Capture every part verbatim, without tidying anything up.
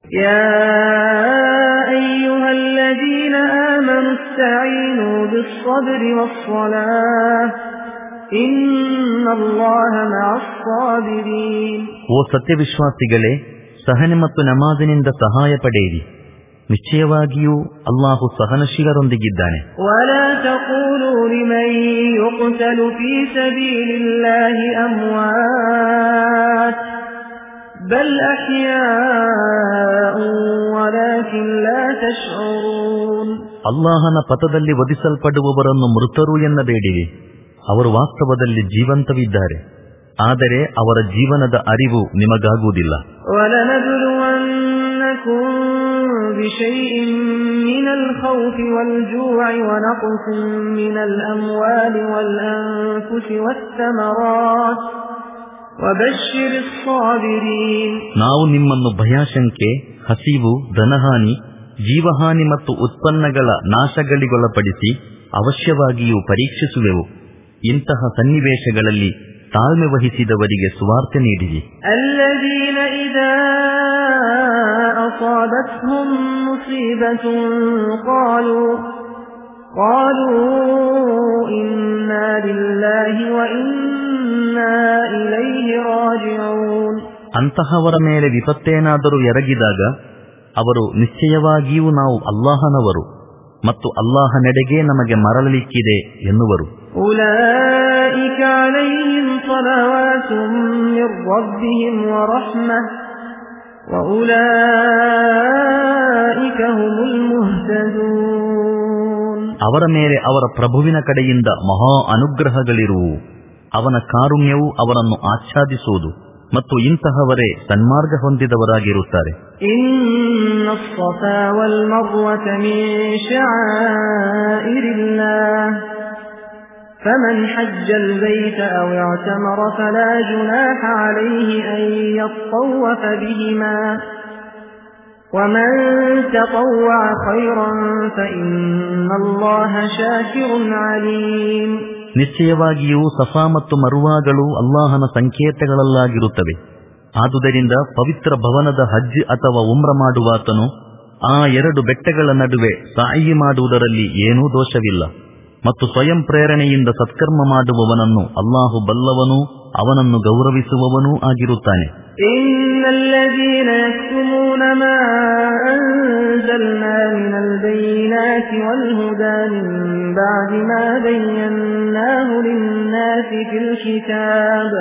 يا أيها الذين آمنوا استعينوا بالصبر والصلاة إن الله مع الصابرين. ಓ ಸತ್ಯವಿಶ್ವಾಸಿಗಳೇ, ಸಹನೆ ಮತ್ತು ನಮಾಜಿನಿಂದ ಸಹಾಯ ಪಡೆಯಿರಿ, ನಿಶ್ಚಯವಾಗಿಯೂ ಅಲ್ಲಾಹು ಸಹನಶೀಲರೊಂದಿಗಿದ್ದಾನೆ. ولا تقولوا لمن يقتل في سبيل الله أموات بل أحياء ولكن لا تشعرون. ಅಲ್ಲಾಹನ ಪಥದಲ್ಲಿ ವಧಿಸಲ್ಪಡುವವರನ್ನು ಮೃತರು ಎನ್ನಬೇಡಿರಿ, ಅವರು ವಾಸ್ತವದಲ್ಲಿ ಜೀವಂತವಿದ್ದಾರೆ, ಆದರೆ ಅವರ ಜೀವನದ ಅರಿವು ನಿಮಗಾಗುವುದಿಲ್ಲ. وَلَنَبْلُوَنَّكُمْ بِشَيْءٍ مِّنَ الْخَوْفِ وَالْجُوعِ وَنَقْصٍ مِّنَ الْأَمْوَالِ وَالْأَنفُسِ وَالثَّمَرَاتِ وَبَشِّرِ الصَّابِرِينَ. ನಾವು ನಿಮ್ಮನ್ನು ಭಯಾಶಂಕೆ, ಹಸಿವು, ಧನಹಾನಿ, ಜೀವಹಾನಿ ಮತ್ತು ಉತ್ಪನ್ನಗಳ ನಾಶಗಳಿಗೊಳಪಡಿಸಿ ಅವಶ್ಯವಾಗಿಯೂ ಪರೀಕ್ಷಿಸುವೆವು. ಇಂತಹ ಸನ್ನಿವೇಶಗಳಲ್ಲಿ ತಾಳ್ಮೆ ವಹಿಸಿದವರಿಗೆ ಸುವಾರ್ತೆ ನೀಡಿರಿ. الذين إذا أصابتهم مصيبة قالوا قالوا إنا لله وإنا إليه راجعون. ಅಂತಹವರ ಮೇಲೆ ವಿಪತ್ತೇನಾದರೂ ಎರಗಿದಾಗ ಅವರು ನಿಶ್ಚಯವಾಗಿಯೂ ನಾವು ಅಲ್ಲಾಹನವರು ಮತ್ತು ಅಲ್ಲಾಹನೆಡೆಗೆ ನಮಗೆ ಮರಳಲಿಕ್ಕಿದೆ ಎನ್ನುವರು. أولئك عليهم صلوات من ربهم ورحمة وأولئك هم المهتدون. ಅವರ ಮೇಲೆ ಅವರ ಪ್ರಭುವಿನ ಕಡೆಯಿಂದ ಮಹಾ ಅನುಗ್ರಹಗಳಿರುವು, ಅವನ ಕಾರುಣ್ಯವು ಅವರನ್ನು ಆಚ್ಛಾದಿಸುವುದು, ಮತ್ತು ಇಂತಹವರೇ ಸನ್ಮಾರ್ಗ ಹೊಂದಿದವರಾಗಿರುತ್ತಾರೆ. إن الصفا والمروة من شعائر الله فمن حج البيت أو اعتمر فلا جناح عليه أن يطوف بهما ومن تطوع خيرا فإن الله شاكر عليم. ನಿಶ್ಚಯವಾಗಿಯೂ ಸಫಾ ಮತ್ತು ಮರುವಾಗಳು ಅಲ್ಲಾಹನ ಸಂಕೇತಗಳಲ್ಲಾಗಿರುತ್ತವೆ. ಆದುದರಿಂದ ಪವಿತ್ರ ಭವನದ ಹಜ್ ಅಥವಾ ಉಮ್ರ ಮಾಡುವಾತನು ಆ ಎರಡು ಬೆಟ್ಟಗಳ ನಡುವೆ ಸಾಯಿ ಮಾಡುವುದರಲ್ಲಿ ಏನೂ ದೋಷವಿಲ್ಲ, ಮತ್ತು ಸ್ವಯಂ ಪ್ರೇರಣೆಯಿಂದ ಸತ್ಕರ್ಮ ಮಾಡುವವನನ್ನು ಅಲ್ಲಾಹು ಬಲ್ಲವನೂ ಅವನನ್ನು ಗೌರವಿಸುವವನೂ ಆಗಿರುತ್ತಾನೆ. إن الذين يكتمون ما أنزلنا من البينات والهدى من بعد ما بيناه للناس في الكتاب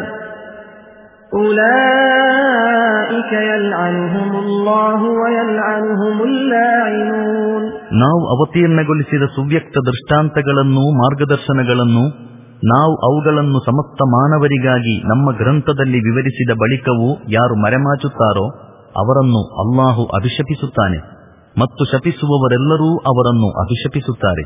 أولئك يلعنهم الله ويلعنهم اللاعنون. ನಾವು ಅವತೀರ್ಣಗೊಳಿಸಿದ ಸುವ್ಯಕ್ತ ದೃಷ್ಟಾಂತಗಳನ್ನು, ಮಾರ್ಗದರ್ಶನಗಳನ್ನು ನಾವು ಅವುಗಳನ್ನು ಸಮಸ್ತ ಮಾನವರಿಗಾಗಿ ನಮ್ಮ ಗ್ರಂಥದಲ್ಲಿ ವಿವರಿಸಿದ ಬಳಿಕವೂ ಯಾರು ಮರೆಮಾಚುತ್ತಾರೋ ಅವರನ್ನು ಅಲ್ಲಾಹು ಅಭಿಶಪಿಸುತ್ತಾನೆ, ಮತ್ತು ಶಪಿಸುವವರೆಲ್ಲರೂ ಅವರನ್ನು ಅಭಿಶಪಿಸುತ್ತಾರೆ.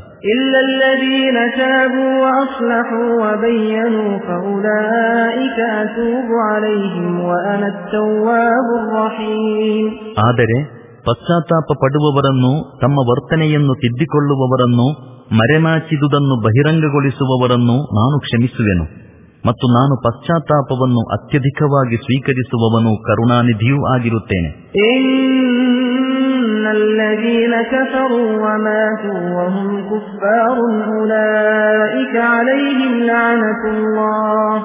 ಆದರೆ ಪಶ್ಚಾತ್ತಾಪ ಪಡುವವರನ್ನು, ತಮ್ಮ ವರ್ತನೆಯನ್ನು ತಿದ್ದಿಕೊಳ್ಳುವವರನ್ನು, ಮರೆಮಾಚಿದುದನ್ನು ಬಹಿರಂಗಗೊಳಿಸುವವರನ್ನು ನಾನು ಕ್ಷಮಿಸುವೆನು, ಮತ್ತು ನಾನು ಪಶ್ಚಾತ್ತಾಪವನ್ನು ಅತ್ಯಧಿಕವಾಗಿ ಸ್ವೀಕರಿಸುವವನು ಕರುಣಾನಿಧಿಯೂ ಆಗಿರುತ್ತೇನೆ. الذين كفروا وماتوا وهم كفار أولئك عليهم لعنة الله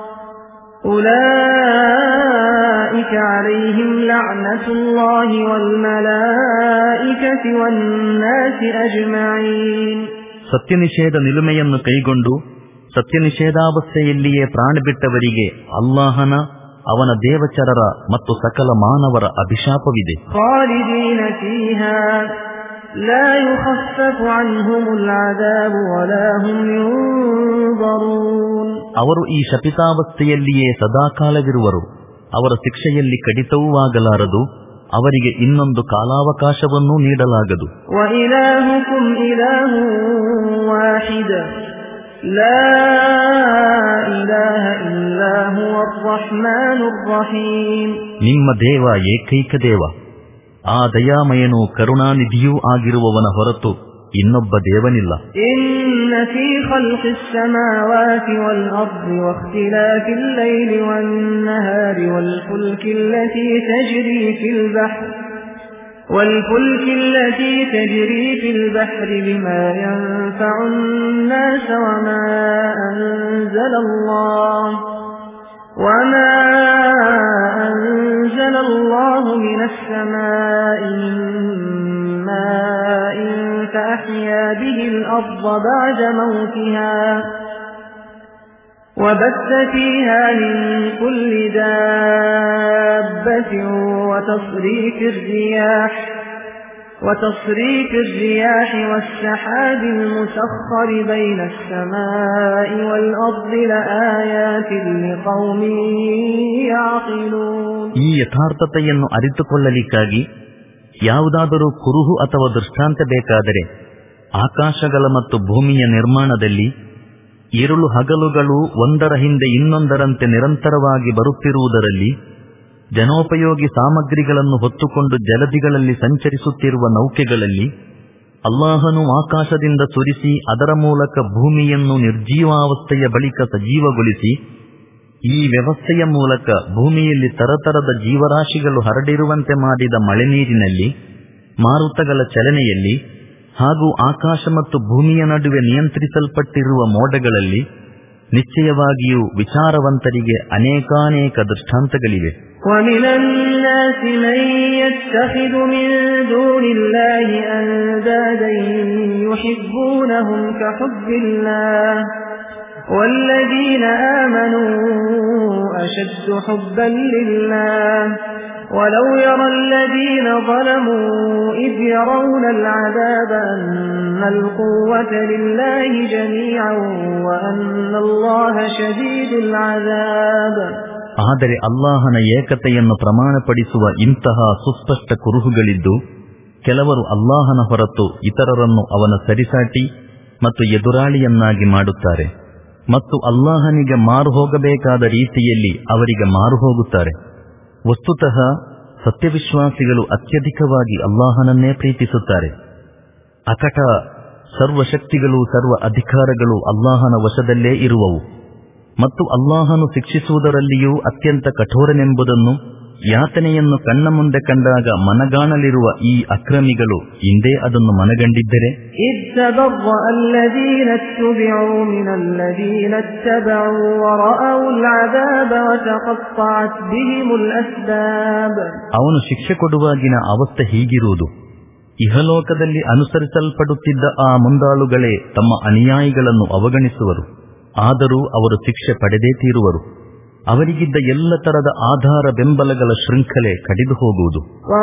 أولئك عليهم لعنة الله والملائكة والناس أجمعين. ಸತ್ಯನಿಷೇಧ ನಿಲುಮೆಯನ್ನು ಕೈಗೊಂಡು ಸತ್ಯನಿಷೇಧಾವಸ್ಥೆಯಲ್ಲಿಯೇ ಪ್ರಾಣ ಬಿಟ್ಟವರಿಗೆ ಅಲ್ಲಾಹನ, ಅವನ ದೇವಚರರ ಮತ್ತು ಸಕಲ ಮಾನವರ ಅಭಿಶಾಪವಿದೆ. ಖಾಲಿದೀನ ಫೀಹಾ ಲಾ ಯುಖಫಫು ಅನ್ಹುಮುಲ್ ಅದಾಬು ವಲಾ ಹುಂ ಯುಂಜರೂನ್. ಅವರು ಈ ಶಪಿತಾವಸ್ಥೆಯಲ್ಲಿಯೇ ಸದಾಕಾಲವಿರುವರು, ಅವರ ಶಿಕ್ಷೆಯಲ್ಲಿ ಕಡಿತವೂ ಆಗಲಾರದು, ಅವರಿಗೆ ಇನ್ನೊಂದು ಕಾಲಾವಕಾಶವನ್ನೂ ನೀಡಲಾಗದು. ವಇಲಾಹುಕುಂ ಇಲಾಹು ವಾಹಿದ ಲಾ ಇಲಾಹ ಇಲ್ಲಾ ಹುವರ್ ರಹ್ಮಾನುರ್ ರಹೀಮ್. ನಿಮ್ಮ ದೇವ ಏಕೈಕ ದೇವ, ಆ ದಯಾಮಯನೂ ಕರುಣಾನಿಧಿಯೂ ಆಗಿರುವವನ ಹೊರತು ಇನ್ನೊಬ್ಬ ದೇವನಿಲ್ಲ. ಇನ್ನ ಫೀ ಖಲ್ಖಿಸ್ ಸಮಾವಾತಿ ವಲ್ ಅರ್ದಿ ವಖ್ತಿಲಾಫಿಲ್ ಲೈಲಿ ವನ್ ನಹಾರಿ ವಲ್ ಫುಲ್ಕಿ ಅಲ್ಲತೀ ತಜ್ರೀ ಫಿಲ್ ಬಹ್ರ್ والفلك التي تجري في البحر بما ينفع الناس وما أنزل الله وما أنزل الله من السماء من ماء فأحيا به الأرض بعد موتها وبث فيها من كل دابة وتصريف الرياح وتصريف الرياح والسحاب المسخر بين السماء والأرض لآيات لقوم يعقلون. ಈ ಯಥಾರ್ಥತೆಯನ್ನು ಅರಿತುಕೊಳ್ಳಲಿಕ್ಕಾಗಿ ಯಾವುದಾದರೂ ಕುರುಹು ಅಥವಾ ದೃಷ್ಟಾಂತ ಬೇಕಾದರೆ ಆಕಾಶಗಳ ಮತ್ತು ಭೂಮಿಯ ನಿರ್ಮಾಣದಲ್ಲಿ ഇരുಳು ಹಗಲುಗಳು ಒಂದರ ಹಿಂದೆ ಇನ್ನೊಂದರಂತೆ ನಿರಂತರವಾಗಿ ಬರುತ್ತಿರುವುದರಲ್ಲಿ, ಜನೋಪಯೋಗಿ ಸಾಮಗ್ರಿಗಳನ್ನು ಹೊತ್ತುಕೊಂಡು ಜಲದಿಗಳಲ್ಲಿ ಸಂಚರಿಸುತ್ತಿರುವ ನೌಕೆಗಳಲ್ಲಿ, ಅಲ್ಲಾಹನು ಆಕಾಶದಿಂದ ಸುರಿಸಿ ಅದರ ಮೂಲಕ ಭೂಮಿಯನ್ನು ನಿರ್ಜೀವಾವಸ್ಥೆಯ ಬಳಿಕ ಸಜೀವಗೊಳಿಸಿ, ಈ ವ್ಯವಸ್ಥೆಯ ಮೂಲಕ ಭೂಮಿಯಲ್ಲಿ ತರತರದ ಜೀವರಾಶಿಗಳು ಹರಡಿರುವಂತೆ ಮಾಡಿದ ಮಳೆನೀರಿನಲ್ಲಿ, ಮಾರುತಗಳ ಚಲನೆಯಲ್ಲಿ ಹಾಗೂ ಆಕಾಶ ಮತ್ತು ಭೂಮಿಯ ನಡುವೆ ನಿಯಂತ್ರಿಸಲ್ಪಟ್ಟಿರುವ ಮೋಡಗಳಲ್ಲಿ ನಿಶ್ಚಯವಾಗಿಯೂ ವಿಚಾರವಂತರಿಗೆ ಅನೇಕಾನೇಕ ದೃಷ್ಟಾಂತಗಳಿವೆ. وَمِنَ النَّاسِ مَن يَتَّخِذُ مِن دُونِ اللَّهِ أَندَادًا يُحِبُّونَهُمْ كَحُبِّ اللَّهِ وَالَّذِينَ آمَنُوا أَشَدُّ حُبًّا لِلَّهِ وَلَوْ يَرَى الَّذِينَ ظَلَمُوا إِذْ يَرَوْنَ الْعَذَابَ أَنَّ الْقُوَّةَ لِلَّهِ جَمِيعًا وَأَنَّ اللَّهَ شَدِيدُ الْعَذَابِ. ಆದರೆ ಅಲ್ಲಾಹನ ಏಕತೆಯನ್ನು ಪ್ರಮಾಣಪಡಿಸುವ ಇಂತಹ ಸುಸ್ಪಷ್ಟ ಕುರುಹುಗಳಿದ್ದು, ಕೆಲವರು ಅಲ್ಲಾಹನ ಹೊರತು ಇತರರನ್ನು ಅವನ ಸರಿಸಾಟಿ ಮತ್ತು ಎದುರಾಳಿಯನ್ನಾಗಿ ಮಾಡುತ್ತಾರೆ ಮತ್ತು ಅಲ್ಲಾಹನಿಗೆ ಮಾರು ಹೋಗಬೇಕಾದ ರೀತಿಯಲ್ಲಿ ಅವರಿಗೆ ಮಾರು ಹೋಗುತ್ತಾರೆ. ವಸ್ತುತಃ ಸತ್ಯವಿಶ್ವಾಸಿಗಳು ಅತ್ಯಧಿಕವಾಗಿ ಅಲ್ಲಾಹನನ್ನೇ ಪ್ರೀತಿಸುತ್ತಾರೆ. ಅಕಟ ಸರ್ವಶಕ್ತಿಗಳು ಸರ್ವ ಅಧಿಕಾರಗಳು ಅಲ್ಲಾಹನ ವಶದಲ್ಲೇ ಇರುವವು ಮತ್ತು ಅಲ್ಲಾಹನು ಶಿಕ್ಷಿಸುವುದರಲ್ಲಿಯೂ ಅತ್ಯಂತ ಕಠೋರನೆಂಬುದನ್ನು, ಯಾತನೆಯನ್ನು ಕಣ್ಣ ಮುಂದೆ ಕಂಡಾಗ ಮನಗಾಣಲಿರುವ ಈ ಅಕ್ರಮಿಗಳು ಹಿಂದೆ ಅದನ್ನು ಮನಗಂಡಿದ್ದರೆ, ಅವನು ಶಿಕ್ಷೆ ಕೊಡುವಾಗಿನ ಅವಸ್ಥೆ ಹೀಗಿರುವುದು. ಇಹಲೋಕದಲ್ಲಿ ಅನುಸರಿಸಲ್ಪಡುತ್ತಿದ್ದ ಆ ಮುಂದಾಳುಗಳೇ ತಮ್ಮ ಅನುಯಾಯಿಗಳನ್ನು ಅವಗಣಿಸುವರು. ಆದರೂ ಅವರು ಶಿಕ್ಷೆ ಪಡೆದೇ ತೀರುವರು. ಅವರಿಗಿದ್ದ ಎಲ್ಲ ತರದ ಆಧಾರ ಬೆಂಬಲಗಳ ಶೃಂಖಲೆ ಕಡಿದು ಹೋಗುವುದು.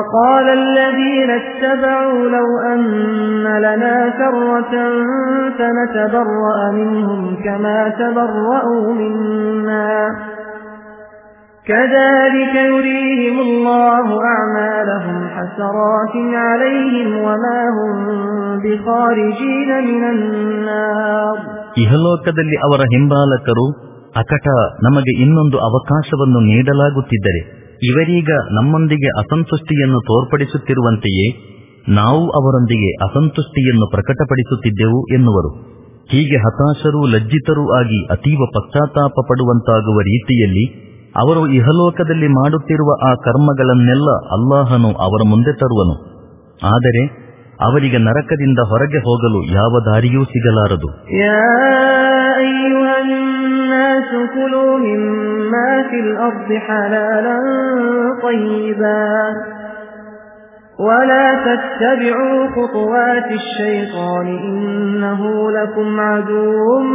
كذلك يريهم الله أعمالهم حسرات عليهم وما هم بخارجين من النار. ಇಹಲೋಕದಲ್ಲಿ ಅವರ ಹಿಂಬಾಲಕರು ಅಕಟ ನಮಗೆ ಇನ್ನೊಂದು ಅವಕಾಶವನ್ನು ನೀಡಲಾಗುತ್ತಿದ್ದರೆ, ಇವರೀಗ ನಮ್ಮೊಂದಿಗೆ ಅಸಂತುಷ್ಟಿಯನ್ನು ತೋರ್ಪಡಿಸುತ್ತಿರುವಂತೆಯೇ ನಾವು ಅವರೊಂದಿಗೆ ಅಸಂತುಷ್ಟಿಯನ್ನು ಪ್ರಕಟಪಡಿಸುತ್ತಿದ್ದೆವು ಎನ್ನುವರು. ಹೀಗೆ ಹತಾಶರೂ ಲಜ್ಜಿತರೂ ಆಗಿ ಅತೀವ ಪಶ್ಚಾತ್ತಾಪ ಪಡುವಂತಾಗುವ ರೀತಿಯಲ್ಲಿ ಅವರು ಇಹಲೋಕದಲ್ಲಿ ಮಾಡುತ್ತಿರುವ ಆ ಕರ್ಮಗಳನ್ನೆಲ್ಲ ಅಲ್ಲಾಹನು ಅವರ ಮುಂದೆ ತರುವನು. ಆದರೆ ಅವರಿಗೆ ನರಕದಿಂದ ಹೊರಗೆ ಹೋಗಲು ಯಾವ ದಾರಿಯೂ ಸಿಗಲಾರದು. ಯಾ ಅಯ್ಯುಹನ್ ನಾಸು ಕುಲೂ ಮಿಮ್ಮಾ ಫಿಲ್ ಅರ್ದಿ ಹಲಾಲನ್ ತಯ್ಯಿಬಾ ವಲಾ ತತ್ತಬಿಊ ಖುತುವಾತಿಶ್ ಶೈತಾನಿ ಇನ್ನಹು ಲಕುಂ ಅದುವ್ವುಂ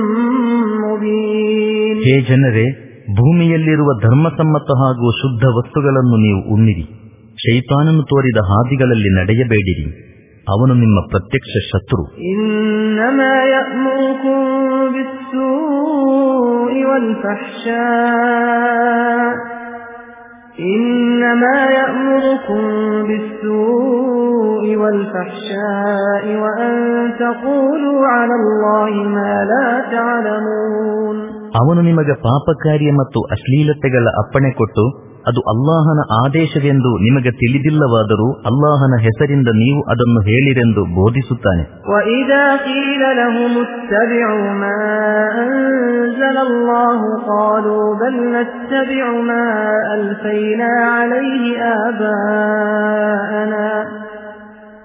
ಮುಬೀನ್. ಹೇ ಜನರೇ, ಭೂಮಿಯಲ್ಲಿರುವ ಧರ್ಮಸಮ್ಮತ ಹಾಗೂ ಶುದ್ಧ ವಸ್ತುಗಳನ್ನು ನೀವು ಉಣ್ಣಿರಿ. ಶೈತಾನನು ತೋರಿದ ಹಾದಿಗಳಲ್ಲಿ ನಡೆಯಬೇಡಿರಿ, ಅವನು ನಿಮ್ಮ ಪ್ರತ್ಯಕ್ಷ ಶತ್ರು. ಇನ್ನಮಾ ಯಅಮುರುಕುಂ ಬಿಸ್ಸೂಇ ವಲ್ ಫಹ್ಶಾ ಇನ್ನಮಾ ಯಅಮುರುಕುಂ ಬಿಸ್ಸೂಇ ವಲ್ ಫಹ್ಶಾಇ ವ ಅನ್ ತಖೂಲು ಅಲಲ್ಲಾಹಿ ಮಾ ಲಾ ತಅಲಮೂನ್. ಅವನು ನಿಮಗೆ ಪಾಪಕಾರ್ಯ ಮತ್ತು ಅಶ್ಲೀಲತೆಗಳ ಅಪ್ಪಣೆ ಕೊಟ್ಟು ಅದು ಅಲ್ಲಾಹನ ಆದೇಶವೆಂದು ನಿಮಗೆ ತಿಳಿದಿಲ್ಲವಾದರೂ ಅಲ್ಲಾಹನ ಹೆಸರಿಂದ ನೀವು ಅದನ್ನು ಹೇಳಿರೆಂದು ಬೋಧಿಸುತ್ತಾನೆ. وَإِذَا قِيلَ لَهُمُ اتَّبِعُوا مَا أَنزَلَ اللَّهُ قَالُوا بَلْ نَتَّبِعُ مَا أَلْفَيْنَا عَلَيْهِ آبَاءَنَا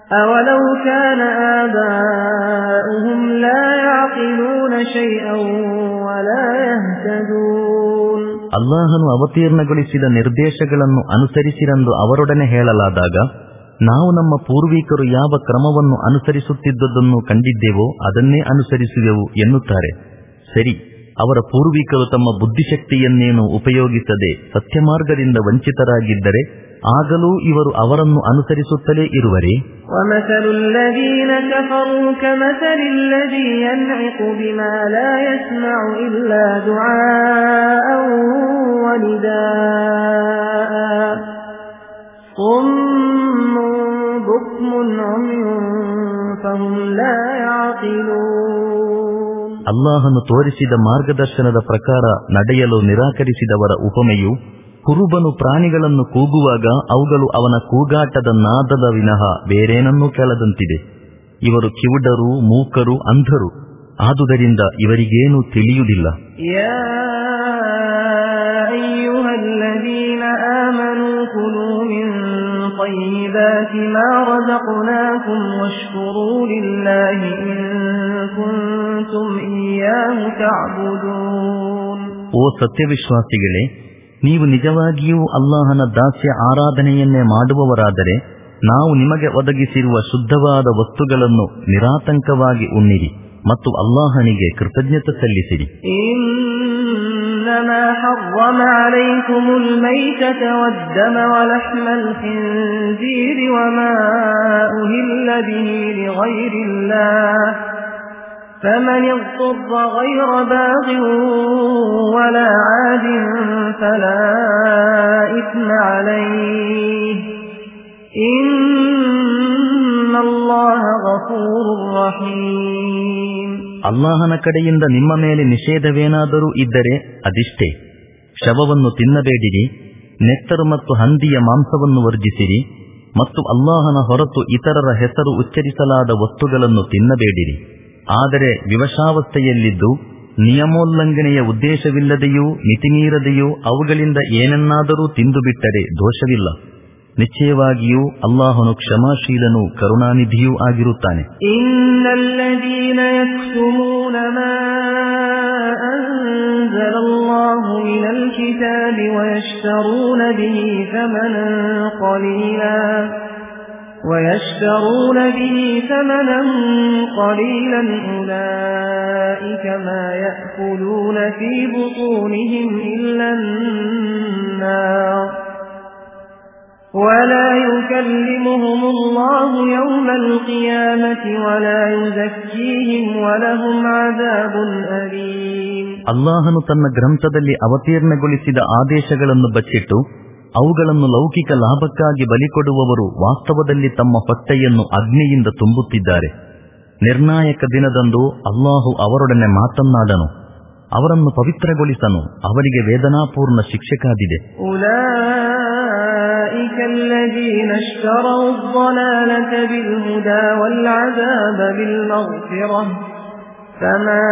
أولو كان آباؤهم لا يعقلون شيئا ولا يهتدون. ಅಲ್ಲಾಹನು ಅವತೀರ್ಣಗೊಳಿಸಿದ ನಿರ್ದೇಶಗಳನ್ನು ಅನುಸರಿಸಿರೆಂದು ಅವರೊಡನೆ ಹೇಳಲಾದಾಗ, ನಾವು ನಮ್ಮ ಪೂರ್ವಿಕರು ಯಾವ ಕ್ರಮವನ್ನು ಅನುಸರಿಸುತ್ತಿದ್ದುದನ್ನು ಕಂಡಿದ್ದೇವೋ ಅದನ್ನೇ ಅನುಸರಿಸುವೆವು ಎನ್ನುತ್ತಾರೆ. ಸರಿ, ಅವರ ಪೂರ್ವಿಕರು ತಮ್ಮ ಬುದ್ಧಿಶಕ್ತಿಯನ್ನೇನು ಉಪಯೋಗಿಸದೆ ಸತ್ಯಮಾರ್ಗದಿಂದ ವಂಚಿತರಾಗಿದ್ದರೆ ಆಗಲೂ ಇವರು ಅವರನ್ನು ಅನುಸರಿಸುತ್ತಲೇ ಇರುವರೇ? وَمَثَلُ الَّذِينَ كَفَرُوا كَمَثَلِ الَّذِي يَنْعِقُ بِمَا لَا يَسْمَعُ إِلَّا دُعَاءً وَنِدَاءً صُمٌّ بُكْمٌ عُمْيٌ فَهُمْ لَا يَعْقِلُونَ. ಅಲ್ಲಾಹನು ತೋರಿಸಿದ ಮಾರ್ಗದರ್ಶನದ ಪ್ರಕಾರ ನಡೆಯಲು ನಿರಾಕರಿಸಿದವರ ಉಪಮೆಯು ಕುರುಬನು ಪ್ರಾಣಿಗಳನ್ನು ಕೂಗುವಾಗ ಅವುಗಳು ಅವನ ಕೂಗಾಟದ ನಾದದ ವಿನಃ ಬೇರೇನನ್ನೂ ಕೇಳದಂತಿದೆ. ಇವರು ಕಿವುಡರು, ಮೂಕರು, ಅಂಧರು. ಆದುದರಿಂದ ಇವರಿಗೇನೂ ತಿಳಿಯುವುದಿಲ್ಲ. ಯಾ ಅಯ್ಯುಹಲ್ಲದೀನ ಆಮನೂ ಕುಲೂ ಮಿನ್ طيبات ما رزقناكم واشكروا لله إن كنتم إياه تعبدون. ಓ ಸತ್ಯವಿಶ್ವಾಸಿಗಳೇ, ನೀವು ನಿಜವಾಗಿಯೂ ಅಲ್ಲಾಹನ ದಾಸ್ಯ ಆರಾಧನೆಯನ್ನೇ ಮಾಡುವವರಾದರೆ ನಾವು ನಿಮಗೆ ಒದಗಿಸಿರುವ ಶುದ್ಧವಾದ ವಸ್ತುಗಳನ್ನು ನಿರಾತಂಕವಾಗಿ ಉಣ್ಣಿರಿ ಮತ್ತು ಅಲ್ಲಾಹನಿಗೆ ಕೃತಜ್ಞತೆ ಸಲ್ಲಿಸಿರಿ. إنما حرم عليكم الميتة والدم ولحم الخنزير وما أهل به لغير الله فمن اضطر غير باغ ولا عاد فلا إثم عليه إن الله غفور رحيم. ಅಲ್ಲಾಹನ ಕಡೆಯಿಂದ ನಿಮ್ಮ ಮೇಲೆ ನಿಷೇಧವೇನಾದರೂ ಇದ್ದರೆ ಅದಿಷ್ಟೇ: ಶವವನ್ನು ತಿನ್ನಬೇಡಿರಿ, ನೆತ್ತರು ಮತ್ತು ಹಂದಿಯ ಮಾಂಸವನ್ನು ವರ್ಜಿಸಿರಿ, ಮತ್ತು ಅಲ್ಲಾಹನ ಹೊರತು ಇತರರ ಹೆಸರು ಉಚ್ಚರಿಸಲಾದ ವಸ್ತುಗಳನ್ನು ತಿನ್ನಬೇಡಿರಿ. ಆದರೆ ವಿವಶಾವಸ್ಥೆಯಲ್ಲಿದ್ದು ನಿಯಮೋಲ್ಲಂಘನೆಯ ಉದ್ದೇಶವಿಲ್ಲದೆಯೂ ಮಿತಿಮೀರದೆಯೂ ಅವುಗಳಿಂದ ಏನನ್ನಾದರೂ ತಿಂದುಬಿಟ್ಟರೆ ದೋಷವಿಲ್ಲ. ನಿಶ್ಚಯವಾಗಿಯೂ ಅಲ್ಲಾಹನು ಕ್ಷಮಾಶೀಲನೂ ಕರುಣಾನಿಧಿಯೂ ಆಗಿರುತ್ತಾನೆ. ಇನ್ನಲ್ಲದೀನ ಯಕ್ತುಮೂನ ಮಾ ಅನ್ಜಲಲ್ಲಾಹು ಮಿನಲ್ ಕಿತಾಬಿ ವಯಶ್ತರೂನ ಬಿಹಿ ಥಮನನ್ ಕಲೀಲಾ ويشترون به ثمنا قليلا أولئك ما يأكلون في بطونهم إلا النار ولا يكلمهم الله يوم القيامة ولا يزكيهم ولهم عذاب أليم. ಅಲ್ಲಾಹನು ತನ್ನ ಗ್ರಂಥದಲ್ಲಿ ಅವತೀರ್ಣಗೊಳಿಸಿದ ಆದೇಶಗಳನ್ನು ಬಚ್ಚಿಟ್ಟು ಅವುಗಳನ್ನು ಲೌಕಿಕ ಲಾಭಕ್ಕಾಗಿ ಬಲಿಕೊಡುವವರು ವಾಸ್ತವದಲ್ಲಿ ತಮ್ಮ ಹೊಟ್ಟೆಯನ್ನು ಅಗ್ನಿಯಿಂದ ತುಂಬುತ್ತಿದ್ದಾರೆ. ನಿರ್ಣಾಯಕ ದಿನದಂದು ಅಲ್ಲಾಹು ಅವರೊಡನೆ ಮಾತನ್ನಾಡನು, ಅವರನ್ನು ಪವಿತ್ರಗೊಳಿಸನು, ಅವರಿಗೆ ವೇದನಾಪೂರ್ಣ ಶಿಕ್ಷೆ ಕಾದಿದೆ. أولئك الذين اشتروا الضلالة بالهدى والعذاب بالمغفرة فما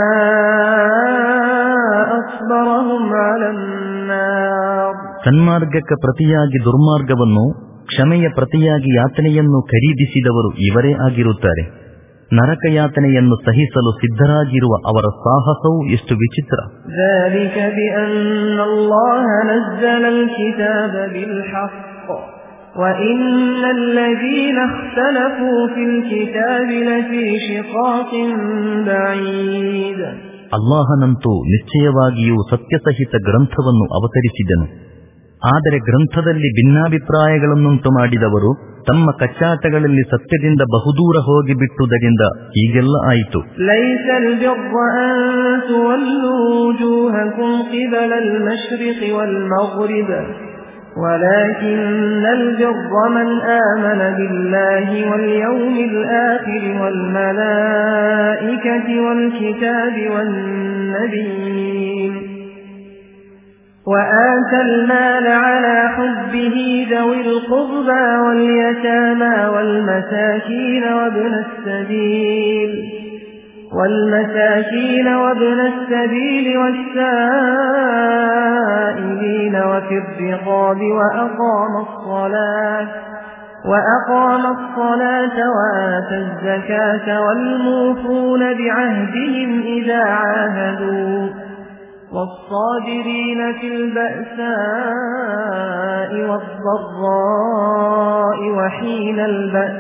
أصبرهم على النار. ಸನ್ಮಾರ್ಗಕ್ಕೆ ಪ್ರತಿಯಾಗಿ ದುರ್ಮಾರ್ಗವನ್ನು, ಕ್ಷಮೆಯ ಪ್ರತಿಯಾಗಿ ಯಾತನೆಯನ್ನು ಖರೀದಿಸಿದವರು ಇವರೇ ಆಗಿರುತ್ತಾರೆ. ನರಕಯಾತನೆಯನ್ನು ಸಹಿಸಲು ಸಿದ್ಧರಾಗಿರುವ ಅವರ ಸಾಹಸವು ಎಷ್ಟು ವಿಚಿತ್ರ. ذلك بأن الله نزل الكتاب بالحق وإن الذين اختلفوا في الكتاب لفي شقاق بعيد. ಅಲ್ಲಾಹನಂತೂ ನಿಶ್ಚಯವಾಗಿಯೂ ಸತ್ಯಸಹಿತ ಗ್ರಂಥವನ್ನು ಅವತರಿಸಿದನು. ಆದರೆ ಗ್ರಂಥದಲ್ಲಿ ಭಿನ್ನಾಭಿಪ್ರಾಯಗಳನ್ನುಂಟು ಮಾಡಿದವರು ತಮ್ಮ ಕಚ್ಚಾಟಗಳಲ್ಲಿ ಸತ್ಯದಿಂದ ಬಹುದೂರ ಹೋಗಿಬಿಟ್ಟುದರಿಂದ ಹೀಗೆಲ್ಲ ಆಯಿತು. ليس البر أن تولوا وجوهكم قبل المشرق والمغرب ولكن البر من آمن بالله واليوم الآخر والملائكة والكتاب والنبيين وآتى المال على حبه ذوي القربى واليتامى والمساكين وابن السبيل والمساكين وابن السبيل والسائلين وفي الرقاب وأقام الصلاة وأقام الصلاة وآتى الزكاة والموفون بعهدهم إذا عاهدوا والصابرين في البأساء والضراء وحين البأس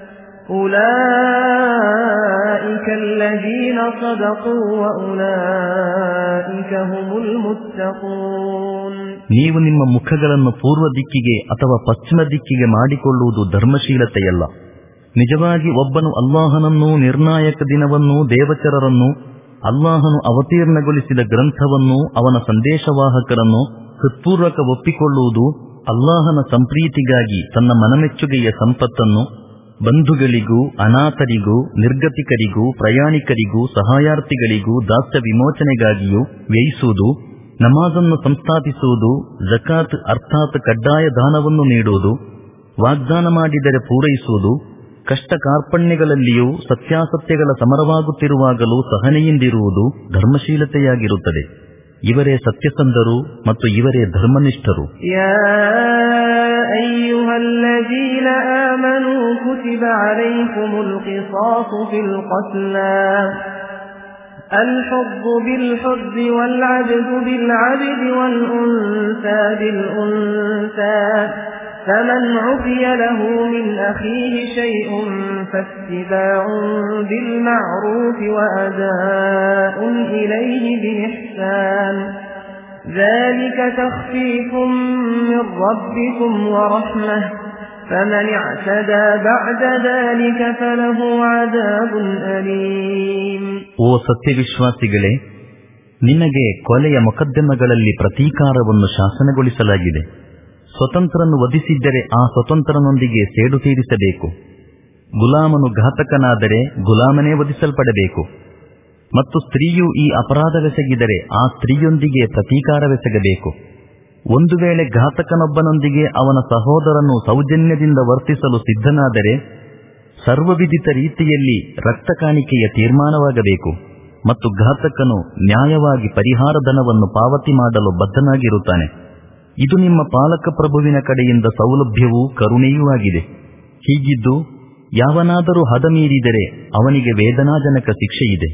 أولئك الذين صدقوا وأولئك هم المتقون. ನೀವು ನಿಮ್ಮ ಮುಖಗಳನ್ನು ಪೂರ್ವ ದಿಕ್ಕಿಗೆ ಅಥವಾ ಪಶ್ಚಿಮ ದಿಕ್ಕಿಗೆ ಮಾಡಿಕೊಳ್ಳುವುದು ಧರ್ಮಶೀಲತೆಯಲ್ಲ. ನಿಜವಾಗಿ ಒಬ್ಬನು ಅಲ್ಲಾಹನನ್ನು, ನಿರ್ಣಾಯಕ ದಿನವನ್ನು, ದೇವಚರರನ್ನು, ಅಲ್ಲಾಹನು ಅವತೀರ್ಣಗೊಳಿಸಿದ ಗ್ರಂಥವನ್ನು, ಅವನ ಸಂದೇಶವಾಹಕರನ್ನು ಹೃತ್ಪೂರ್ವಕ ಒಪ್ಪಿಕೊಳ್ಳುವುದು, ಅಲ್ಲಾಹನ ಸಂಪ್ರೀತಿಗಾಗಿ ತನ್ನ ಮನಮೆಚ್ಚುಗೆಯ ಸಂಪತ್ತನ್ನು ಬಂಧುಗಳಿಗೂ, ಅನಾಥರಿಗೂ, ನಿರ್ಗತಿಕರಿಗೂ, ಪ್ರಯಾಣಿಕರಿಗೂ, ಸಹಾಯಾರ್ಥಿಗಳಿಗೂ, ದಾಸ್ಯ ವಿಮೋಚನೆಗಾಗಿಯೂ ವ್ಯಯಿಸುವುದು, ನಮಾಜನ್ನು ಸಂಸ್ಥಾಪಿಸುವುದು, ಜಕಾತ್ ಅರ್ಥಾತ್ ಕಡ್ಡಾಯ ದಾನವನ್ನು ನೀಡುವುದು, ವಾಗ್ದಾನ ಮಾಡಿದರೆ ಪೂರೈಸುವುದು, ಕಷ್ಟ ಕಾರ್ಪಣ್ಯಗಳಲ್ಲಿಯೂ ಸತ್ಯಾಸತ್ಯಗಳ ಸಮರವಾಗುತ್ತಿರುವಾಗಲೂ ಸಹನೆಯಿಂದಿರುವುದು ಧರ್ಮಶೀಲತೆಯಾಗಿರುತ್ತದೆ. ಇವರೇ ಸತ್ಯಸಂಧರು ಮತ್ತು ಇವರೇ ಧರ್ಮನಿಷ್ಠರು. ಯಾ ಅಯ್ಯುಹಲ್ಲಜೀನ ಆಮನೂ ಕುತಿಬ ಅಲೈಕುಮುಲ್ ಕಿಸಾಸು ಫಿಲ್ क़ತ್ಲಾ الحر بالحر والعبد بالعبد والأنثى بالأنثى فمن عفي له من أخيه شيء فاتباع بالمعروف وأداء إليه بإحسان ذلك تخفيف من ربكم ورحمة فمن اعتدى بعد ذلك فله عذاب أليم. ಓ ಸತ್ಯವಿಶ್ವಾಸಿಗಳೇ, ನಿನಗೆ ಕೊಲೆಯ ಮೊಕದ್ದಮೆಗಳಲ್ಲಿ ಪ್ರತೀಕಾರವನ್ನು ಶಾಸನಗೊಳಿಸಲಾಗಿದೆ. ಸ್ವತಂತ್ರನು ವಧಿಸಿದ್ದರೆ ಆ ಸ್ವತಂತ್ರನೊಂದಿಗೆ ಸೇಡು ತೀರಿಸಬೇಕು. ಗುಲಾಮನು ಘಾತಕನಾದರೆ ಗುಲಾಮನೇ ವಧಿಸಲ್ಪಡಬೇಕು. ಮತ್ತು ಸ್ತ್ರೀಯು ಈ ಅಪರಾಧವೆಸಗಿದರೆ ಆ ಸ್ತ್ರೀಯೊಂದಿಗೆ ಪ್ರತೀಕಾರವೆಸಗಬೇಕು. ಒಂದು ವೇಳೆ ಘಾತಕನೊಬ್ಬನೊಂದಿಗೆ ಅವನ ಸಹೋದರನು ಸೌಜನ್ಯದಿಂದ ವರ್ತಿಸಲು ಸಿದ್ಧನಾದರೆ ಸರ್ವವಿಧಿತ ರೀತಿಯಲ್ಲಿ ರಕ್ತ ಕಾಣಿಕೆಯ ತೀರ್ಮಾನವಾಗಬೇಕು. ಮತ್ತು ಘಾತಕನು ನ್ಯಾಯವಾಗಿ ಪರಿಹಾರ ಧನವನ್ನು ಪಾವತಿ ಮಾಡಲು ಬದ್ಧನಾಗಿರುತ್ತಾನೆ. ಇದು ನಿಮ್ಮ ಪಾಲಕ ಪ್ರಭುವಿನ ಕಡೆಯಿಂದ ಸೌಲಭ್ಯವೂ ಕರುಣೆಯೂ ಆಗಿದೆ. ಹೀಗಿದ್ದು ಯಾವನಾದರೂ ಹದ ಮೀರಿದರೆ ಅವನಿಗೆ ವೇದನಾಜನಕ ಶಿಕ್ಷೆಯಿದೆ.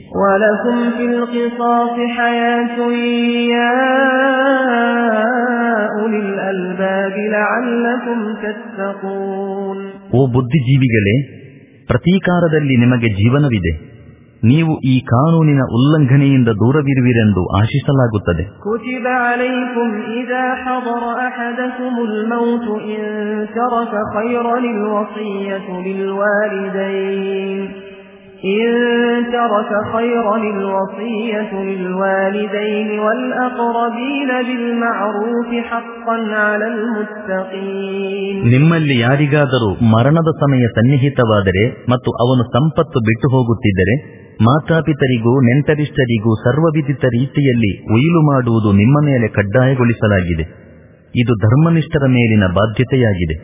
ಓ ಬುದ್ಧಿಜೀವಿಗಳೇ, ಪ್ರತೀಕಾರದಲ್ಲಿ ನಿಮಗೆ ಜೀವನವಿದೆ. ನೀವು ಈ ಕಾನೂನಿನ ಉಲ್ಲಂಘನೆಯಿಂದ ದೂರವಿರುವಿರೆಂದು ಆಶಿಸಲಾಗುತ್ತದೆ. ಕುತಿಬ ಅಲೈಕುಂ ಇದಾ ಹದರ ಅಹದಕುಮುಲ್ ಮೌತು ಇನ್ ತರಕ ಖೈರನಿಲ್ ವಸಿಯತು ಲಿಲ್ ವಾಲಿದೈನ್ إن ترك خيرا الوصية للوالدين والأقربين بالمعروف حقا على المتقين. ನಿಮ್ಮಲ್ಲಿ ಯಾರಿಗಾದರೂ ಮರಣದ ಸಮಯ ಸನ್ನಿಹಿತವಾದರೆ ಮತ್ತು ಅವನು ಸಂಪತ್ತು ಬಿಟ್ಟು ಹೋಗುತ್ತಿದ್ದರೆ ಮಾತಾಪಿತರಿಗೂ ನೆಂಟರಿಷ್ಟರಿಗೂ ಸರ್ವವಿಧಿತ ರೀತಿಯಲ್ಲಿ ಉಯಿಲು ಮಾಡುವುದು ನಿಮ್ಮ ಮೇಲೆ ಕಡ್ಡಾಯಗೊಳಿಸಲಾಗಿದೆ. ಇದು ಧರ್ಮನಿಷ್ಠರ ಮೇಲಿನ ಬಾಧ್ಯತೆಯಾಗಿದೆ.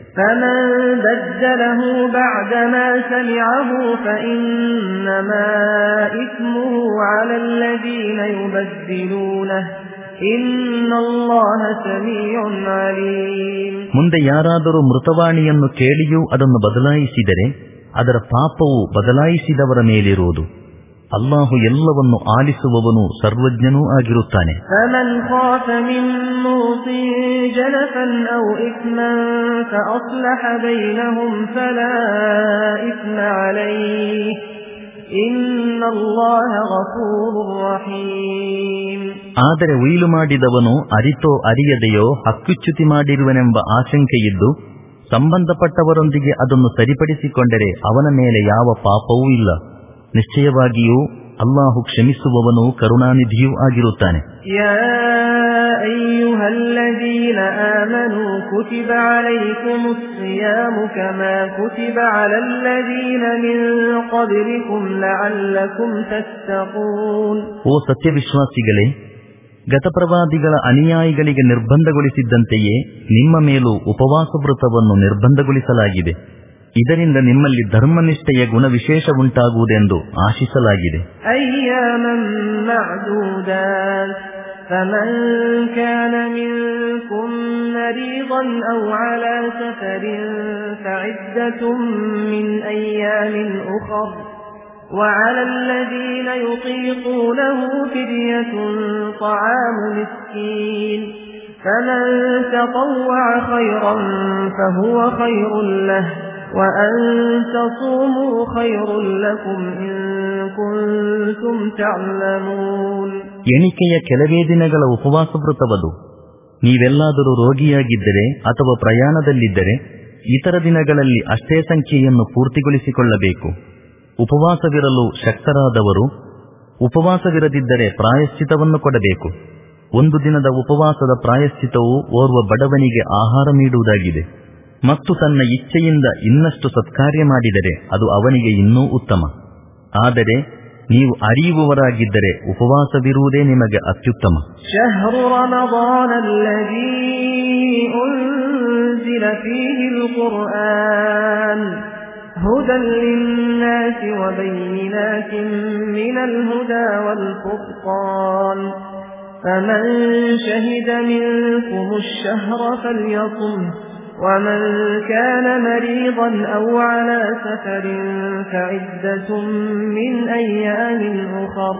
ಮುಂದೆ ಯಾರಾದರೂ ಮೃತವಾಣಿಯನ್ನು ಕೇಳಿಯೂ ಅದನ್ನು ಬದಲಾಯಿಸಿದರೆ ಅದರ ಪಾಪವು ಬದಲಾಯಿಸಿದವರ ಮೇಲಿರುವುದು. ಅಲ್ಲಾಹು ಎಲ್ಲವನ್ನು ಆಲಿಸುವವನು ಸರ್ವಜ್ಞನೂ ಆಗಿರುತ್ತಾನೆ. ಆದರೆ ಉಯಿಲು ಮಾಡಿದವನು ಅರಿತೋ ಅರಿಯದೆಯೋ ಹಕ್ಕುಚ್ಯುತಿ ಮಾಡಿರುವನೆಂಬ ಆಶಂಕೆಯಿದ್ದು ಸಂಬಂಧಪಟ್ಟವರೊಂದಿಗೆ ಅದನ್ನು ಸರಿಪಡಿಸಿಕೊಂಡರೆ ಅವನ ಮೇಲೆ ಯಾವ ಪಾಪವೂ ಇಲ್ಲ. ನಿಶ್ಚಯವಾಗಿಯೂ ಅಲ್ಲಾಹು ಕ್ಷಮಿಸುವವನು ಕರುಣಾನಿಧಿಯೂ ಆಗಿರುತ್ತಾನೆ. ಯಾ ಅಯ್ಯುಹಲ್ಲಜೀನ ಆಮನೂ ಕುತಿಬ ಅಲೈಕುಮುಸ್ ಸಿಯಾಮು ಕಮಾ ಕುತಿಬ ಅಲಲ್ಲಜೀನ ಮಿನ್ क़ಬ್ಲಿಕುಂ ಲಅಲ್ಲಕುಂ ತತ್ತಕೂನ್. ಓ ಸತ್ಯವಿಶ್ವಾಸಿಗಳೇ, ಗತಪ್ರವಾದಿಗಳ ಅನುಯಾಯಿಗಳಿಗೆ ನಿರ್ಬಂಧಗೊಳಿಸಿದ್ದಂತೆಯೇ ನಿಮ್ಮ ಮೇಲೂ ಉಪವಾಸ ವೃತವನ್ನು ನಿರ್ಬಂಧಗೊಳಿಸಲಾಗಿದೆ. ಇದರಿಂದ ನಿಮ್ಮಲ್ಲಿ ಧರ್ಮನಿಷ್ಠೆಯ ಗುಣವಿಶೇಷ ಉಂಟಾಗುವುದೆಂದು ಆಶಿಸಲಾಗಿದೆ. فمن كان منكم مريضا أو على سفر فعدة من أيام أخر وعلى الذين يطيقونه فدية طعام مسكين فمن تطوع خيرا فهو خير له وأن تصوموا خير لكم إن كنتم تعلمون. ಎಣಿಕೆಯ ಕೆಲವೇ ದಿನಗಳ ಉಪವಾಸ ವ್ರತವದು. ನೀವೆಲ್ಲಾದರೂ ರೋಗಿಯಾಗಿದ್ದರೆ ಅಥವಾ ಪ್ರಯಾಣದಲ್ಲಿದ್ದರೆ ಇತರ ದಿನಗಳಲ್ಲಿ ಅಷ್ಟೇ ಸಂಖ್ಯೆಯನ್ನು ಪೂರ್ತಿಗೊಳಿಸಿಕೊಳ್ಳಬೇಕು. ಉಪವಾಸವಿರಲು ಶಕ್ತರಾದವರು ಉಪವಾಸವಿರದಿದ್ದರೆ ಪ್ರಾಯಶ್ಚಿತವನ್ನು ಕೊಡಬೇಕು. ಒಂದು ದಿನದ ಉಪವಾಸದ ಪ್ರಾಯಶ್ಚಿತವು ಓರ್ವ ಬಡವನಿಗೆ ಆಹಾರ ನೀಡುವುದಾಗಿದೆ ಮತ್ತು ತನ್ನ ಇಚ್ಛೆಯಿಂದ ಇನ್ನಷ್ಟು ಸತ್ಕಾರ್ಯ ಮಾಡಿದರೆ ಅದು ಅವನಿಗೆ ಇನ್ನೂ ಉತ್ತಮ. ಆದರೆ ನೀವು ಅರಿಯುವವರಾಗಿದ್ದರೆ ಉಪವಾಸವಿರುವುದೇ ನಿಮಗೆ ಅತ್ಯುತ್ತಮ. ಶಹರು ರಮದಾನ ಅಲ್ಲದೀ ಉನ್ಜಿಲ ಫೀಹಿಲ್ ಕುರ್ಆನ್ ಹುದನ್ ಲಿನ್ನಾಸಿ ವಬೈಯಿನಾತಿನ್ ಮಿನಲ್ ಹುದಾ ವಲ್ ಫುರ್ಖಾನ್ ಫಮನ್ ಶಹಿದ ಮಿನ್ಕುಮುಶ್ ಶಹ್ರ ಫಲ್ಯಸುಮ್ಹು ومن كان مريضا أو على سفر فعدة من أيام أخر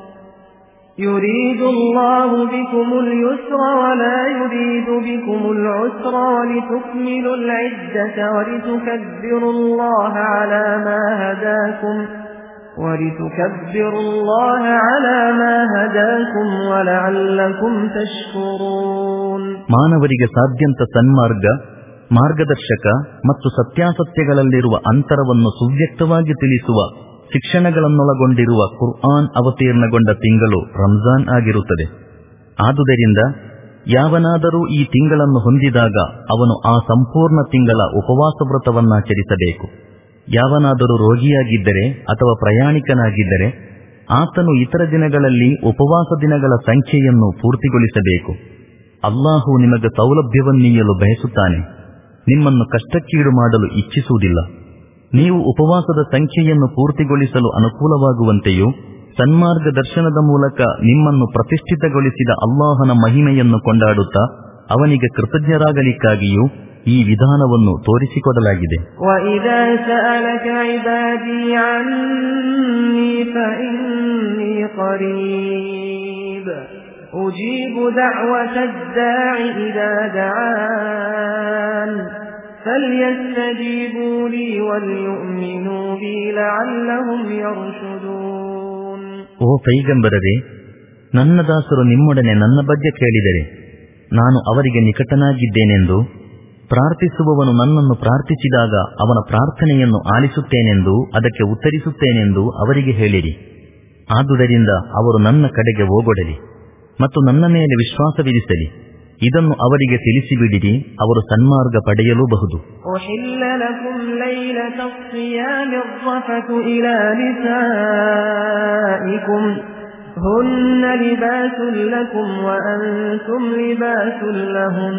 يريد الله بكم اليسر ولا يريد بكم العسر ولتكملوا العدة ولتكبروا الله على ما هداكم ولتكبروا الله على ما هداكم ولعلكم تشكرون. ಮಾನವರಿಗೆ ಸಾಧ್ಯಂತ ಸನ್ಮಾರ್ಗ, ಮಾರ್ಗದರ್ಶಕ ಮತ್ತು ಸತ್ಯಾಸತ್ಯಗಳಲ್ಲಿರುವ ಅಂತರವನ್ನು ಸುವ್ಯಕ್ತವಾಗಿ ತಿಳಿಸುವ ಶಿಕ್ಷಣಗಳನ್ನೊಳಗೊಂಡಿರುವ ಕುರ್ಆನ್ ಅವತೀರ್ಣಗೊಂಡ ತಿಂಗಳು ರಂಜಾನ್ ಆಗಿರುತ್ತದೆ. ಆದುದರಿಂದ ಯಾವನಾದರೂ ಈ ತಿಂಗಳನ್ನು ಹೊಂದಿದಾಗ ಅವನು ಆ ಸಂಪೂರ್ಣ ತಿಂಗಳ ಉಪವಾಸ ವ್ರತವನ್ನಾಚರಿಸಬೇಕು. ಯಾವನಾದರೂ ರೋಗಿಯಾಗಿದ್ದರೆ ಅಥವಾ ಪ್ರಯಾಣಿಕನಾಗಿದ್ದರೆ ಆತನು ಇತರ ದಿನಗಳಲ್ಲಿ ಉಪವಾಸ ದಿನಗಳ ಸಂಖ್ಯೆಯನ್ನು ಪೂರ್ತಿಗೊಳಿಸಬೇಕು. ಅಲ್ಲಾಹು ನಿಮಗೆ ಸೌಲಭ್ಯವನ್ನೀಯಲು ಬಯಸುತ್ತಾನೆ, ನಿಮ್ಮನ್ನು ಕಷ್ಟಕ್ಕೀಡು ಮಾಡಲು ಇಚ್ಛಿಸುವುದಿಲ್ಲ. ನೀವು ಉಪವಾಸದ ಸಂಖ್ಯೆಯನ್ನು ಪೂರ್ತಿಗೊಳಿಸಲು ಅನುಕೂಲವಾಗುವಂತೆಯೂ ಸನ್ಮಾರ್ಗ ದರ್ಶನದ ಮೂಲಕ ನಿಮ್ಮನ್ನು ಪ್ರತಿಷ್ಠಿತಗೊಳಿಸಿದ ಅಲ್ಲಾಹನ ಮಹಿಮೆಯನ್ನು ಕೊಂಡಾಡುತ್ತಾ ಅವನಿಗೆ ಕೃತಜ್ಞರಾಗಲಿಕ್ಕಾಗಿಯೂ ಈ ವಿಧಾನವನ್ನು ತೋರಿಸಿಕೊಡಲಾಗಿದೆ. وَإِذَا سَأَلَكَ عِبَادِي عَنِّي فَإِنِّي قَرِيبٌ أُجِيبُ دَعْوَةَ الدَّاعِ إِذَا دَعَانِ فَلْيَسْتَجِيبُوا لِي وَلْيُؤْمِنُوا بِي لَعَلَّهُمْ يَرْشُدُونَ. ಓ ಪೈಗಂಬರರೇ, ನನ್ನ ದಾಸರು ನಿಮ್ಮೊಡನೆ ನನ್ನ ಬಗ್ಗೆ ಕೇಳಿದರೆ ನಾನು ಅವರಿಗೆ ನಿಕಟನಾಗಿದ್ದೇನೆಂದು, ಪ್ರಾರ್ಥಿಸುವವನು ನನ್ನನ್ನು ಪ್ರಾರ್ಥಿಸಿದಾಗ ಅವನ ಪ್ರಾರ್ಥನೆಯನ್ನು ಆಲಿಸುತ್ತೇನೆಂದು, ಅದಕ್ಕೆ ಉತ್ತರಿಸುತ್ತೇನೆಂದು ಅವರಿಗೆ ಹೇಳಿರಿ. ಆದುದರಿಂದ ಅವರು ನನ್ನ ಕಡೆಗೆ ಹೋಗೊಡಲಿ ಮತ್ತು ನನ್ನ ಮೇಲೆ ವಿಶ್ವಾಸವಿರಿಸಲಿ. ಇದನ್ನು ಅವರಿಗೆ ತಿಳಿಸಿಬಿಡಿರಿ, ಅವರು ಸನ್ಮಾರ್ಗ ಪಡೆಯಲೂಬಹುದು. هن لباس لكم وأنتم لباس لهن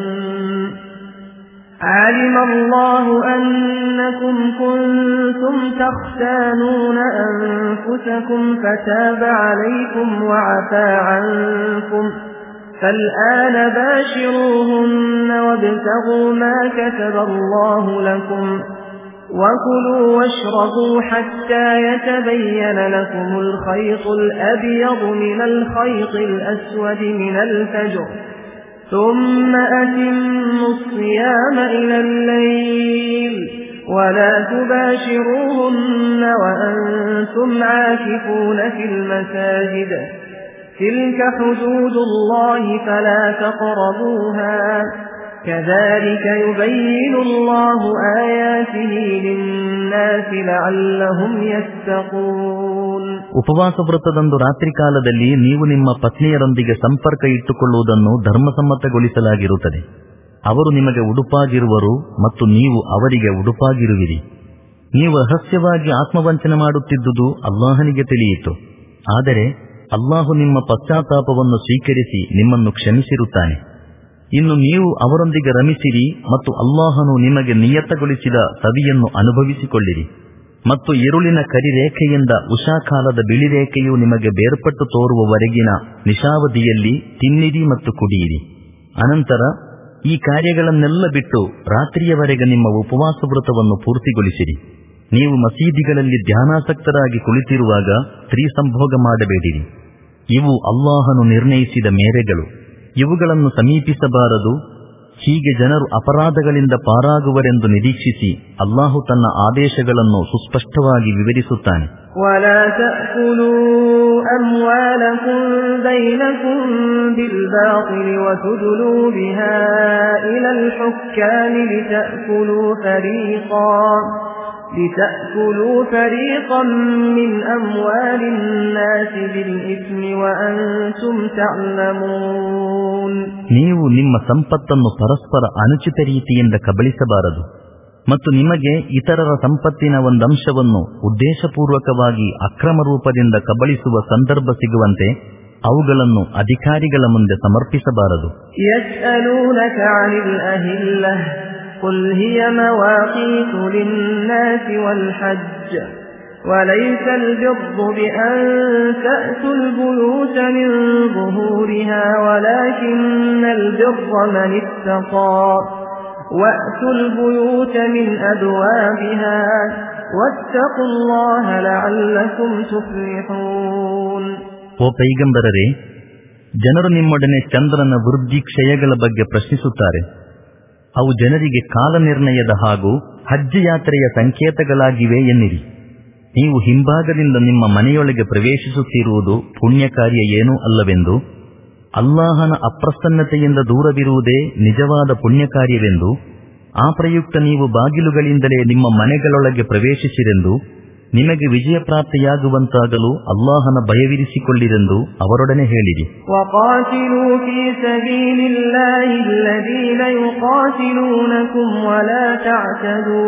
علم الله أنكم كنتم تختانون أنفسكم فتاب عليكم وعفى عنكم فالآن باشروهن وابتغوا ما كتب الله لكم وكلوا واشربوا حتى يتبين لكم الخيط الأبيض من الخيط الأسود من الفجر ثم أتموا الصيام إلى الليل ولا تباشروهن وأنتم عاكفون في المساجد تلك حدود الله فلا تقربوها كذلك يبين الله آياته للناس لعلهم يتقون. ಉಪವಾಸ ವ್ರತದಂದು ರಾತ್ರಿ ಕಾಲದಲ್ಲಿ ನೀವು ನಿಮ್ಮ ಪತ್ನಿಯರೊಂದಿಗೆ ಸಂಪರ್ಕ ಇಟ್ಟುಕೊಳ್ಳುವುದನ್ನು ಧರ್ಮಸಮ್ಮತಗೊಳಿಸಲಾಗಿರುತ್ತದೆ. ಅವರು ನಿಮಗೆ ಉಡುಪಾಗಿರುವರು ಮತ್ತು ನೀವು ಅವರಿಗೆ ಉಡುಪಾಗಿರುವಿರಿ. ನೀವು ರಹಸ್ಯವಾಗಿ ಆತ್ಮವಂಚನೆ ಮಾಡುತ್ತಿದ್ದುದು ಅಲ್ಲಾಹನಿಗೆ ತಿಳಿಯಿತು. ಆದರೆ ಅಲ್ಲಾಹು ನಿಮ್ಮ ಪಶ್ಚಾತ್ತಾಪವನ್ನು ಸ್ವೀಕರಿಸಿ ನಿಮ್ಮನ್ನು ಕ್ಷಮಿಸಿರುತ್ತಾನೆ. ಇನ್ನು ನೀವು ಅವರೊಂದಿಗೆ ರಮಿಸಿರಿ ಮತ್ತು ಅಲ್ಲಾಹನು ನಿಮಗೆ ನಿಯತಗೊಳಿಸಿದ ಸವಿಯನ್ನು ಅನುಭವಿಸಿಕೊಳ್ಳಿರಿ. ಮತ್ತು ഇരുಳಿನ ಕರಿರೇಖೆಯಿಂದ ಉಷಾಕಾಲದ ಬಿಳಿರೇಖೆಯು ನಿಮಗೆ ಬೇರ್ಪಟ್ಟು ತೋರುವವರೆಗಿನ ನಿಶಾವಧಿಯಲ್ಲಿ ತಿನ್ನಿರಿ ಮತ್ತು ಕುಡಿಯಿರಿ. ಅನಂತರ ಈ ಕಾರ್ಯಗಳನ್ನೆಲ್ಲ ಬಿಟ್ಟು ರಾತ್ರಿಯವರೆಗೆ ನಿಮ್ಮ ಉಪವಾಸ ವ್ರತವನ್ನು ಪೂರ್ತಿಗೊಳಿಸಿರಿ. ನೀವು ಮಸೀದಿಗಳಲ್ಲಿ ಧ್ಯಾನಾಸಕ್ತರಾಗಿ ಕುಳಿತಿರುವಾಗ ಸ್ತ್ರೀ ಸಂಭೋಗ ಮಾಡಬೇಡಿರಿ. ಇವು ಅಲ್ಲಾಹನು ನಿರ್ಣಯಿಸಿದ ಮೇರೆಗಳು, ಇವುಗಳನ್ನು ಸಮೀಪಿಸಬಾರದು. ಹೀಗೆ ಜನರು ಅಪರಾಧಗಳಿಂದ ಪಾರಾಗುವರೆಂದು ನಿರೀಕ್ಷಿಸಿ ಅಲ್ಲಾಹು ತನ್ನ ಆದೇಶಗಳನ್ನು ಸುಸ್ಪಷ್ಟವಾಗಿ ವಿವರಿಸುತ್ತಾನೆ. ولا تأكلوا أموالكم بينكم بالباطل وتدلوا بها إلى الحكام لتأكلوا فريقا لتأكلوا فريقا من أموال الناس بالإثم وأنتم تعلمون. ನೀವು ನಿಮ್ಮ ಸಂಪತ್ತನ್ನು ಪರಸ್ಪರ ಅನುಚಿತ ರೀತಿಯಿಂದ ಕಬಳಿಸಬಾರದು ಮತ್ತು ನಿಮಗೆ ಇತರರ ಸಂಪತ್ತಿನ ಒಂದಂಶವನ್ನು ಉದ್ದೇಶಪೂರ್ವಕವಾಗಿ ಅಕ್ರಮ ರೂಪದಿಂದ ಕಬಳಿಸುವ ಸಂದರ್ಭ ಸಿಗುವಂತೆ ಅವುಗಳನ್ನು ಅಧಿಕಾರಿಗಳ ಮುಂದೆ ಸಮರ್ಪಿಸಬಾರದು. ಯಸ್ಅಲೂನಕ ಅನಿಲ್ ಅಹಿಲ್ಲಹ ಕುಲ್ ಹಿಯ ಮವಾಕೀತು ಲಿನ್ನಾಸಿ ವಲ್ ಹಜ್ಜ್ وليس البر بأن تأتوا البيوت من ظهورها ولكن البر من اتقى وأتوا البيوت من أبوابها واتقوا الله لعلكم تفلحون. ಓ ಪೈಗಂಬರರೇ, ಜನರು ನಿಮ್ಮೊಡನೆ ಚಂದ್ರನ ವೃದ್ಧಿ ಕ್ಷಯಗಳ ಬಗ್ಗೆ ಪ್ರಶ್ನಿಸುತ್ತಾರೆ. ಅವು ಜನರಿಗೆ ಕಾಲ ನಿರ್ಣಯದ ಹಾಗೂ ಹಜ್ ಯಾತ್ರೆಯ ಸಂಕೇತಗಳಾಗಿವೆ ಎನ್ನಿರಿ. ನೀವು ಹಿಂಭಾಗದಿಂದ ನಿಮ್ಮ ಮನೆಯೊಳಗೆ ಪ್ರವೇಶಿಸುತ್ತಿರುವುದು ಪುಣ್ಯ ಕಾರ್ಯ ಏನೂ ಅಲ್ಲವೆಂದು, ಅಲ್ಲಾಹನ ಅಪ್ರಸನ್ನತೆಯಿಂದ ದೂರವಿರುವುದೇ ನಿಜವಾದ ಪುಣ್ಯ ಕಾರ್ಯವೆಂದು, ಆ ಪ್ರಯುಕ್ತ ನೀವು ಬಾಗಿಲುಗಳಿಂದಲೇ ನಿಮ್ಮ ಮನೆಗಳೊಳಗೆ ಪ್ರವೇಶಿಸಿರೆಂದು, ನಿಮಗೆ ವಿಜಯ ಪ್ರಾಪ್ತಿಯಾಗುವಂತಾಗಲು ಅಲ್ಲಾಹನ ಭಯವಿರಿಸಿಕೊಳ್ಳಿರೆಂದು ಅವರೊಡನೆ ಹೇಳಿರಿ. ವಕಾತಿಲೂ ಫೀ ಸಬೀಲಿಲ್ಲಾಹಿ ಅಲ್ಲದೀನ ಯುಕಾತಿಲೂನಕುಂ ವಲಾ ತಅತದೂ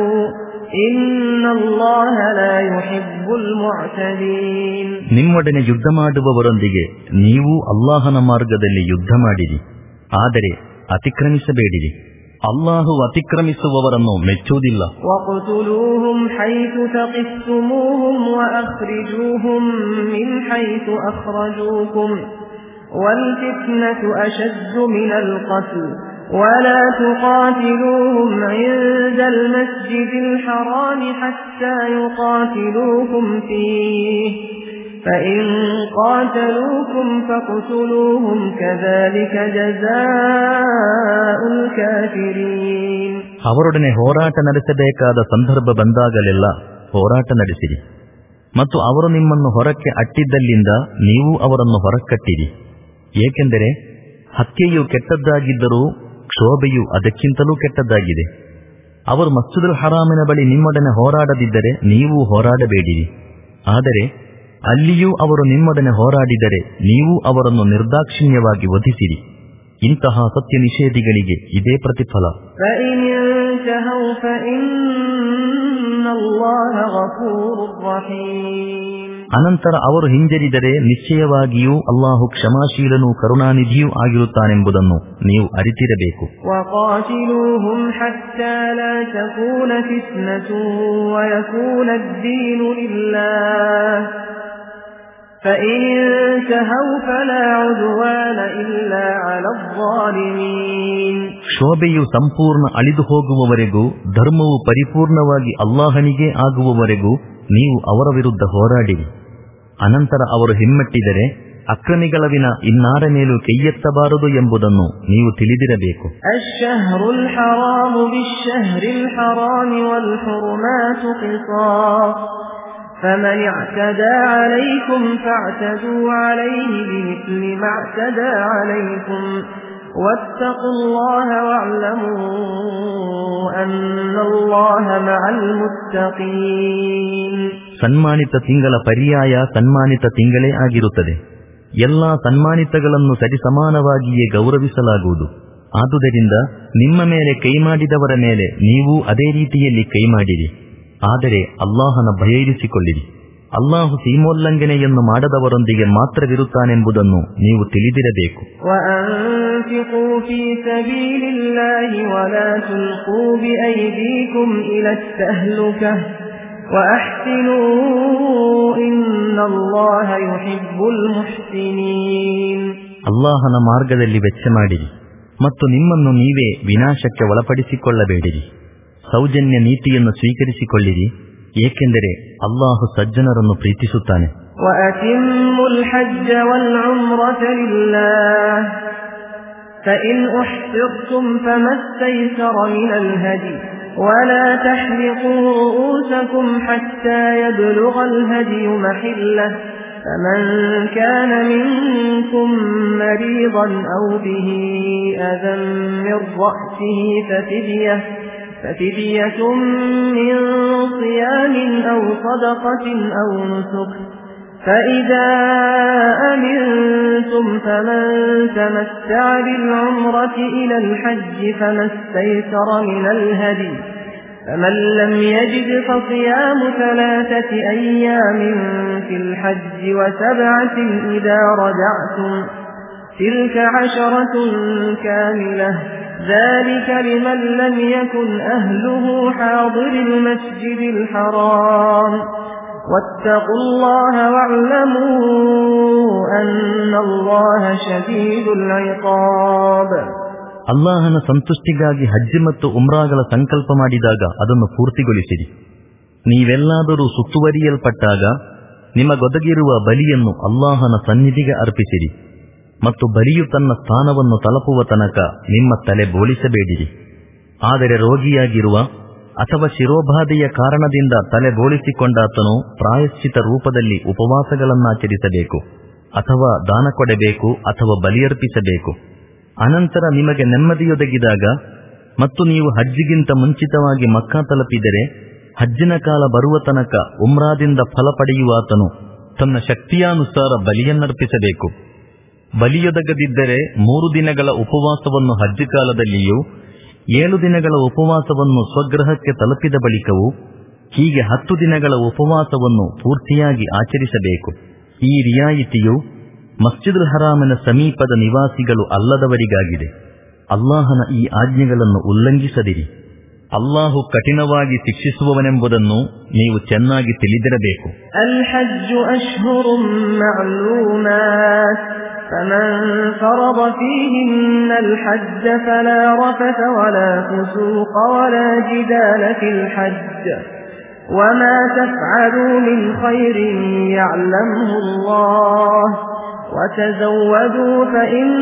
ಇನ್ನಲ್ಲಾಹ ಲಾ ಯುಹಿಬ್ಬುಲ್ ಮುಅತದೀನ್. ನಿಮ್ಮೊಡನೆ ಯುದ್ಧ ಮಾಡುವವರೊಂದಿಗೆ ನೀವು ಅಲ್ಲಾಹನ ಮಾರ್ಗದಲ್ಲಿ ಯುದ್ಧ ಮಾಡಿರಿ, ಆದರೆ ಅತಿಕ್ರಮಿಸಬೇಡಿರಿ. ಅಲ್ಲಾಹು ಅತಿಕ್ರಮಿಸುವವರನ್ನು ಮೆಚ್ಚುವುದಿಲ್ಲ. ವಕ್ತುಲೂಹುಂ ಹೈತು ತಖಿಫ್ತುಮೂಹುಂ ವಅಖ್ರಿಜೂಹುಂ ಮಿನ್ ಹೈತು ಅಖ್ರಜೂಕುಂ ವಲ್ ಫಿತ್ನತು ಅಶದ್ದು ಮಿನಲ್ क़ತ್ಲ್ ولا تقاتلوهم عند المسجد الحرام حتى يقاتلوكم فيه فإن قاتلوكم فاقتلوهم كذلك جزاء الكافرين. ಅವರೊಡನೆ ಹೋರಾಟ ನಡೆಸಬೇಕಾದ ಸಂದರ್ಭ ಬಂದಾಗಲೆಲ್ಲ ಹೋರಾಟ ನಡೆಸಿರಿ, ಮತ್ತು ಅವರು ನಿಮ್ಮನ್ನು ಹೊರಕ್ಕೆ ಅಟ್ಟಿದ್ದಲ್ಲಿಂದ ನೀವು ಅವರನ್ನು ಹೊರಕಟ್ಟಿರಿ. ಏಕೆಂದರೆ ಹತ್ಯೆಯು ಕೆಟ್ಟದ್ದಾಗಿದ್ದರೂ ಕ್ಷೋಭೆಯು ಅದಕ್ಕಿಂತಲೂ ಕೆಟ್ಟದ್ದಾಗಿದೆ. ಅವರು ಮಸ್ಜಿದುಲ್ ಹರಾಮಿನ ಬಳಿ ನಿಮ್ಮೊಡನೆ ಹೋರಾಡದಿದ್ದರೆ ನೀವು ಹೋರಾಡಬೇಡಿರಿ. ಆದರೆ ಅಲ್ಲಿಯೂ ಅವರು ನಿಮ್ಮೊಡನೆ ಹೋರಾಡಿದರೆ ನೀವು ಅವರನ್ನು ನಿರ್ದಾಕ್ಷಿಣ್ಯವಾಗಿ ವಧಿಸಿರಿ. ಇಂತಹ ಸತ್ಯ ನಿಷೇಧಿಗಳಿಗೆ ಇದೇ ಪ್ರತಿಫಲ. ಅನಂತರ ಅವರು ಹಿಂಜರಿದರೆ ನಿಶ್ಚಯವಾಗಿಯೂ ಅಲ್ಲಾಹು ಕ್ಷಮಾಶೀಲನೂ ಕರುಣಾನಿಧಿಯೂ ಆಗಿರುತ್ತಾನೆಂಬುದನ್ನು ನೀವು ಅರಿತಿರಬೇಕು. ವಕಾತಿಲೂಹುಂ ಹತ್ತಾ ಲಾ ತಕೂನ ಫಿತ್ನತುನ್ ವಯಕೂನ ಅದ್ದೀನು ಲಿಲ್ಲಾಹ್ ಫಇನ್ ಇಂತಹೌ ಫಲಾ ಉದ್ವಾನ ಇಲ್ಲಾ ಅಲಲ್ ಝಾಲಿಮೀನ್. ಕ್ಷೋಭೆಯು ಸಂಪೂರ್ಣ ಅಳಿದು ಹೋಗುವವರೆಗೂ, ಧರ್ಮವು ಪರಿಪೂರ್ಣವಾಗಿ ಅಲ್ಲಾಹನಿಗೆ ಆಗುವವರೆಗೂ ನೀವು ಅವರ ವಿರುದ್ಧ ಹೋರಾಡಿರಿ. ಅನಂತರ ಅವರು ಹಿಮ್ಮೆಟ್ಟಿದರೆ ಅಕ್ರಮಿಗಳ ವಿನ ಇನ್ನಾರ ಮೇಲೂ ಕೈಯೆತ್ತಬಾರದು ಎಂಬುದನ್ನು ನೀವು ತಿಳಿದಿರಬೇಕು. ಅಶ್ಶಹ್ರುಲ್ ಹರಾಮು ಬಿಶ್ಶಹ್ರಿಲ್ ಹರಾಮಿ ವಲ್ ಹುರುಮಾತು ಕಿಸಾಸ್ ಫಮನ್ ಇಅ್ತದಾ ಅಲೈಕುಂ ಫಅ್ತದೂ ಅಲೈಹಿ ಬಿಮಿಸ್ಲಿ ಮಾ ಅ್ತದಾ ಅಲೈಕುಂ ವತ್ತಖುಲ್ಲಾಹ ವಅಲಮೂ ಅನ್ನಲ್ಲಾಹ ಮಅಲ್ ಮುತ್ತಖೀನ್. ಸನ್ಮಾನಿತ ತಿಂಗಳ ಪರ್ಯಾಯ ಸನ್ಮಾನಿತ ತಿಂಗಳೇ ಆಗಿರುತ್ತದೆ. ಎಲ್ಲಾ ಸನ್ಮಾನಿತಗಳನ್ನು ಸರಿಸಮಾನವಾಗಿಯೇ ಗೌರವಿಸಲಾಗುವುದು. ಆದುದರಿಂದ ನಿಮ್ಮ ಮೇಲೆ ಕೈ ಮಾಡಿದವರ ಮೇಲೆ ನೀವು ಅದೇ ರೀತಿಯಲ್ಲಿ ಕೈ ಮಾಡಿರಿ. ಆದರೆ ಅಲ್ಲಾಹನ ಭಯ ಇರಿಸಿಕೊಳ್ಳಿರಿ. ಅಲ್ಲಾಹು ಸೀಮೋಲ್ಲಂಘನೆಯನ್ನು ಮಾಡದವರೊಂದಿಗೆ ಮಾತ್ರವಿರುತ್ತಾನೆಂಬುದನ್ನು ನೀವು ತಿಳಿದಿರಬೇಕು. ವಅನ್ಫಿಕೂ ಫೀ ಸಬೀಲಿಲ್ಲಾಹಿ ವಲಾ ತುಲ್ಕೂ ಬಿಐದೀಕುಂ ಇಲತ್ ತಹ್ಲುಕಃ وأحسنوا إن الله يحب المحسنين. ಅಲ್ಲಾಹನ ಮಾರ್ಗದಲ್ಲಿ ವೆಚ್ಚ ಮಾಡಿರಿ ಮತ್ತು ನಿಮ್ಮನ್ನು ನೀವೇ ವಿನಾಶಕ್ಕೆ ಒಳಪಡಿಸಿಕೊಳ್ಳಬೇಡಿರಿ. ಸೌಜನ್ಯ ನೀತಿಯನ್ನು ಸ್ವೀಕರಿಸಿಕೊಳ್ಳಿರಿ, ಏಕೆಂದರೆ ಅಲ್ಲಾಹು ಸಜ್ಜನರನ್ನು ಪ್ರೀತಿಸುತ್ತಾನೆ. وأتموا الحج والعمرة لله فإن أحصرتم فما استيسر من الهدي ولا تحلقوا رؤوسكم حتى يبلغ الهدي محله فمن كان منكم مريضا أو به أذى من رأسه ففدية ففدية من صيام أو صدقة أو نسك فإذا أمنتم فمن تمتع بالعمرة إلى الحج فما استيسر من الهدي فمن لم يجد فصيام ثلاثة أيام في الحج وسبعة إذا رجعتم تلك عشرة كاملة ذلك لمن لم يكن أهله حاضر المسجد الحرام واتقوا الله واعلموا أن الله شديد العقاب. ಅಲ್ಲಾಹನ ಸಂತುಷ್ಟಿಗಾಗಿ ಹಜ್ ಮತ್ತು ಉಮ್ರಾಗಳ ಸಂಕಲ್ಪ ಮಾಡಿದಾಗ ಅದನ್ನು ಪೂರ್ತಿಗೊಳಿಸಿರಿ. ನೀವೆಲ್ಲಾದರೂ ಸುತ್ತುವರಿಯಲ್ಪಟ್ಟಾಗ ನಿಮಗೊದಗಿರುವ ಬಲಿಯನ್ನು ಅಲ್ಲಾಹನ ಸನ್ನಿಧಿಗೆ ಅರ್ಪಿಸಿರಿ ಮತ್ತು ಬಲಿಯು ತನ್ನ ಸ್ಥಾನವನ್ನು ತಲುಪುವ ತನಕ ನಿಮ್ಮ ತಲೆ ಬೋಳಿಸಬೇಡಿರಿ. ಆದರೆ ರೋಗಿಯಾಗಿರುವ ಅಥವಾ ಶಿರೋಬಾಧೆಯ ಕಾರಣದಿಂದ ತಲೆ ಬೋಳಿಸಿಕೊಂಡಾತನು ಪ್ರಾಯಶ್ಚಿತ ರೂಪದಲ್ಲಿ ಉಪವಾಸಗಳನ್ನಾಚರಿಸಬೇಕು ಅಥವಾ ದಾನ ಕೊಡಬೇಕು ಅಥವಾ ಬಲಿಯರ್ಪಿಸಬೇಕು. ಅನಂತರ ನಿಮಗೆ ನೆಮ್ಮದಿಯೊದಗಿದಾಗ ಮತ್ತು ನೀವು ಹಜ್ಜಿಗಿಂತ ಮುಂಚಿತವಾಗಿ ಮಕ್ಕಾ ತಲುಪಿದರೆ ಹಜ್ಜಿನ ಕಾಲ ಬರುವ ತನಕ ಉಮ್ರಾದಿಂದ ಫಲ ಪಡೆಯುವಾತನು ತನ್ನ ಶಕ್ತಿಯಾನುಸಾರ ಬಲಿಯನ್ನರ್ಪಿಸಬೇಕು. ಬಲಿಯೊದಗದಿದ್ದರೆ ಮೂರು ದಿನಗಳ ಉಪವಾಸವನ್ನು ಹಜ್ಜ್ ಕಾಲದಲ್ಲಿಯೂ ಏಳು ದಿನಗಳ ಉಪವಾಸವನ್ನು ಸ್ವಗೃಹಕ್ಕೆ ತಲುಪಿದ ಬಳಿಕವೂ ಹೀಗೆ ಹತ್ತು ದಿನಗಳ ಉಪವಾಸವನ್ನು ಪೂರ್ತಿಯಾಗಿ ಆಚರಿಸಬೇಕು. ಈ ರಿಯಾಯಿತಿಯು ಮಸ್ಜಿದುಲ್ ಹರಾಮಿನ ಸಮೀಪದ ನಿವಾಸಿಗಳು ಅಲ್ಲದವರಿಗಾಗಿದೆ. ಅಲ್ಲಾಹನ ಈ ಆಜ್ಞೆಗಳನ್ನು ಉಲ್ಲಂಘಿಸದಿರಿ. ಅಲ್ಲಾಹು ಕಠಿಣವಾಗಿ ಶಿಕ್ಷಿಸುವವನೆಂಬುದನ್ನು ನೀವು ಚೆನ್ನಾಗಿ ತಿಳಿದಿರಬೇಕು. ಅಲ್ ಹಜ್ಜು ಅಶ್ಹುರುಂ ಮಅಲೂಮಾತ್ فمن فرض فيهن الحج فلا رفث ولا فسوق ولا جدال في الحج وما تفعلوا من خير يعلمه الله وتزودوا فإن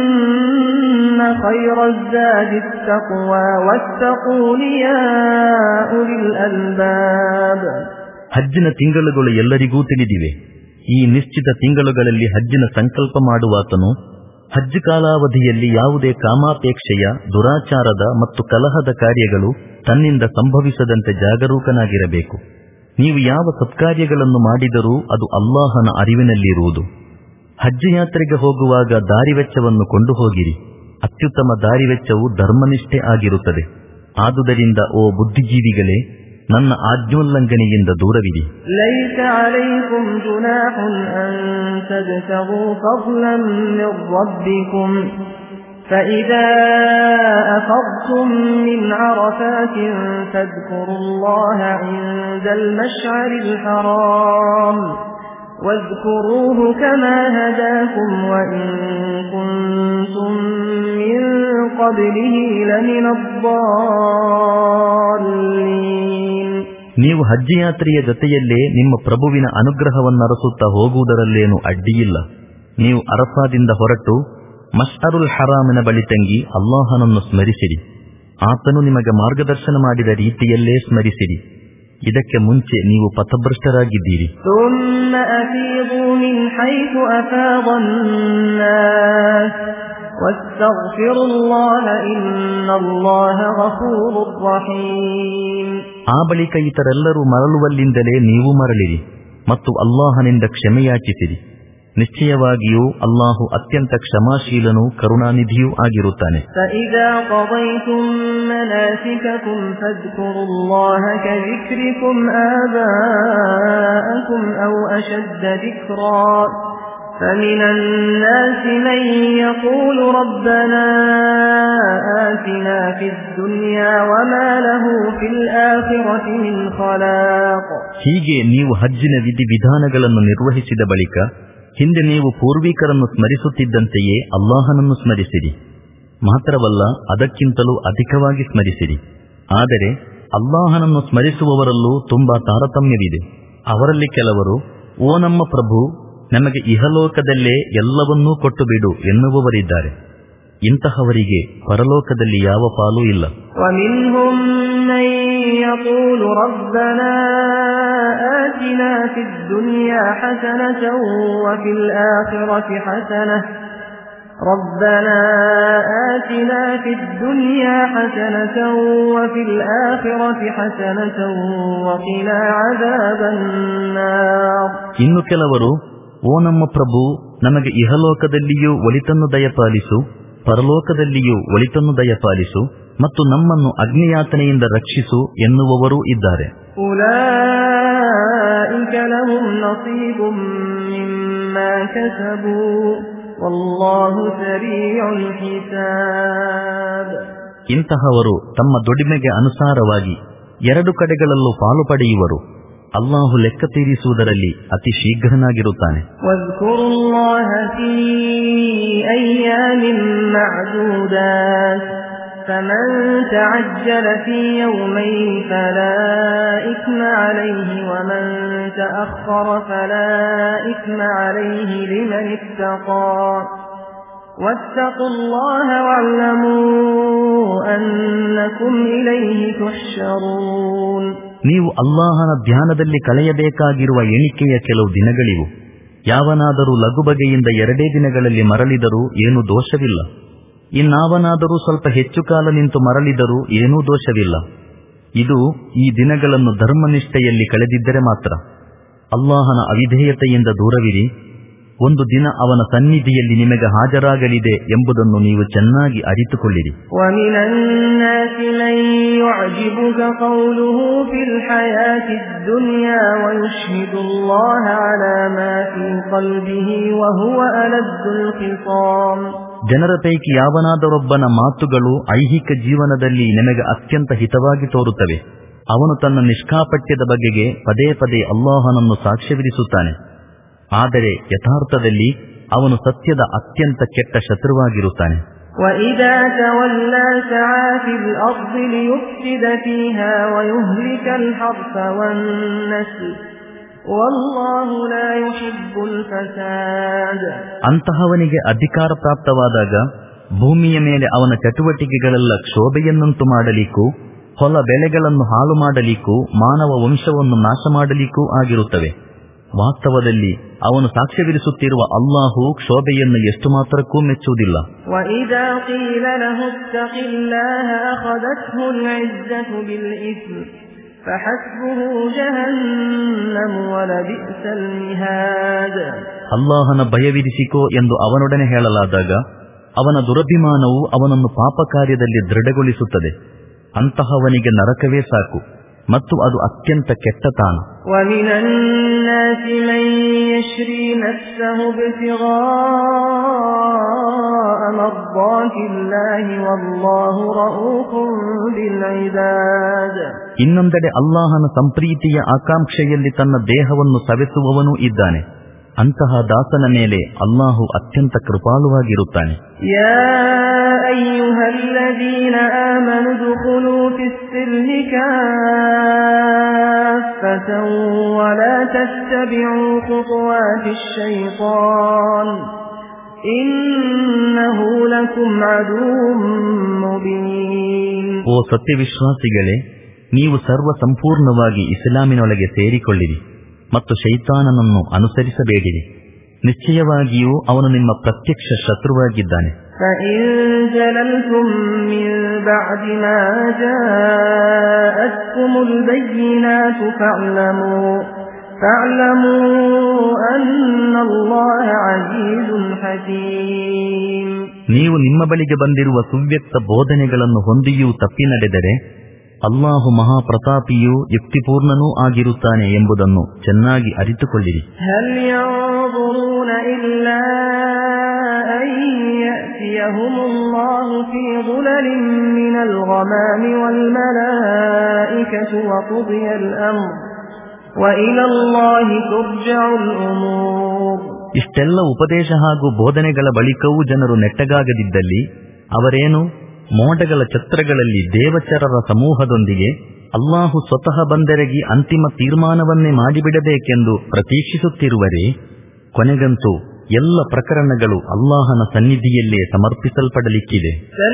خير الزاد التقوى واتقون يا أولي الألباب. ಹಜ್ಜಿನ ತಿಂಗಳುಗಳು ಎಲ್ಲರಿಗೂ ತಿಳಿದಿವೆ. ಈ ನಿಶ್ಚಿತ ತಿಂಗಳುಗಳಲ್ಲಿ ಹಜ್ಜಿನ ಸಂಕಲ್ಪ ಮಾಡುವಾತನು ಹಜ್ ಕಾಲಾವಧಿಯಲ್ಲಿ ಯಾವುದೇ ಕಾಮಾಪೇಕ್ಷೆಯ, ದುರಾಚಾರದ ಮತ್ತು ಕಲಹದ ಕಾರ್ಯಗಳು ತನ್ನಿಂದ ಸಂಭವಿಸದಂತೆ ಜಾಗರೂಕನಾಗಿರಬೇಕು. ನೀವು ಯಾವ ಸತ್ಕಾರ್ಯಗಳನ್ನು ಮಾಡಿದರೂ ಅದು ಅಲ್ಲಾಹನ ಅರಿವಿನಲ್ಲಿರುವುದು. ಹಜ್ ಯಾತ್ರೆಗೆ ಹೋಗುವಾಗ ದಾರಿವೆಚ್ಚವನ್ನು ಕೊಂಡು ಹೋಗಿರಿ. ಅತ್ಯುತ್ತಮ ದಾರಿವೆಚ್ಚವು ಧರ್ಮನಿಷ್ಠೆ ಆಗಿರುತ್ತದೆ. ಆದುದರಿಂದ ಓ ಬುದ್ಧಿಜೀವಿಗಳೇ, ನನ್ನ ಆಜ್ಞೋಲ್ಲಂಘನೆಯಿಂದ ದೂರವಿರಿ. ಲೈಸ ಅಲೈಕುಂ ಜುನಾಹುನ್ ಅನ್ ತಬ್ತಗು ಫضಲನ್ ಮಿನ್ ರಬ್ಬಿಕುಂ فإذا أفضتم من عرفات فاذكروا الله عند المشعر الحرام واذكروه كما هداكم وإن كنتم من قبله لمن الضالين. ನೀವು ಹಜ್ ಯಾತ್ರೆಯ ಜೊತೆಯಲ್ಲೇ ನಿಮ್ಮ ಪ್ರಭುವಿನ ಅನುಗ್ರಹವನ್ನರಸುತ್ತಾ ಹೋಗುವುದರಲ್ಲೇನೂ ಅಡ್ಡಿಯಿಲ್ಲ. ನೀವು ಅರಫಾದಿಂದ ಹೊರಟು ಮಶ್ಅರುಲ್ ಹರಾಮಿನ ಬಳಿ ತಂಗಿ ಅಲ್ಲಾಹನನ್ನು ಸ್ಮರಿಸಿರಿ. ಆತನು ನಿಮಗೆ ಮಾರ್ಗದರ್ಶನ ಮಾಡಿದ ರೀತಿಯಲ್ಲೇ ಸ್ಮರಿಸಿರಿ. ಇದಕ್ಕೆ ಮುಂಚೆ ನೀವು ಪಥಭ್ರಷ್ಟರಾಗಿದ್ದೀರಿ. ಆ ಬಳಿಕ ಇತರೆಲ್ಲರೂ ಮರಳುವಲ್ಲಿಂದಲೇ ನೀವು ಮರಳಿರಿ ಮತ್ತು ಅಲ್ಲಾಹನಿಂದ ಕ್ಷಮೆಯಾಚಿಸಿರಿ. ನಿಶ್ಚಯವಾಗಿಯೂ ಅಲ್ಲಾಹು ಅತ್ಯಂತ ಕ್ಷಮಾಶೀಲನೂ ಕರುಣಾನಿಧಿಯೂ ಆಗಿರುತ್ತಾನೆ. فمن الناس من يقول ربنا آتنا في الدنيا وما له في الآخرة من خلاق. ಹೀಗೆ ನೀವು ಹಜ್ಜಿನ ವಿಧಿವಿಧಾನಗಳನ್ನು ನಿರ್ವಹಿಸಿದ ಬಳಿಕ ಹಿಂದೆ ನೀವು ಪೂರ್ವಿಕರನ್ನು ಸ್ಮರಿಸುತ್ತಿದ್ದಂತೆಯೇ ಅಲ್ಲಾಹನನ್ನು ಸ್ಮರಿಸಿರಿ. ಮಾತ್ರವಲ್ಲ, ಅದಕ್ಕಿಂತಲೂ ಅಧಿಕವಾಗಿ ಸ್ಮರಿಸಿರಿ. ಆದರೆ ಅಲ್ಲಾಹನನ್ನು ಸ್ಮರಿಸುವವರಲ್ಲೂ ತುಂಬಾ ತಾರತಮ್ಯವಿದೆ. ಅವರಲ್ಲಿ ಕೆಲವರು, ಓ ನಮ್ಮ ಪ್ರಭು, ನಮಗೆ ಇಹಲೋಕದಲ್ಲೇ ಎಲ್ಲವನ್ನೂ ಕೊಟ್ಟು ಬಿಡು ಎನ್ನುವವರಿದ್ದಾರೆ. ಇಂತಹವರಿಗೆ ಪರಲೋಕದಲ್ಲಿ ಯಾವ ಪಾಲೂ ಇಲ್ಲ. ربنا آتنا في الدنيا حسنة وفي الآخرة حسنة وقنا عذاب النار. ಇನ್ನು ಕೆಲವರು, ಓ ನಮ್ಮ ಪ್ರಭು, ನಮಗೆ ಇಹಲೋಕದಲ್ಲಿಯೂ ಒಳಿತನ್ನು ದಯಪಾಲಿಸು, ಪರಲೋಕದಲ್ಲಿಯೂ ಒಳಿತನ್ನು ದಯಪಾಲಿಸು ಮತ್ತು ನಮ್ಮನ್ನು ಅಗ್ನಿಯಾತನೆಯಿಂದ ರಕ್ಷಿಸು ಎನ್ನುವವರೂ ಇದ್ದಾರೆ. ಉಲೈಕ ಲಹುಂ ನಸೀಬುಂ ಮಿಮ್ಮಾ ಕಸಬೂ ವಲ್ಲಾಹು ಸರೀഉಲ್ ಹಿಸಾಬ್. ಇಂತಹವರು ತಮ್ಮ ದುಡಿಮೆಗೆ ಅನುಸಾರವಾಗಿ ಎರಡು ಕಡೆಗಳಲ್ಲೂ ಪಾಲು ಪಡೆಯುವರು. ಅಲ್ಲಾಹು ಲೆಕ್ಕ ತೀರಿಸುವುದರಲ್ಲಿ ಅತಿ ಶೀಘ್ರನಾಗಿರುತ್ತಾನೆ. ವಜ್ಕುರುಲ್ಲಾಹ ಫೀ ಅಯ್ಯಾಮಿನ್ ಮಅದೂದಾತ್ ಫಮನ್ ತಅಜ್ಜಲ ಫೀ ಯೌಮೈನ್ ಫಲಾ ಇಸ್ಮ ಅಲೈಹಿ ವಮನ್ ತಅಖ್ಖರ ಫಲಾ ಇಸ್ಮ ಅಲೈಹಿ ಲಿಮನ್ ಇತ್ತಖಾ ವತ್ತಖುಲ್ಲಾಹ ವಅಲಮೂ ಅನ್ನಕುಂ ಇಲೈಹಿ ತುಹ್ಶರೂನ್. ನೀವು ಅಲ್ಲಾಹನ ಧ್ಯಾನದಲ್ಲಿ ಕಳೆಯಬೇಕಾಗಿರುವ ಎಣಿಕೆಯ ಕೆಲವು ದಿನಗಳಿವು. ಯಾವನಾದರೂ ಲಘು ಬಗೆಯಿಂದ ಎರಡೇ ದಿನಗಳಲ್ಲಿ ಮರಳಿದರೂ ಏನೂ ದೋಷವಿಲ್ಲ. ಇನ್ನಾವನಾದರೂ ಸ್ವಲ್ಪ ಹೆಚ್ಚು ಕಾಲ ನಿಂತು ಮರಳಿದರೂ ಏನೂ ದೋಷವಿಲ್ಲ. ಇದು ಈ ದಿನಗಳನ್ನು ಧರ್ಮನಿಷ್ಠೆಯಲ್ಲಿ ಕಳೆದಿದ್ದರೆ ಮಾತ್ರ. ಅಲ್ಲಾಹನ ಅವಿಧೇಯತೆಯಿಂದ ದೂರವಿರಿ. ಒಂದು ದಿನ ಅವನ ಸನ್ನಿಧಿಯಲ್ಲಿ ನಿಮಗೆ ಹಾಜರಾಗಲಿದೆ ಎಂಬುದನ್ನು ನೀವು ಚೆನ್ನಾಗಿ ಅರಿತುಕೊಳ್ಳಿರಿ. ಜನರ ಪೈಕಿ ಯಾವನಾದರೊಬ್ಬನ ಮಾತುಗಳು ಐಹಿಕ ಜೀವನದಲ್ಲಿ ನಿಮಗೆ ಅತ್ಯಂತ ಹಿತವಾಗಿ ತೋರುತ್ತವೆ. ಅವನು ತನ್ನ ನಿಷ್ಕಾಪಟ್ಯದ ಬಗೆಗೆ ಪದೇ ಪದೇ ಅಲ್ಲಾಹನನ್ನು ಸಾಕ್ಷ್ಯವಿರಿಸುತ್ತಾನೆ. ಆದರೆ ಯಥಾರ್ಥದಲ್ಲಿ ಅವನು ಸತ್ಯದ ಅತ್ಯಂತ ಕೆಟ್ಟ ಶತ್ರುವಾಗಿರುತ್ತಾನೆ. ಅಂತಹವನಿಗೆ ಅಧಿಕಾರ ಪ್ರಾಪ್ತವಾದಾಗ ಭೂಮಿಯ ಮೇಲೆ ಅವನ ಚಟುವಟಿಕೆಗಳೆಲ್ಲ ಕ್ಷೋಭೆಯನ್ನುಂಟು ಮಾಡಲಿಕ್ಕೂ, ಹೊಲ ಬೆಳೆಗಳನ್ನು ಹಾಳು ಮಾಡಲಿಕ್ಕೂ, ಮಾನವ ವಂಶವನ್ನು ನಾಶ ಮಾಡಲಿಕ್ಕೂ ಆಗಿರುತ್ತವೆ. ವಾಸ್ತವದಲ್ಲಿ ಅವನು ಸಾಕ್ಷ್ಯವಿರಿಸುತ್ತಿರುವ ಅಲ್ಲಾಹು ಕ್ಷೋಭೆಯನ್ನು ಎಷ್ಟು ಮಾತ್ರಕ್ಕೂ ಮೆಚ್ಚುವುದಿಲ್ಲ. ಅಲ್ಲಾಹನ ಭಯವಿರಿಸಿಕೋ ಎಂದು ಅವನೊಡನೆ ಹೇಳಲಾದಾಗ ಅವನ ದುರಭಿಮಾನವು ಅವನನ್ನು ಪಾಪ ಕಾರ್ಯದಲ್ಲಿ ದೃಢಗೊಳಿಸುತ್ತದೆ. ಅಂತಹವನಿಗೆ ನರಕವೇ ಸಾಕು ಮತ್ತು ಅದು ಅತ್ಯಂತ ಕೆಟ್ಟ ತಾಣ. ಇನ್ನೊಂದೆಡೆ ಅಲ್ಲಾಹನ ಸಂಪ್ರೀತಿಯ ಆಕಾಂಕ್ಷೆಯಲ್ಲಿ ತನ್ನ ದೇಹವನ್ನು ಸವೆಸುವವನೂ ಇದ್ದಾನೆ. ಅಂತಹ ದಾಸನ ಮೇಲೆ ಅಲ್ಲಾಹು ಅತ್ಯಂತ ಕೃಪಾಳುವಾಗಿರುತ್ತಾನೆ. ಯಾ ಅಯ್ಯುಹಲ್ಲದೀನ ಆಮನು ದುಖುಲೂ ಫಿಸ್ಸಿಲ್ಮಿ ಕಾಫ್ಫತನ್ ವಲಾ ತತ್ತಬಿಊ ಖುತುವಾತಿಶ್ ಶೈತಾನ್ ಇನ್ನಹು ಲಕುಂ ಅದುವ್ವುಂ ಮುಬೀನ್. ಓ ಸತ್ಯವಿಶ್ವಾಸಿಗಳೇ, ನೀವು ಸರ್ವ ಸಂಪೂರ್ಣವಾಗಿ ಇಸ್ಲಾಮಿನೊಳಗೆ ಸೇರಿಕೊಳ್ಳಿರಿ ಮತ್ತು ಶೈತಾನನನ್ನು ಅನುಸರಿಸಬೇಡಿರಿ. ನಿಶ್ಚಯವಾಗಿಯೂ ಅವನು ನಿಮ್ಮ ಪ್ರತ್ಯಕ್ಷ ಶತ್ರುವಾಗಿದ್ದಾನೆ. ನೀವು ನಿಮ್ಮ ಬಳಿಗೆ ಬಂದಿರುವ ಸುವ್ಯಕ್ತ ಬೋಧನೆಗಳನ್ನು ಹೊಂದಿಯೂ ತಪ್ಪಿ ನಡೆದರೆ ಅಲ್ಲಾಹು ಮಹಾಪ್ರತಾಪಿಯೂ ಯುಕ್ತಿಪೂರ್ಣನೂ ಆಗಿರುತ್ತಾನೆ ಎಂಬುದನ್ನು ಚೆನ್ನಾಗಿ ಅರಿತುಕೊಳ್ಳಿರಿ. ಹಲ್ ಯಂظುರೂನ إلا أن يأتيهم الله في ظلل من الغمام والملائكة وقضي الأمر وإلى الله ترجع الأمور. ಇಷ್ಟೆಲ್ಲ ಉಪದೇಶ ಹಾಗೂ ಬೋಧನೆಗಳ ಬಳಿಕವೂ ಜನರು ನೆಟ್ಟಗಾಗದಿದ್ದಲ್ಲಿ ಅವರೇನು ಮೋಡಗಳ ಛತ್ರಗಳಲ್ಲಿ ದೇವಚರರ ಸಮೂಹದೊಂದಿಗೆ ಅಲ್ಲಾಹು ಸ್ವತಃ ಬಂದೆರಗಿ ಅಂತಿಮ ತೀರ್ಮಾನವನ್ನೇ ಮಾಡಿಬಿಡಬೇಕೆಂದು ಪ್ರತೀಕ್ಷಿಸುತ್ತಿರುವರೇ? ಕೊನೆಗಂತೂ ಎಲ್ಲ ಪ್ರಕರಣಗಳು ಅಲ್ಲಾಹನ ಸನ್ನಿಧಿಯಲ್ಲೇ ಸಮರ್ಪಿಸಲ್ಪಡಲಿಕ್ಕಿದೆ.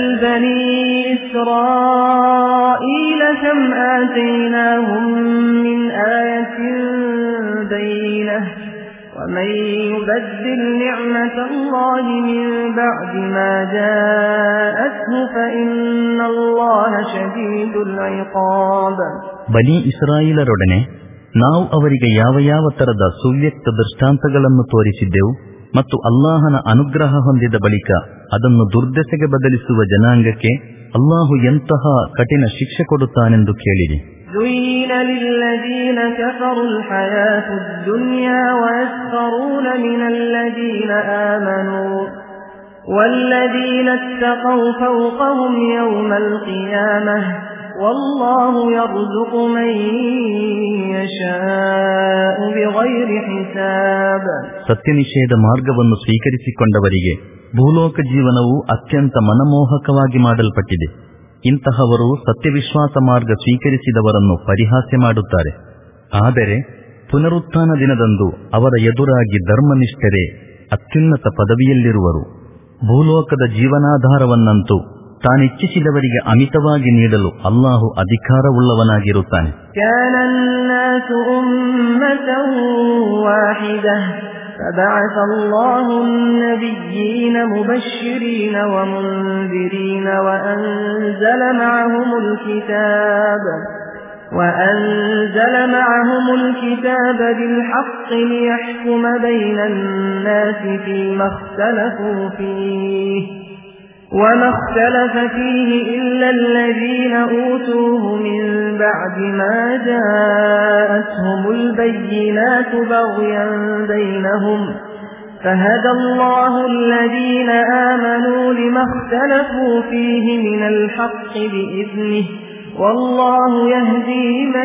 ومن يبدل نعمة الله من بعد ما جاءته فإن الله شديد العقاب. ಬನಿ ಇಸ್ರಾಯೇಲರೊಡನೆ ನಾವು ಅವರಿಗೆ ಯಾವ ಯಾವ ತರದ ಸುವ್ಯಕ್ತ ದೃಷ್ಟಾಂತಗಳನ್ನು ತೋರಿಸಿದ್ದೆವು ಮತ್ತು ಅಲ್ಲಾಹನ ಅನುಗ್ರಹ ಹೊಂದಿದ ಬಳಿಕ ಅದನ್ನು ದುರ್ದೆಸೆಗೆ ಬದಲಿಸುವ ಜನಾಂಗಕ್ಕೆ ಅಲ್ಲಾಹು ಎಂತಹ ಕಠಿಣ ಶಿಕ್ಷೆ ಕೊಡುತ್ತಾನೆಂದು ಕೇಳಿರಿ. زين للذين كفروا الحياة الدنيا ويسخرون من الذين آمنوا والذين اتقوا فوقهم يوم القيامة والله يرزق من يشاء بغير حساب. ಸತ್ಯನಿಷೇಧ ಮಾರ್ಗವನ್ನು ಸ್ವೀಕರಿಸಿಕೊಂಡವರಿಗೆ ಭೂಲೋಕ ಜೀವನವು ಅತ್ಯಂತ ಮನಮೋಹಕವಾಗಿ ಮಾಡಲ್ಪಟ್ಟಿದೆ. ಇಂತಹವರು ಸತ್ಯವಿಶ್ವಾಸ ಮಾರ್ಗ ಸ್ವೀಕರಿಸಿದವರನ್ನು ಪರಿಹಾಸ್ಯ ಮಾಡುತ್ತಾರೆ. ಆದರೆ ಪುನರುತ್ಥಾನ ದಿನದಂದು ಅವರ ಎದುರಾಗಿ ಧರ್ಮನಿಷ್ಠರೇ ಅತ್ಯುನ್ನತ ಪದವಿಯಲ್ಲಿರುವರು. ಭೂಲೋಕದ ಜೀವನಾಧಾರವನ್ನಂತೂ ತಾನಿಚ್ಛಿಸಿದವರಿಗೆ ಅಮಿತವಾಗಿ ನೀಡಲು ಅಲ್ಲಾಹು ಅಧಿಕಾರವುಳ್ಳವನಾಗಿರುತ್ತಾನೆ. فبعث الله النبيين مبشرين ومنذرين وأنزل معهم الكتاب وأنزل معهم الكتاب بالحق ليحكم بين الناس فيما اختلفوا فيه وما اختلف فيه إلا الذين أوتوه من بعد ما جاءتهم البينات بغيا بينهم فهدى الله الذين آمنوا لما اختلفوا فيه من الحق بإذنه والله يهدي من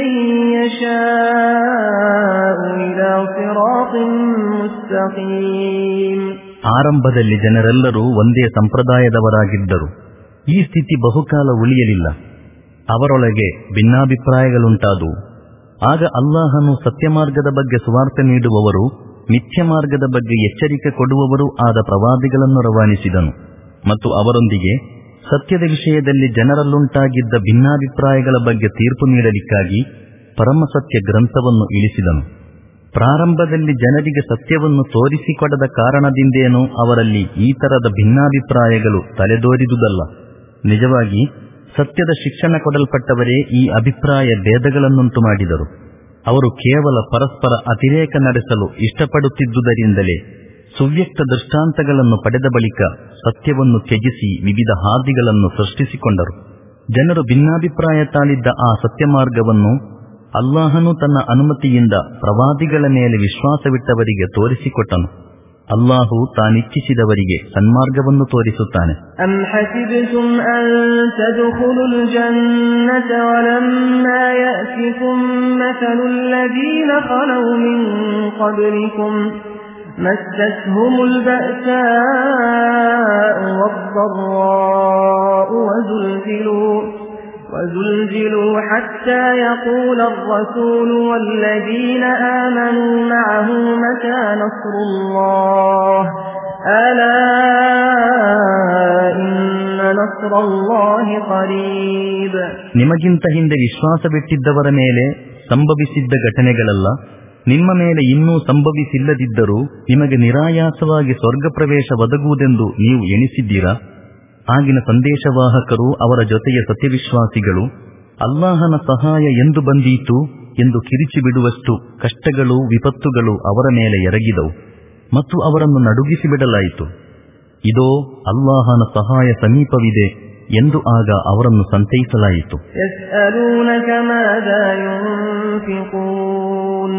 يشاء إلى صراط مستقيم. ಆರಂಭದಲ್ಲಿ ಜನರೆಲ್ಲರೂ ಒಂದೇ ಸಂಪ್ರದಾಯದವರಾಗಿದ್ದರು. ಈ ಸ್ಥಿತಿ ಬಹುಕಾಲ ಉಳಿಯಲಿಲ್ಲ. ಅವರೊಳಗೆ ಭಿನ್ನಾಭಿಪ್ರಾಯಗಳುಂಟಾದವು. ಆಗ ಅಲ್ಲಾಹನು ಸತ್ಯಮಾರ್ಗದ ಬಗ್ಗೆ ಸುವಾರ್ತೆ ನೀಡುವವರು, ಮಿಥ್ಯ ಮಾರ್ಗದ ಬಗ್ಗೆ ಎಚ್ಚರಿಕೆ ಕೊಡುವವರೂ ಆದ ಪ್ರವಾದಿಗಳನ್ನು ರವಾನಿಸಿದನು ಮತ್ತು ಅವರೊಂದಿಗೆ ಸತ್ಯದ ವಿಷಯದಲ್ಲಿ ಜನರಲ್ಲುಂಟಾಗಿದ್ದ ಭಿನ್ನಾಭಿಪ್ರಾಯಗಳ ಬಗ್ಗೆ ತೀರ್ಪು ನೀಡಲಿಕ್ಕಾಗಿ ಪರಮಸತ್ಯ ಗ್ರಂಥವನ್ನು ಇಳಿಸಿದನು. ಪ್ರಾರಂಭದಲ್ಲಿ ಜನರಿಗೆ ಸತ್ಯವನ್ನು ತೋರಿಸಿಕೊಡದ ಕಾರಣದಿಂದೇನೂ ಅವರಲ್ಲಿ ಈ ತರದ ಭಿನ್ನಾಭಿಪ್ರಾಯಗಳು ತಲೆದೋರಿದುದಲ್ಲ. ನಿಜವಾಗಿ ಸತ್ಯದ ಶಿಕ್ಷಣ ಕೊಡಲ್ಪಟ್ಟವರೇ ಈ ಅಭಿಪ್ರಾಯ ಭೇದಗಳನ್ನುಂಟು ಮಾಡಿದರು. ಅವರು ಕೇವಲ ಪರಸ್ಪರ ಅತಿರೇಕ ನಡೆಸಲು ಇಷ್ಟಪಡುತ್ತಿದ್ದುದರಿಂದಲೇ ಸುವ್ಯಕ್ತ ದೃಷ್ಟಾಂತಗಳನ್ನು ಪಡೆದ ಬಳಿಕ ಸತ್ಯವನ್ನು ತ್ಯಜಿಸಿ ವಿವಿಧ ಹಾದಿಗಳನ್ನು ಸೃಷ್ಟಿಸಿಕೊಂಡರು. ಜನರು ಭಿನ್ನಾಭಿಪ್ರಾಯ ತಾಳಿದ್ದ ಆ ಸತ್ಯಮಾರ್ಗವನ್ನು ಅಲ್ಲಾಹನು ತನ್ನ ಅನುಮತಿಯಿಂದ ಪ್ರವಾದಿಗಳ ಮೇಲೆ ವಿಶ್ವಾಸವಿಟ್ಟವರಿಗೆ ತೋರಿಸಿಕೊಟ್ಟನು. ಅಲ್ಲಾಹು ತಾನಿಚ್ಛಿಸಿದವರಿಗೆ ಸನ್ಮಾರ್ಗವನ್ನು ತೋರಿಸುತ್ತಾನೆ. ಅಮ್ ಹಸಿಬ್ತುಂ ಅನ್ ತದ್ಖುಲುಲ್ ಜನ್ನತ ವಲಮ್ಮಾ ಯಅತಿಕುಂ ಮಥಲುಲ್ ಲದೀನ ಖಲೌ ಮಿನ್ क़ब्लिकुಂ ಮಸ್ಸತ್ಹುಮುಲ್ ಬಅಸಾഉ ವದ್-ضراء ವಜುಲ್ಜಿಲು وزلزلوا حتى يقول الرسول والذين آمنوا معه متى نصر الله ألا إن نصر الله قريب. ನಿಮಗಿಂತ ಹಿಂದೆ ವಿಶ್ವಾಸವಿಟ್ಟಿದ್ದವರ ಮೇಲೆ ಸಂಭವಿಸಿದ್ದ ಘಟನೆಗಳಲ್ಲ, ನಿಮ್ಮ ಮೇಲೆ ಇನ್ನೂ ಸಂಭವಿಸಿಲ್ಲದಿದ್ದರೂ ನಿಮಗೆ ನಿರಾಯಾಸವಾಗಿ ಸ್ವರ್ಗ ಪ್ರವೇಶ ಒದಗುವುದೆಂದು ನೀವು ಎಣಿಸಿದ್ದೀರಾ? ಆಗಿನ ಸಂದೇಶವಾಹಕರು ಅವರ ಜೊತೆಯ ಸತ್ಯವಿಶ್ವಾಸಿಗಳು ಅಲ್ಲಾಹನ ಸಹಾಯ ಎಂದು ಬಂದೀತು ಎಂದು ಕಿರಿಚಿ ಬಿಡುವಷ್ಟು ಕಷ್ಟಗಳು ವಿಪತ್ತುಗಳು ಅವರ ಮೇಲೆ ಎರಗಿದವು ಮತ್ತು ಅವರನ್ನು ನಡುಗಿಸಿ ಬಿಡಲಾಯಿತು. ಇದೋ ಅಲ್ಲಾಹನ ಸಹಾಯ ಸಮೀಪವಿದೆ ಎಂದು ಆಗ ಅವರನ್ನು ಸಂತೈಸಲಾಯಿತು.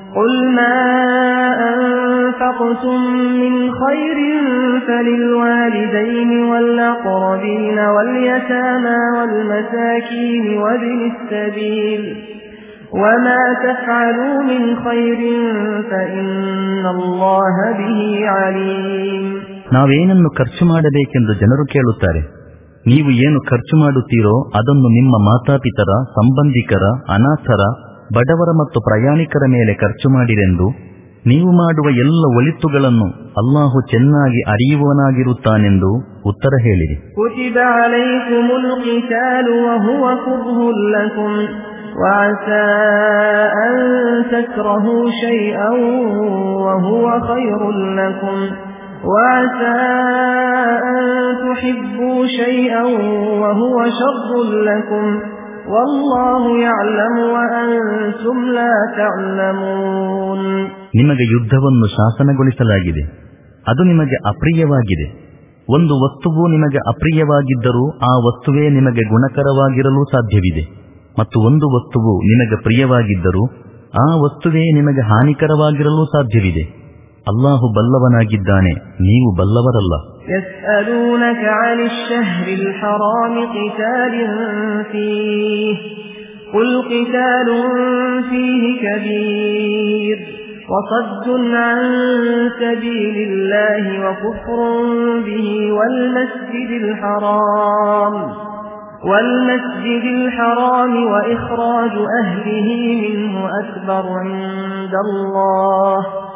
قل ما أنفقتم من خير فللوالدين والأقربين واليتامى والمساكين وابن السبيل وما تفعلوا من خير فإن الله به عليم. ನಾವೇನನ್ನು ಖರ್ಚು ಮಾಡಬೇಕೆಂದು ಜನರು ಕೇಳುತ್ತಾರೆ. ನೀವು ಏನು ಖರ್ಚು ಮಾಡುತ್ತೀರೋ ಅದನ್ನು ನಿಮ್ಮ ಮಾತಾಪಿತರ, ಸಂಬಂಧಿಕರ, ಅನಾಥರ, ಬಡವರ ಮತ್ತು ಪ್ರಯಾಣಿಕರ ಮೇಲೆ ಖರ್ಚು ಮಾಡಿರೆಂದು ನೀವು ಮಾಡುವ ಎಲ್ಲ ಒಳಿತುಗಳನ್ನು ಅಲ್ಲಾಹು ಚೆನ್ನಾಗಿ ಅರಿಯುವವನಾಗಿರುತ್ತಾನೆಂದು ಉತ್ತರ ಹೇಳಿರಿ. كتب عليكم القتال وهو كره لكم وعسى أن تكرهوا شيئا وهو خير لكم وعسى أن تحبوا شيئا وهو شر لكم والله يعلم وأنتم لا تعلمون. ನಿಮಗೆ ಯುದ್ಧವನ್ನು ಶಾಸನಗೊಳಿಸಲಾಗಿದೆ, ಅದು ನಿಮಗೆ ಅಪ್ರಿಯವಾಗಿದೆ. ಒಂದು ವಸ್ತುವು ನಿಮಗೆ ಅಪ್ರಿಯವಾಗಿದ್ದರೂ ಆ ವಸ್ತುವೇ ನಿಮಗೆ ಗುಣಕರವಾಗಿರಲು ಸಾಧ್ಯವಿದೆ, ಮತ್ತು ಒಂದು ವಸ್ತುವು ನಿಮಗೆ ಪ್ರಿಯವಾಗಿದ್ದರೂ ಆ ವಸ್ತುವೇ ನಿಮಗೆ ಹಾನಿಕರವಾಗಿರಲು ಸಾಧ್ಯವಿದೆ. ಅಲ್ಲಾಹು ಬಲ್ಲವನಾಗಿದ್ದಾನೆ, ನೀವು ಬಲ್ಲವರಲ್ಲ. يسألونك عن الشهر الحرام قتال فيه قل قتال فيه كبير وصد عن سبيل الله وكفر به والمسجد الحرام والمسجد الحرام وإخراج أهله منه أكبر عند الله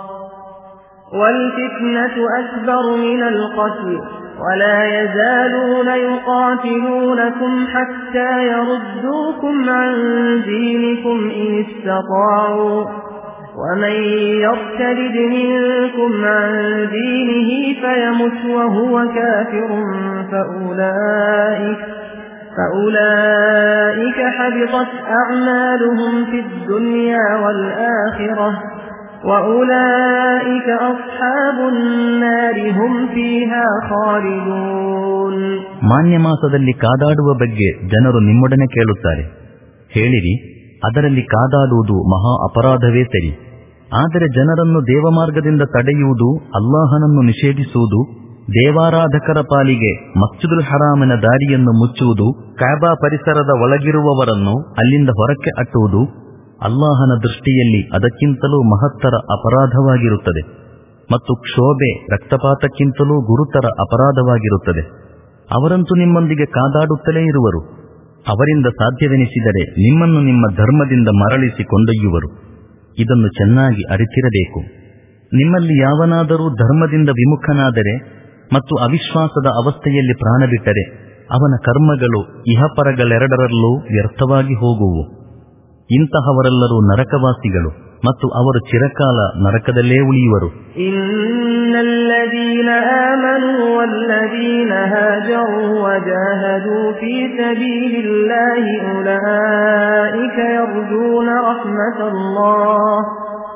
والفتنة أكبر من القتل ولا يزالون يقاتلونكم حتى يردوكم عن دينكم إن استطاعوا ومن يرتد منكم عن دينه فيمت وهو كافر فأولئك فأولئك حبطت أعمالهم في الدنيا والآخرة وأولئك أصحاب النار هم فيها خالدون. ಮಾನ್ಯ ಮಾಸದಲ್ಲಿ ಕಾದಾಡುವ ಬಗ್ಗೆ ಜನರು ನಿಮ್ಮೊಡನೆ ಕೇಳುತ್ತಾರೆ. ಹೇಳಿರಿ, ಅದರಲ್ಲಿ ಕಾದಾಡುವುದು ಮಹಾ ಅಪರಾಧವೇ ಸರಿ. ಆದರೆ ಜನರನ್ನು ದೇವಮಾರ್ಗದಿಂದ ತಡೆಯುವುದು, ಅಲ್ಲಾಹನನ್ನು ನಿಷೇಧಿಸುವುದು, ದೇವಾರಾಧಕರ ಪಾಲಿಗೆ ಮಸ್ಜಿದುಲ್ ಹರಾಮಿನ ದಾರಿಯನ್ನು ಮುಚ್ಚುವುದು, ಕಾಬಾ ಪರಿಸರದ ಒಳಗಿರುವವರನ್ನು ಅಲ್ಲಿಂದ ಹೊರಕ್ಕೆ ಅಟ್ಟುವುದು ಅಲ್ಲಾಹನ ದೃಷ್ಟಿಯಲ್ಲಿ ಅದಕ್ಕಿಂತಲೂ ಮಹತ್ತರ ಅಪರಾಧವಾಗಿರುತ್ತದೆ. ಮತ್ತು ಕ್ಷೋಭೆ ರಕ್ತಪಾತಕ್ಕಿಂತಲೂ ಗುರುತರ ಅಪರಾಧವಾಗಿರುತ್ತದೆ. ಅವರಂತೂ ನಿಮ್ಮೊಂದಿಗೆ ಕಾದಾಡುತ್ತಲೇ ಇರುವರು. ಅವರಿಂದ ಸಾಧ್ಯವೆನಿಸಿದರೆ ನಿಮ್ಮನ್ನು ನಿಮ್ಮ ಧರ್ಮದಿಂದ ಮರಳಿಸಿ ಕೊಂಡೊಯ್ಯುವರು. ಇದನ್ನು ಚೆನ್ನಾಗಿ ಅರಿತಿರಬೇಕು. ನಿಮ್ಮಲ್ಲಿ ಯಾವನಾದರೂ ಧರ್ಮದಿಂದ ವಿಮುಖನಾದರೆ ಮತ್ತು ಅವಿಶ್ವಾಸದ ಅವಸ್ಥೆಯಲ್ಲಿ ಪ್ರಾಣ ಬಿಟ್ಟರೆ ಅವನ ಕರ್ಮಗಳು ಇಹಪರಗಳೆರಡರಲ್ಲೂ ವ್ಯರ್ಥವಾಗಿ ಹೋಗುವು. ಇಂತಹವರೆಲ್ಲರೂ ನರಕವಾಸಿಗಳು ಮತ್ತು ಅವರು ಚಿರಕಾಲ ನರಕದಲ್ಲೇ ಉಳಿಯುವರು. ಇನ್ನಲ್ಲದೀನ ಆಮನು ವಲ್ಲದೀನ ಹಾಜರು ವಜಾಹದು ಫೀ ಸಬೀಲಿಲ್ಲಾಹಿ ಉಲೈಕ ಯರ್ಜೂನ ರಹ್ಮತಲ್ಲಾಹ್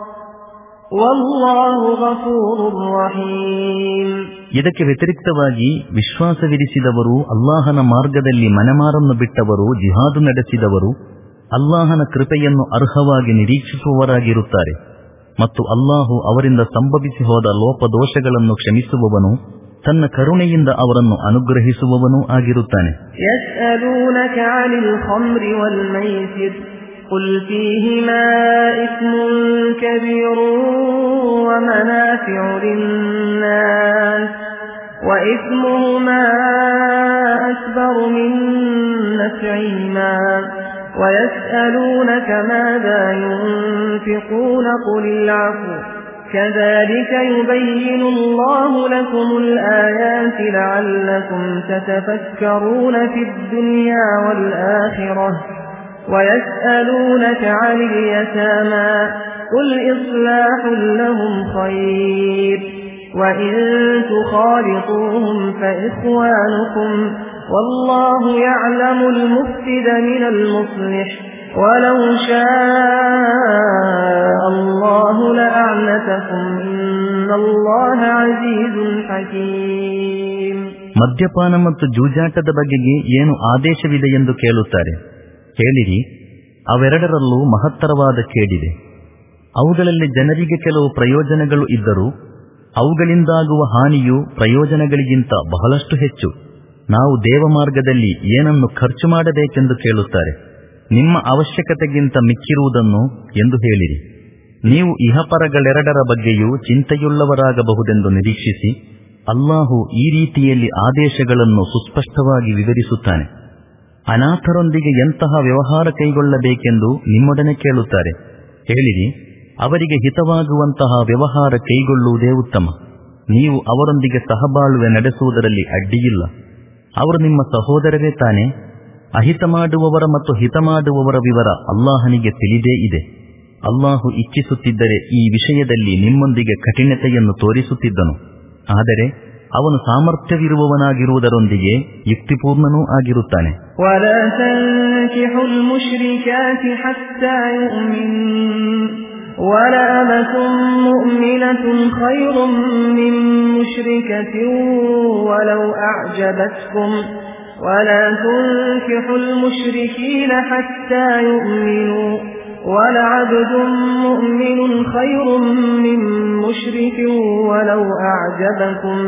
ವಲ್ಲಾಹು ಗಫೂರುರ್ ರಹೀಮ್. ಇದಕ್ಕೆ ವ್ಯತಿರಿಕ್ತವಾಗಿ ವಿಶ್ವಾಸವಿರಿಸಿದವರು, ಅಲ್ಲಾಹನ ಮಾರ್ಗದಲ್ಲಿ ಮನೆಮಾರನ್ನು ಬಿಟ್ಟವರು, ಜಿಹಾದು ನಡೆಸಿದವರು ಅಲ್ಲಾಹನ ಕೃಪೆಯನ್ನು ಅರ್ಹವಾಗಿ ನಿರೀಕ್ಷಿಸುವವರಾಗಿರುತ್ತಾರೆ. ಮತ್ತು ಅಲ್ಲಾಹು ಅವರಿಂದ ಸಂಭವಿಸಿ ಹೋದ ಲೋಪದೋಷಗಳನ್ನು ಕ್ಷಮಿಸುವವನು, ತನ್ನ ಕರುಣೆಯಿಂದ ಅವರನ್ನು ಅನುಗ್ರಹಿಸುವವನೂ ಆಗಿರುತ್ತಾನೆ. ಯಸ್ಅಲೂನಕ ಅನಿಲ್ ಖಮ್ರಿ ವಲ್ ಮೈಸಿರ್ ಕುಲ್ ಫೀಹಿಮಾ ಇಸ್ಮುನ್ ಕಬೀರುನ್ ವ ಮನಾಫಿഉ ಲಿನ್ನಾಸ್ ವ ಇಸ್ಮುಹುಮಾ ಅಕ್ಬರು ಮಿನ್ ನಫ್ಇಹಿಮಾ ويسألونك ماذا ينفقون قل العفو كذلك يبين الله لكم الآيات لعلكم تتفكرون في الدنيا والآخرة ويسألونك عن اليتامى قل إصلاح لهم خير وإن تخالطوهم فإخوانكم والله يعلم المفسد من المصلح ولو شاء الله لأعنتكم إن الله عزيز حكيم. ಮದ್ಯಪಾನ ಮತ್ತು ಜೂಜಾಟದ ಬಗೆಗೆ ಏನು ಆದೇಶವಿದೆ ಎಂದು ಕೇಳುತ್ತಾರೆ. ಹೇಳಿರಿ, ಅವೆರಡರಲ್ಲೂ ಮಹತ್ತರವಾದ ಕೇಡಿದೆ. ಅವುಗಳಲ್ಲಿ ಜನರಿಗೆ ಕೆಲವು ಪ್ರಯೋಜನಗಳು ಇದ್ದರೂ ಅವುಗಳಿಂದಾಗುವ ಹಾನಿಯು ಪ್ರಯೋಜನಗಳಿಗಿಂತ ಬಹಳಷ್ಟು ಹೆಚ್ಚು. ನಾವು ದೇವಮಾರ್ಗದಲ್ಲಿ ಏನನ್ನು ಖರ್ಚು ಮಾಡಬೇಕೆಂದು ಕೇಳುತ್ತಾರೆ. ನಿಮ್ಮ ಅವಶ್ಯಕತೆಗಿಂತ ಮಿಕ್ಕಿರುವುದನ್ನು ಎಂದು ಹೇಳಿರಿ. ನೀವು ಇಹಪರಗಳೆರಡರ ಬಗ್ಗೆಯೂ ಚಿಂತೆಯುಳ್ಳವರಾಗಬಹುದೆಂದು ನಿರೀಕ್ಷಿಸಿ ಅಲ್ಲಾಹು ಈ ರೀತಿಯಲ್ಲಿ ಆದೇಶಗಳನ್ನು ಸುಸ್ಪಷ್ಟವಾಗಿ ವಿವರಿಸುತ್ತಾನೆ. ಅನಾಥರೊಂದಿಗೆ ಎಂತಹ ವ್ಯವಹಾರ ಕೈಗೊಳ್ಳಬೇಕೆಂದು ನಿಮ್ಮೊಡನೆ ಕೇಳುತ್ತಾರೆ. ಹೇಳಿರಿ, ಅವರಿಗೆ ಹಿತವಾಗುವಂತಹ ವ್ಯವಹಾರ ಕೈಗೊಳ್ಳುವುದೇ ಉತ್ತಮ. ನೀವು ಅವರೊಂದಿಗೆ ಸಹಬಾಳ್ವೆ ನಡೆಸುವುದರಲ್ಲಿ ಅಡ್ಡಿಯಿಲ್ಲ. ಅವರು ನಿಮ್ಮ ಸಹೋದರರೇ ತಾನೆ. ಅಹಿತ ಮಾಡುವವರ ಮತ್ತು ಹಿತ ಮಾಡುವವರ ವಿವರ ಅಲ್ಲಾಹನಿಗೆ ತಿಳಿದೇ ಇದೆ. ಅಲ್ಲಾಹು ಇಚ್ಛಿಸುತ್ತಿದ್ದರೆ ಈ ವಿಷಯದಲ್ಲಿ ನಿಮ್ಮೊಂದಿಗೆ ಕಠಿಣತೆಯನ್ನು ತೋರಿಸುತ್ತಿದ್ದನು. ಆದರೆ ಅವನು ಸಾಮರ್ಥ್ಯವಿರುವವನಾಗಿರುವುದರೊಂದಿಗೆ ಯುಕ್ತಿಪೂರ್ಣನೂ ಆಗಿರುತ್ತಾನೆ. ولا تنكحوا المشركات حتى يؤمنوا ولأمة مؤمنة خير من مشركة ولو أعجبتكم ولا تنكحوا المشركين حتى يؤمنوا ولعبد مؤمن خير من مشرك ولو أعجبكم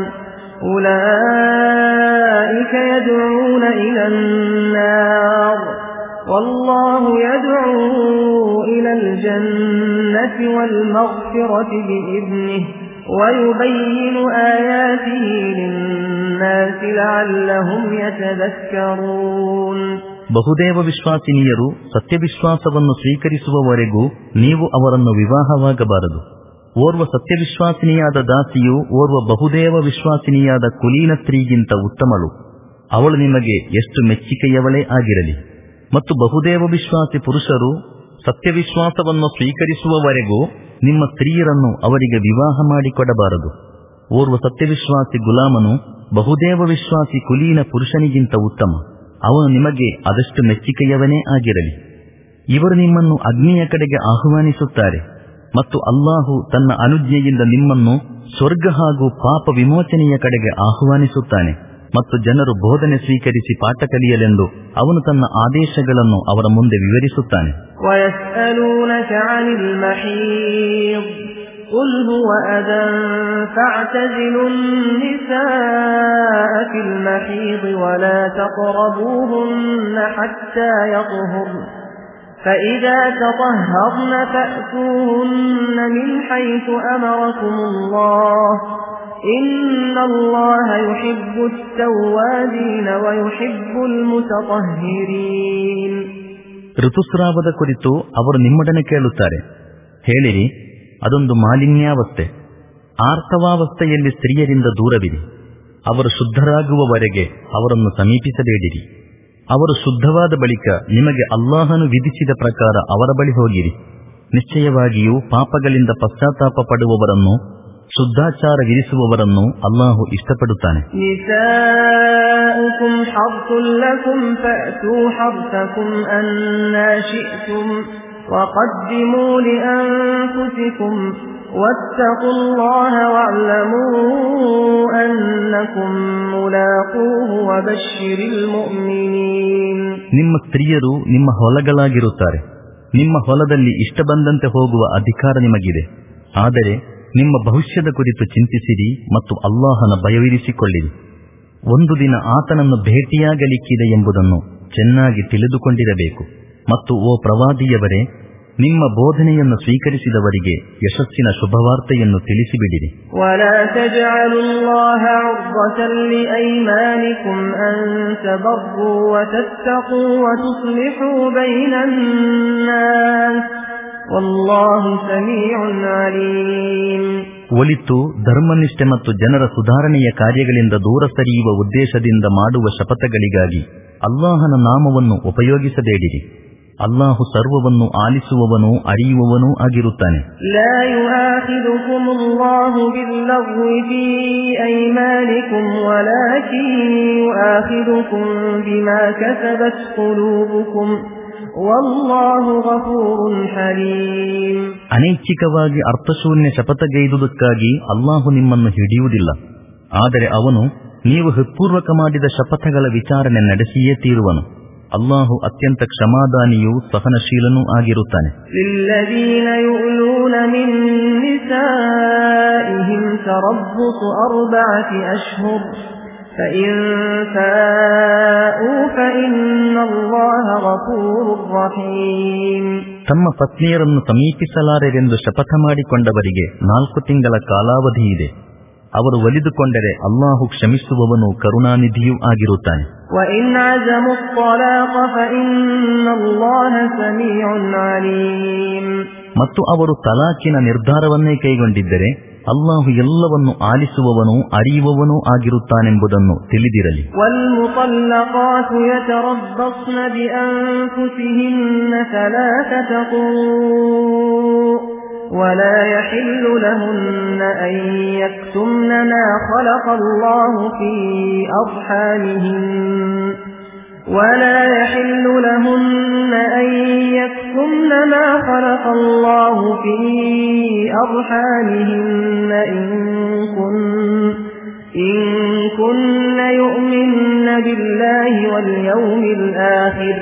أولئك يدعون إلى النار والله يدعو إلى الجنة والمغفرة بإذنه ويبين آياته للناس لعلهم يتذكرون. ಬಹುದೇವ ವಿಶ್ವಾಸಿನಿಯರು ಸತ್ಯವಿಶ್ವಾಸವನ್ನು ಸ್ವೀಕರಿಸುವವರೆಗೂ ನೀವು ಅವರನ್ನು ವಿವಾಹವಾಗಬಾರದು. ಓರ್ವ ಸತ್ಯವಿಶ್ವಾಸಿನಿಯಾದ ದಾಸಿಯು ಓರ್ವ ಬಹುದೇವ ವಿಶ್ವಾಸಿನಿಯಾದ ಕುಲೀನ ಸ್ತ್ರೀಗಿಂತ ಉತ್ತಮಳು. ಅವಳು ನಿಮಗೆ ಎಷ್ಟು ಮೆಚ್ಚಿಕೆಯವಳೇ ಆಗಿರಲಿ. ಮತ್ತು ಬಹುದೇವ ವಿಶ್ವಾಸಿ ಪುರುಷರು ಸತ್ಯವಿಶ್ವಾಸವನ್ನು ಸ್ವೀಕರಿಸುವವರೆಗೂ ನಿಮ್ಮ ಸ್ತ್ರೀಯರನ್ನು ಅವರಿಗೆ ವಿವಾಹ ಮಾಡಿಕೊಡಬಾರದು. ಓರ್ವ ಸತ್ಯವಿಶ್ವಾಸಿ ಗುಲಾಮನು ಬಹುದೇವ ವಿಶ್ವಾಸಿ ಕುಲೀನ ಪುರುಷನಿಗಿಂತ ಉತ್ತಮ. ಅವನು ನಿಮಗೆ ಅದಷ್ಟು ಮೆಚ್ಚಿಕೆಯವನೇ ಆಗಿರಲಿ. ಇವರು ನಿಮ್ಮನ್ನು ಅಗ್ನಿಯ ಕಡೆಗೆ ಆಹ್ವಾನಿಸುತ್ತಾರೆ ಮತ್ತು ಅಲ್ಲಾಹು ತನ್ನ ಅನುಜ್ಞೆಯಿಂದ ನಿಮ್ಮನ್ನು ಸ್ವರ್ಗ ಹಾಗೂ ಪಾಪ ವಿಮೋಚನೆಯ ಕಡೆಗೆ ಆಹ್ವಾನಿಸುತ್ತಾನೆ. ಮತ್ತು ಜನರು ಬೋಧನೆ ಸ್ವೀಕರಿಸಿ ಪಾಠ ಕಲಿಯಲೆಂದು ಅವನು ತನ್ನ ಆದೇಶಗಳನ್ನು ಅವರ ಮುಂದೆ ವಿವರಿಸುತ್ತಾನೆ. قل هو أذى فاعتزلوا النساء في المحيض ولا تقربوهن حتى يطهرن فإذا تطهرن فأتوهن من حيث أمركم الله إن الله يحب التوابين ويحب المتطهرين. ಋತುಸ್ರಾವದ ಕುರಿತು ಅವರು ನಿಮ್ಮೊಡನೆ ಕೇಳುತ್ತಾರೆ. ಹೇಳಿರಿ, ಅದೊಂದು ಮಾಲಿನ್ಯಾವಸ್ಥೆ. ಆರ್ತವಾವಸ್ಥೆಯಲ್ಲಿ ಸ್ತ್ರೀಯರಿಂದ ದೂರವಿರಿ. ಅವರು ಶುದ್ಧರಾಗುವವರೆಗೆ ಅವರನ್ನು ಸಮೀಪಿಸಬೇಡಿರಿ. ಅವರು ಶುದ್ಧವಾದ ಬಳಿಕ ನಿಮಗೆ ಅಲ್ಲಾಹನು ವಿಧಿಸಿದ ಪ್ರಕಾರ ಅವರ ಬಳಿ ಹೋಗಿರಿ. ನಿಶ್ಚಯವಾಗಿಯೂ ಪಾಪಗಳಿಂದ ಪಶ್ಚಾತ್ತಾಪ ಪಡುವವರನ್ನು, ಶುದ್ಧಾಚಾರ ವಿಧಿಸುವವರನ್ನು ಅಲ್ಲಾಹು ಇಷ್ಟಪಡುತ್ತಾನೆ. ನಿಸಾኡಕುಂ ಹರ್ಸುಲ್ ಲಕುಂ ಫಅತೂ ಹರ್ಸಕುಂ ಅನ್ನಾ ಶಿಅ್ತುಂ ವಕದ್ದಿಮೂ ಲಿಅನ್ಫುಸಿಕುಂ ವತ್ತಖುಲ್ಲಾಹ ವಅಲಮೂ ಅನ್ನಕುಂ ಮುಲಾಖೂಹು ವಬಶ್ಶಿರಿಲ್ ಮುಅ್ಮಿನೀನ್. ನಿಮ್ಮ ಸ್ತ್ರೀಯರು ನಿಮ್ಮ ಹೊಲಗಳಾಗಿರುತ್ತಾರೆ. ನಿಮ್ಮ ಹೊಲದಲ್ಲಿ ಇಷ್ಟ ಬಂದಂತೆ ಹೋಗುವ ಅಧಿಕಾರ ನಿಮಗಿದೆ. ಆದರೆ ನಿಮ್ಮ ಭವಿಷ್ಯದ ಕುರಿತು ಚಿಂತಿಸಿರಿ ಮತ್ತು ಅಲ್ಲಾಹನ ಭಯವಿರಿಸಿಕೊಳ್ಳಿರಿ. ಒಂದು ದಿನ ಆತನನ್ನು ಭೇಟಿಯಾಗಲಿಕ್ಕಿದೆ ಎಂಬುದನ್ನು ಚೆನ್ನಾಗಿ ತಿಳಿದುಕೊಂಡಿರಬೇಕು. ಮತ್ತು ಓ ಪ್ರವಾದಿಯವರೇ, ನಿಮ್ಮ ಬೋಧನೆಯನ್ನು ಸ್ವೀಕರಿಸಿದವರಿಗೆ ಯಶಸ್ಸಿನ ಶುಭವಾರ್ತೆಯನ್ನು ತಿಳಿಸಿಬಿಡಿರಿ. ವಲಾ ತಜಅಲುಲ್ಲಾಹ ಉರ್ದತನ್ ಲಿಐಮಾನಿಕುಂ ಅನ್ ತಬರ್ರು ವತತ್ತಖೂ ವತುಸ್ಲಿಹೂ ಬೈನನ್ ನಾಸ್ ವಲ್ಲಾಹು ಸಮೀಉನ್ ಅಲೀಮ್. ಒಲಿತು ಧರ್ಮನಿಷ್ಠೆ ಮತ್ತು ಜನರ ಸುಧಾರಣೆಯ ಕಾರ್ಯಗಳಿಂದ ದೂರ ಸರಿಯುವ ಉದ್ದೇಶದಿಂದ ಮಾಡುವ ಶಪಥಗಳಿಗಾಗಿ ಅಲ್ಲಾಹನ ನಾಮವನ್ನು ಉಪಯೋಗಿಸಬೇಡಿರಿ. ಅಲ್ಲಾಹು ಸರ್ವವನ್ನು ಆಲಿಸುವವನೂ ಅರಿಯುವವನೂ ಆಗಿರುತ್ತಾನೆ. ಲಾ ಯುಆಖಿದುಕುಮುಲ್ಲಾಹು ಬಿಲ್ಲಗ್ವಿ ಫೀ ಐಮಾನಿಕುಂ ವಲಾಕಿನ್ ಯುಆಖಿದುಕುಂ ಬಿಮಾ ಕಸಬತ್ ಕುಲೂಬುಕುಂ ವಲ್ಲಾಹು ಗಫೂರುನ್ ಹಲೀಮ್. ಅನೈಚ್ಛಿಕವಾಗಿ ಅರ್ಥಶೂನ್ಯ ಶಪಥಗೈದುದಕ್ಕಾಗಿ ಅಲ್ಲಾಹು ನಿಮ್ಮನ್ನು ಹಿಡಿಯುವುದಿಲ್ಲ. ಆದರೆ ಅವನು ನೀವು ಹೃತ್ಪೂರ್ವಕ ಮಾಡಿದ ಶಪಥಗಳ ವಿಚಾರಣೆ ನಡೆಸಿಯೇ ತೀರುವನು. ಅಲ್ಲಾಹು ಅತ್ಯಂತ ಕ್ಷಮಾದಾನಿಯೂ ಸಹನಶೀಲನೂ ಆಗಿರುತ್ತಾನೆ. ಲಿಲ್ಲದೀನ ಯುಲೂನ تربص أربعة أشهر فإن فاءوا فإن الله غفور رحيم. ತಮ್ಮ ಪತ್ನಿಯರನ್ನು ಸಮೀಪಿಸಲಾರೆಂದು ಶಪಥ ಮಾಡಿಕೊಂಡವರಿಗೆ ನಾಲ್ಕು ತಿಂಗಳ ಕಾಲಾವಧಿ ಇದೆ. ಅವರು ಒಲಿದುಕೊಂಡರೆ ಅಲ್ಲಾಹು ಕ್ಷಮಿಸುವವನು ಕರುಣಾನಿಧಿಯೂ ಆಗಿರುತ್ತಾನೆ. وإن عزموا الطلاق فإن الله سميع عليم. ಮತ್ತು ಅವರು ತಲಾಕಿನ ನಿರ್ಧಾರವನ್ನೇ ಕೈಗೊಂಡಿದ್ದರೆ ಅಲ್ಲಾಹು ಎಲ್ಲವನ್ನು ಆಲಿಸುವವನು ಅರಿಯುವವನೂ ಆಗಿರುತ್ತಾನೆಂಬುದನ್ನು ತಿಳಿದಿರಲಿ. والمطلقات يتربصن بأنفسهن ثلاثة قروء ولا يحل لهن أن يكتمن ما خلق الله في أرحامهن ولا يحل لهن أن يكتمن ما خلق الله في أرحامهن إن كن إن كن يؤمن بالله واليوم الآخر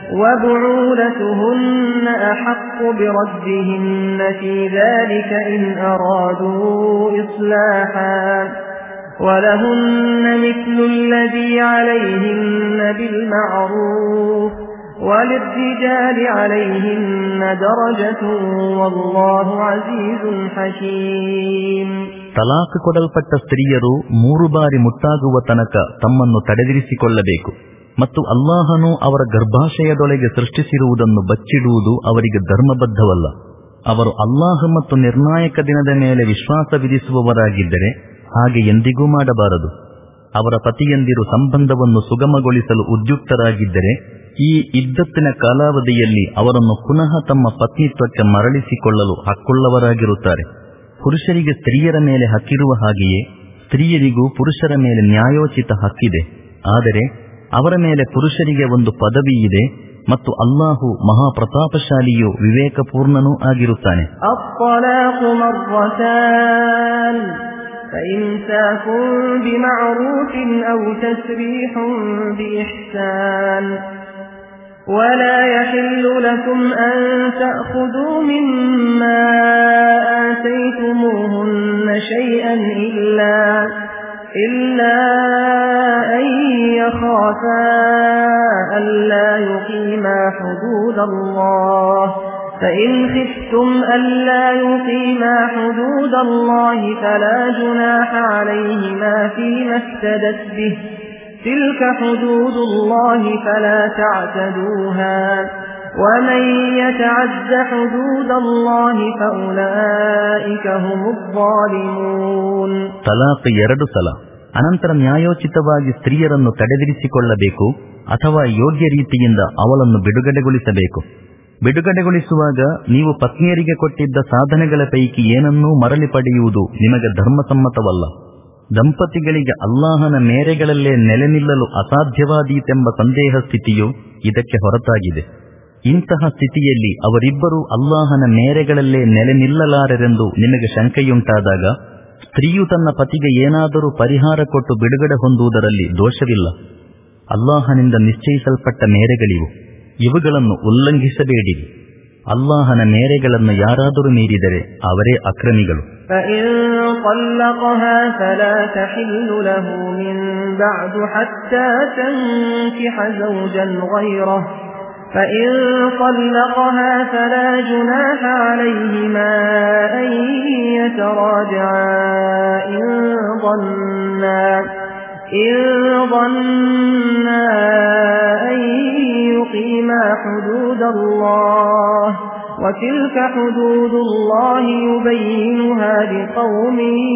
وبعولتهن أحق بردهن في ذلك إن أرادوا إصلاحا ولهن مثل الذي عليهن بالمعروف وللرجال عليهن درجة والله عزيز حكيم. ತಲಾಖ್ ಕೊಡಲ್ಪಟ್ಟ ಸ್ತ್ರೀಯರು ಮೂರು ಬಾರಿ ಮುಟ್ಟಾಗುವ ತನಕ ತಮ್ಮನ್ನು ತಡೆದಿರಿಸಿಕೊಳ್ಳಬೇಕು ಮತ್ತು ಅಲ್ಲಾಹನು ಅವರ ಗರ್ಭಾಶಯದೊಳಗೆ ಸೃಷ್ಟಿಸಿರುವುದನ್ನು ಬಚ್ಚಿಡುವುದು ಅವರಿಗೆ ಧರ್ಮಬದ್ಧವಲ್ಲ. ಅವರು ಅಲ್ಲಾಹ ಮತ್ತು ನಿರ್ಣಾಯಕ ದಿನದ ಮೇಲೆ ವಿಶ್ವಾಸ ವಿಧಿಸುವವರಾಗಿದ್ದರೆ ಹಾಗೆ ಎಂದಿಗೂ ಮಾಡಬಾರದು. ಅವರ ಪತಿಯಂದಿರು ಸಂಬಂಧವನ್ನು ಸುಗಮಗೊಳಿಸಲು ಉದ್ಯುಕ್ತರಾಗಿದ್ದರೆ ಈ ಇದ್ದತ್ತಿನ ಕಾಲಾವಧಿಯಲ್ಲಿ ಅವರನ್ನು ಪುನಃ ತಮ್ಮ ಪತ್ನಿತ್ವಕ್ಕೆ ಮರಳಿಸಿಕೊಳ್ಳಲು ಹಕ್ಕುಳ್ಳವರಾಗಿರುತ್ತಾರೆ. ಪುರುಷರಿಗೆ ಸ್ತ್ರೀಯರ ಮೇಲೆ ಹಕ್ಕಿರುವ ಹಾಗೆಯೇ ಸ್ತ್ರೀಯರಿಗೂ ಪುರುಷರ ಮೇಲೆ ನ್ಯಾಯೋಚಿತ ಹಕ್ಕಿದೆ. ಆದರೆ ಅವರ ಮೇಲೆ ಪುರುಷರಿಗೆ ಒಂದು ಪದವಿ ಇದೆ ಮತ್ತು ಅಲ್ಲಾಹು ಮಹಾಪ್ರತಾಪಶಾಲಿಯೂ ವಿವೇಕಪೂರ್ಣನೂ ಆಗಿರುತ್ತಾನೆ. فإمساك بمعروف أو تسريح بإحسان ولا يحل لكم أن تأخذوا مما آتيتموهن شيئا إلا إلا أن يخافا ألا يقيما حدود الله فإن خفتم ألا يقيما حدود الله فلا جناح عليهما فيما افتدت به تلك حدود الله فلا تعتدوها ومن يتعد حدود الله فأولئك هم الظالمون. ತಲಾಖ್ ಎರಡು ಸಲ. ಅನಂತರ ನ್ಯಾಯೋಚಿತವಾಗಿ ಸ್ತ್ರೀಯರನ್ನು ತಡೆದಿರಿಸಿಕೊಳ್ಳಬೇಕು ಅಥವಾ ಯೋಗ್ಯ ರೀತಿಯಿಂದ ಅವಳನ್ನು ಬಿಡುಗಡೆಗೊಳಿಸಬೇಕು. ಬಿಡುಗಡೆಗೊಳಿಸುವಾಗ ನೀವು ಪತ್ನಿಯರಿಗೆ ಕೊಟ್ಟಿದ್ದ ಸಾಧನೆಗಳ ಪೈಕಿ ಏನನ್ನೂ ಮರಳಿ ಪಡೆಯುವುದು ನಿಮಗೆ ಧರ್ಮಸಮ್ಮತವಲ್ಲ. ದಂಪತಿಗಳಿಗೆ ಅಲ್ಲಾಹನ ಮೇರೆಗಳಲ್ಲೇ ನೆಲೆ ನಿಲ್ಲಲು ಅಸಾಧ್ಯವಾದೀತೆಂಬ ಸಂದೇಹ ಸ್ಥಿತಿಯು ಇದಕ್ಕೆ ಹೊರತಾಗಿದೆ. ಇಂತಹ ಸ್ಥಿತಿಯಲ್ಲಿ ಅವರಿಬ್ಬರೂ ಅಲ್ಲಾಹನ ಮೇರೆಗಳಲ್ಲೇ ನೆಲೆ ನಿಲ್ಲಲಾರೆಂದು ನಿಮಗೆ ಶಂಕೆಯುಂಟಾದಾಗ ಸ್ತ್ರೀಯು ತನ್ನ ಪತಿಗೆ ಏನಾದರೂ ಪರಿಹಾರ ಕೊಟ್ಟು ಬಿಡುಗಡೆ ಹೊಂದುವುದರಲ್ಲಿ ದೋಷವಿಲ್ಲ. ಅಲ್ಲಾಹನಿಂದ ನಿಶ್ಚಯಿಸಲ್ಪಟ್ಟ ಮೇರೆಗಳಿವು, ಇವುಗಳನ್ನು ಉಲ್ಲಂಘಿಸಬೇಡಿರಿ. ಅಲ್ಲಾಹನ ಮೇರೆಗಳನ್ನು ಯಾರಾದರೂ ಮೀರಿದರೆ ಅವರೇ ಅಕ್ರಮಿಗಳು. فإن طلقها فلا تحل له من بعد حتى تنكح زوجا غيره فإن طلقها فلا جناح عليهما أن يتراجعا إن ظنا إن ظنا أن يقيما حدود الله وتلك حدود الله يبينها لقوم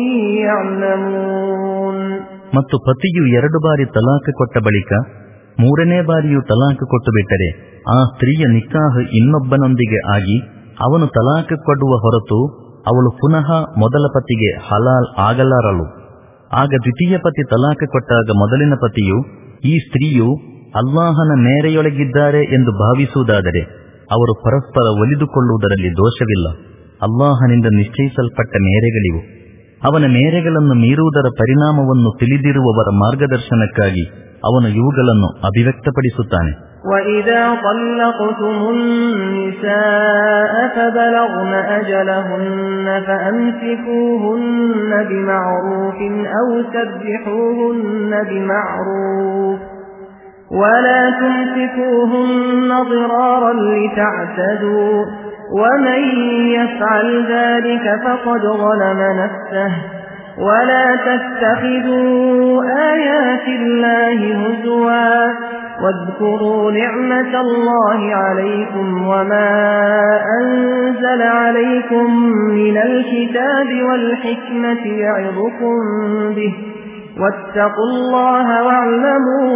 يعلمون. ಮತ್ತು ಪತಿಯು ಎರಡು ಬಾರಿ ತಲಾಖ್ ಕೊಟ್ಟ ಬಳಿಕ ಮೂರನೇ ಬಾರಿಯೂ ತಲಾಖ್ ಕೊಟ್ಟು ಬಿಟ್ಟರೆ ಆ ಸ್ತ್ರೀಯ ನಿಕಾಹ್ ಇನ್ನೊಬ್ಬನೊಂದಿಗೆ ಆಗಿ ಅವನು ತಲಾಖ್ ಕೊಡುವ ಹೊರತು ಅವಳು ಪುನಃ ಮೊದಲ ಪತಿಗೆ ಹಲಾಲ್ ಆಗಲಾರಳು. ಆಗ ದ್ವಿತೀಯ ಪತಿ ತಲಾಖ್ ಕೊಟ್ಟಾಗ ಮೊದಲಿನ ಪತಿಯು ಈ ಸ್ತ್ರೀಯು ಅಲ್ಲಾಹನ ಮೇರೆಯೊಳಗಿದ್ದಾರೆ ಎಂದು ಭಾವಿಸುವುದಾದರೆ ಅವರು ಪರಸ್ಪರ ಒಲಿದುಕೊಳ್ಳುವುದರಲ್ಲಿ ದೋಷವಿಲ್ಲ. ಅಲ್ಲಾಹನಿಂದ ನಿಶ್ಚಯಿಸಲ್ಪಟ್ಟ ಮೇರೆಗಳಿವು. ಅವನ ಮೇರೆಗಳನ್ನು ಮೀರುವುದರ ಪರಿಣಾಮವನ್ನು ತಿಳಿದಿರುವವರ ಮಾರ್ಗದರ್ಶನಕ್ಕಾಗಿ ಅವನು ಇವುಗಳನ್ನು ಅಭಿವ್ಯಕ್ತಪಡಿಸುತ್ತಾನೆ. وَإِذَا طَلَّقْتُمُ النِّسَاءَ فَبَلَغْنَ أَجَلَهُنَّ فَأَمْسِكُوهُنَّ بِمَعْرُوفٍ أَوْ سَرِّحُوهُنَّ بِمَعْرُوفٍ وَلَا تُمْسِكُوهُنَّ ضِرَارًا لِتَعْتَدُوا وَمَن يَفْعَلْ ذَلِكَ فَقَدْ ظَلَمَ نَفْسَهُ وَلَا تَتَّخِذُوا آيَاتِ اللَّهِ هُزُوًا وَاذْكُرُوا نِعْمَةَ اللَّهِ عَلَيْكُمْ وَمَا أَنزَلَ عَلَيْكُم مِّنَ الْكِتَابِ وَالْحِكْمَةِ يَعِظُكُم بِهِ وَاتَّقُوا اللَّهَ وَاعْلَمُوا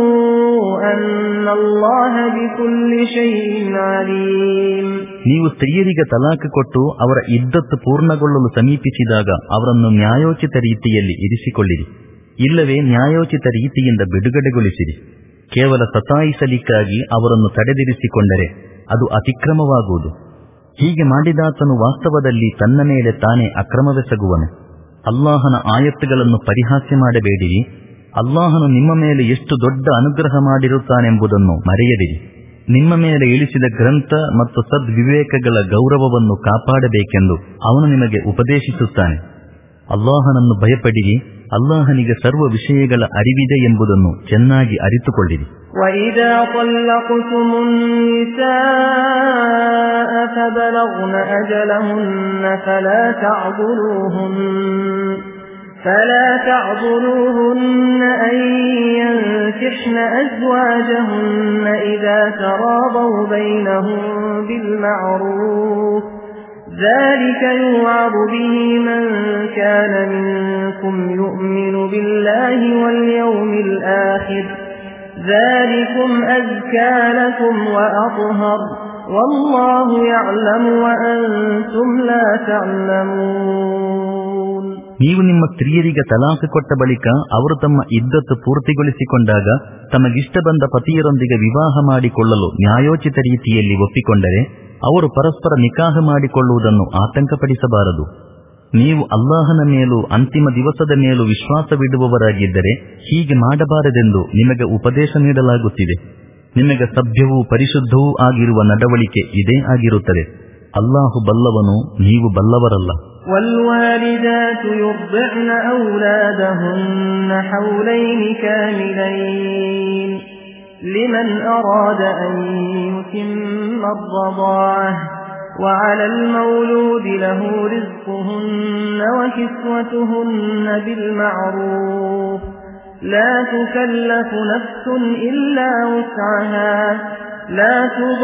أَنَّ اللَّهَ بِكُلِّ شَيْءٍ عَلِيمٌ. ನೀವು ಸ್ತ್ರೀಯರಿಗೆ ತಲಾಖ್ ಕೊಟ್ಟು ಅವರ ಇದ್ದತ್ತು ಪೂರ್ಣಗೊಳ್ಳಲು ಸಮೀಪಿಸಿದಾಗ ಅವರನ್ನು ನ್ಯಾಯೋಚಿತ ರೀತಿಯಲ್ಲಿ ಇರಿಸಿಕೊಳ್ಳಿರಿ, ಇಲ್ಲವೇ ನ್ಯಾಯೋಚಿತ ರೀತಿಯಿಂದ ಬಿಡುಗಡೆಗೊಳಿಸಿರಿ. ಕೇವಲ ಸತಾಯಿಸಲಿಕ್ಕಾಗಿ ಅವರನ್ನು ತಡೆದಿರಿಸಿಕೊಂಡರೆ ಅದು ಅತಿಕ್ರಮವಾಗುವುದು. ಹೀಗೆ ಮಾಡಿದಾತನು ವಾಸ್ತವದಲ್ಲಿ ತನ್ನ ಮೇಲೆ ತಾನೇ ಅಕ್ರಮವೆಸಗುವನು. ಅಲ್ಲಾಹನ ಆಯತ್ತುಗಳನ್ನು ಪರಿಹಾಸ್ಯ ಮಾಡಬೇಡಿರಿ. ಅಲ್ಲಾಹನು ನಿಮ್ಮ ಮೇಲೆ ಎಷ್ಟು ದೊಡ್ಡ ಅನುಗ್ರಹ ಮಾಡಿರುತ್ತಾನೆಂಬುದನ್ನು ಮರೆಯದಿರಿ. ನಿಮ್ಮ ಮೇಲೆ ಇಳಿಸಿದ ಗ್ರಂಥ ಮತ್ತು ಸದ್ವಿವೇಕಗಳ ಗೌರವವನ್ನು ಕಾಪಾಡಬೇಕೆಂದು ಅವನು ನಿಮಗೆ ಉಪದೇಶಿಸುತ್ತಾನೆ. ಅಲ್ಲಾಹನನ್ನು ಭಯಪಡಿರಿ. ಅಲ್ಲಾಹನಿಗೆ ಸರ್ವ ವಿಷಯಗಳ ಅರಿವಿದೆ ಎಂಬುದನ್ನು ಚೆನ್ನಾಗಿ ಅರಿತುಕೊಳ್ಳಿರಿ. وَإِذَا طَلَّقْتُمُ النِّسَاءَ فَبَلَغْنَ أَجَلَهُنَّ فَلَا تَعْضُلُوهُنَّ فَلَا تَعْضُلُوهُنَّ أَن يَنكِحْنَ أَزْوَاجَهُنَّ إِذَا تَرَاضَوْا بَيْنَهُم بِالْمَعْرُوفِ ذَلِكَ يُوعَظُ بِهِ مَن كَانَ مِنكُمْ يُؤْمِنُ بِاللَّهِ وَالْيَوْمِ الْآخِرِ ذَلِكُمْ أَزْكَى لَكُمْ وَأَطْهَرُ وَاللَّهُ يَعْلَمُ وَأَنْتُمْ لَا تَعْلَمُونَ. ನೀವು ನಿಮ್ಮ ಸ್ತ್ರೀಯರಿಗೆ ತಲಾಖ್ ಕೊಟ್ಟ ಬಳಿಕ ಅವರು ತಮ್ಮ ಇದ್ದತ್ತು ಪೂರ್ತಿಗೊಳಿಸಿಕೊಂಡಾಗ ತಮಗಿಷ್ಟ ಬಂದ ಪತಿಯರೊಂದಿಗೆ ವಿವಾಹ ಮಾಡಿಕೊಳ್ಳಲು ನ್ಯಾಯೋಚಿತ ರೀತಿಯಲ್ಲಿ ಒಪ್ಪಿಕೊಂಡರೆ ಅವರು ಪರಸ್ಪರ ನಿಕಾಹ ಮಾಡಿಕೊಳ್ಳುವುದನ್ನು ಆತಂಕಪಡಿಸಬಾರದು. ನೀವು ಅಲ್ಲಾಹನ ಮೇಲೂ ಅಂತಿಮ ದಿವಸದ ಮೇಲೂ ವಿಶ್ವಾಸವಿಡುವವರಾಗಿದ್ದರೆ ಹೀಗೆ ಮಾಡಬಾರದೆಂದು ನಿಮಗೆ ಉಪದೇಶ ನೀಡಲಾಗುತ್ತಿದೆ. ನಿಮಗೆ ಸಭ್ಯವೂ ಪರಿಶುದ್ಧವೂ ಆಗಿರುವ ನಡವಳಿಕೆ ಇದೇ ಆಗಿರುತ್ತದೆ. ಅಲ್ಲಾಹು ಬಲ್ಲವನು, ನೀವು ಬಲ್ಲವರಲ್ಲ. والوالدات يرضعن أولادهن حولين كاملين لمن أراد أن يتم الرضاعة وعلى المولود له رزقهن وكسوتهن بالمعروف لا تكلف نفس إلا وسعها لا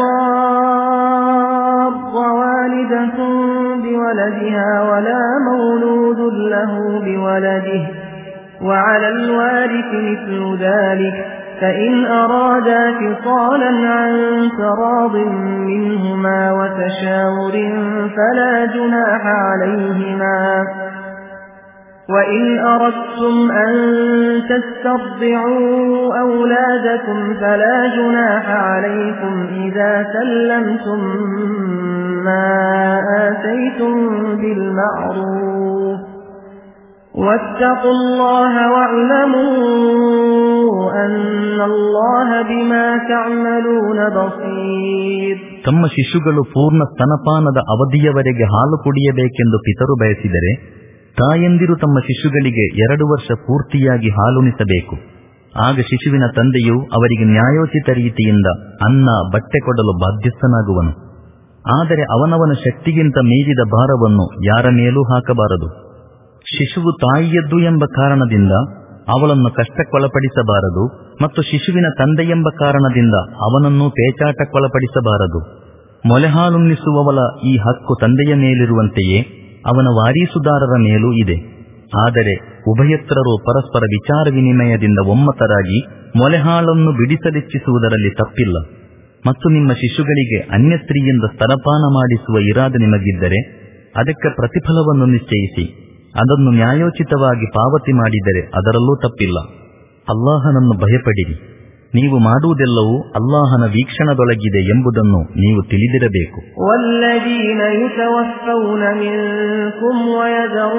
تضار والدة بولدها ولا مولود له بولده وعلى الوارث مثل ذلك فإن أرادا فصالا عن تراض منهما وتشاور فلا جناح عليهما وإن أردتم أن تسترضعوا أولادكم فلا جناح عليكم إذا سلمتم ما آتيتم بالمعروف واتقوا الله واعلموا أن الله بما تعملون بصير. ತಮ್ಮ ಶಿಶುಗಳು ಪೂರ್ಣ ಸ್ತನಪಾನದ ಅವಧಿಯವರೆಗೆ ಹಾಲು ಕುಡಿಯಬೇಕೆಂದು ಪಿತರು ಬಯಸಿದರೆ ತಾಯಂದಿರು ತಮ್ಮ ಶಿಶುಗಳಿಗೆ ಎರಡು ವರ್ಷ ಪೂರ್ತಿಯಾಗಿ ಹಾಲುಣಿಸಬೇಕು. ಆಗ ಶಿಶುವಿನ ತಂದೆಯು ಅವರಿಗೆ ನ್ಯಾಯೋಚಿತ ರೀತಿಯಿಂದ ಅನ್ನ ಬಟ್ಟೆ ಕೊಡಲು ಬಾಧ್ಯಸ್ಥನಾಗುವನು. ಆದರೆ ಅವನವನ ಶಕ್ತಿಗಿಂತ ಮೀರಿದ ಭಾರವನ್ನು ಯಾರ ಮೇಲೂ ಹಾಕಬಾರದು. ಶಿಶುವು ತಾಯಿಯದ್ದು ಎಂಬ ಕಾರಣದಿಂದ ಅವಳನ್ನು ಕಷ್ಟಕ್ಕೊಳಪಡಿಸಬಾರದು ಮತ್ತು ಶಿಶುವಿನ ತಂದೆಯೆಂಬ ಕಾರಣದಿಂದ ಅವನನ್ನು ಪೇಚಾಟಕ್ಕೊಳಪಡಿಸಬಾರದು. ಮೊಲೆಹಾಲುಣಿಸುವವಳ ಈ ಹಕ್ಕು ತಂದೆಯ ಮೇಲಿರುವಂತೆಯೇ ಅವನ ವಾರೀಸುದಾರರ ಮೇಲೂ ಇದೆ. ಆದರೆ ಉಭಯತ್ರರು ಪರಸ್ಪರ ವಿಚಾರ ವಿನಿಮಯದಿಂದ ಒಮ್ಮತರಾಗಿ ಮೊಲೆಹಾಳನ್ನು ಬಿಡಿಸಲಿಚ್ಛಿಸುವುದರಲ್ಲಿ ತಪ್ಪಿಲ್ಲ. ಮತ್ತು ನಿಮ್ಮ ಶಿಶುಗಳಿಗೆ ಅನ್ಯ ಸ್ತ್ರೀಯಿಂದ ಸ್ತನಪಾನ ಮಾಡಿಸುವ ಇರಾದೆ ನಿಮಗಿದ್ದರೆ ಅದಕ್ಕೆ ಪ್ರತಿಫಲವನ್ನು ನಿಶ್ಚಯಿಸಿ ಅದನ್ನು ನ್ಯಾಯೋಚಿತವಾಗಿ ಪಾವತಿ ಮಾಡಿದರೆ ಅದರಲ್ಲೂ ತಪ್ಪಿಲ್ಲ. ಅಲ್ಲಾಹನನ್ನು ಭಯಪಡಿರಿ. ನೀವು ಮಾಡುವುದೆಲ್ಲವೂ ಅಲ್ಲಾಹನ ವೀಕ್ಷಣದೊಳಗಿದೆ ಎಂಬುದನ್ನು ನೀವು ತಿಳಿದಿರಬೇಕು. والذين يتوفون منكم ويذرون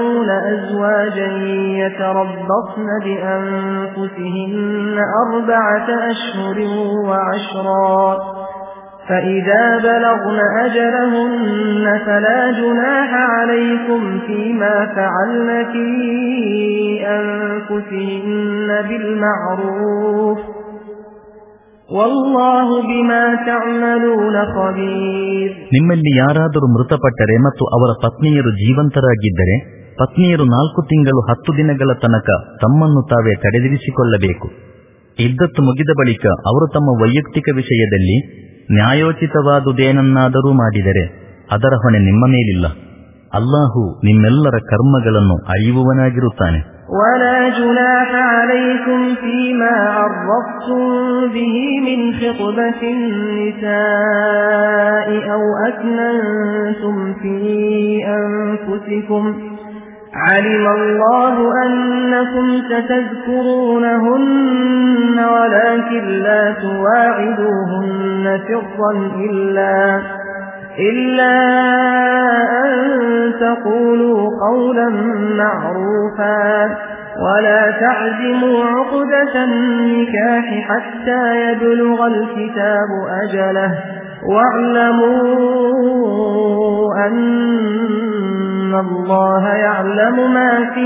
أزواجا يتربصن بأنفسهن أربعة أشهر وعشرا فإذا بلغن أجلهن فلا جناح عليكم فيما فعلن في أنفسهن بالمعروف والله بما تعملون خبير. ನಿಮ್ಮಲ್ಲಿ ಯಾರಾದರೂ ಮೃತಪಟ್ಟರೆ ಮತ್ತು ಅವರ ಪತ್ನಿಯರು ಜೀವಂತರಾಗಿದ್ದರೆ ಪತ್ನಿಯರು ನಾಲ್ಕು ತಿಂಗಳು ಹತ್ತು ದಿನಗಳ ತನಕ ತಮ್ಮನ್ನು ತಾವೇ ತಡೆದಿರಿಸಿಕೊಳ್ಳಬೇಕು. ಇದ್ದತ್ತು ಮುಗಿದ ಬಳಿಕ ಅವರು ತಮ್ಮ ವೈಯಕ್ತಿಕ ವಿಷಯದಲ್ಲಿ ನ್ಯಾಯೋಚಿತವಾದುದೇನನ್ನಾದರೂ ಮಾಡಿದರೆ ಅದರ ಹೊಣೆ ನಿಮ್ಮ ಮೇಲಿಲ್ಲ. ಅಲ್ಲಾಹು ನಿಮ್ಮೆಲ್ಲರ ಕರ್ಮಗಳನ್ನು ಅರಿಯುವವನಾಗಿರುತ್ತಾನೆ. ولا جناح عليكم فيما عرضتم به من خطبة النساء أو أكننتم في أنفسكم علم الله أنكم ستذكرونهن ولكن لا تواعدوهن سرا إلا إلا أن تقولوا قولا معروفا ولا تعزموا عقدة النكاح حتى يبلغ الكتاب أجله واعلموا أن الله يعلم ما في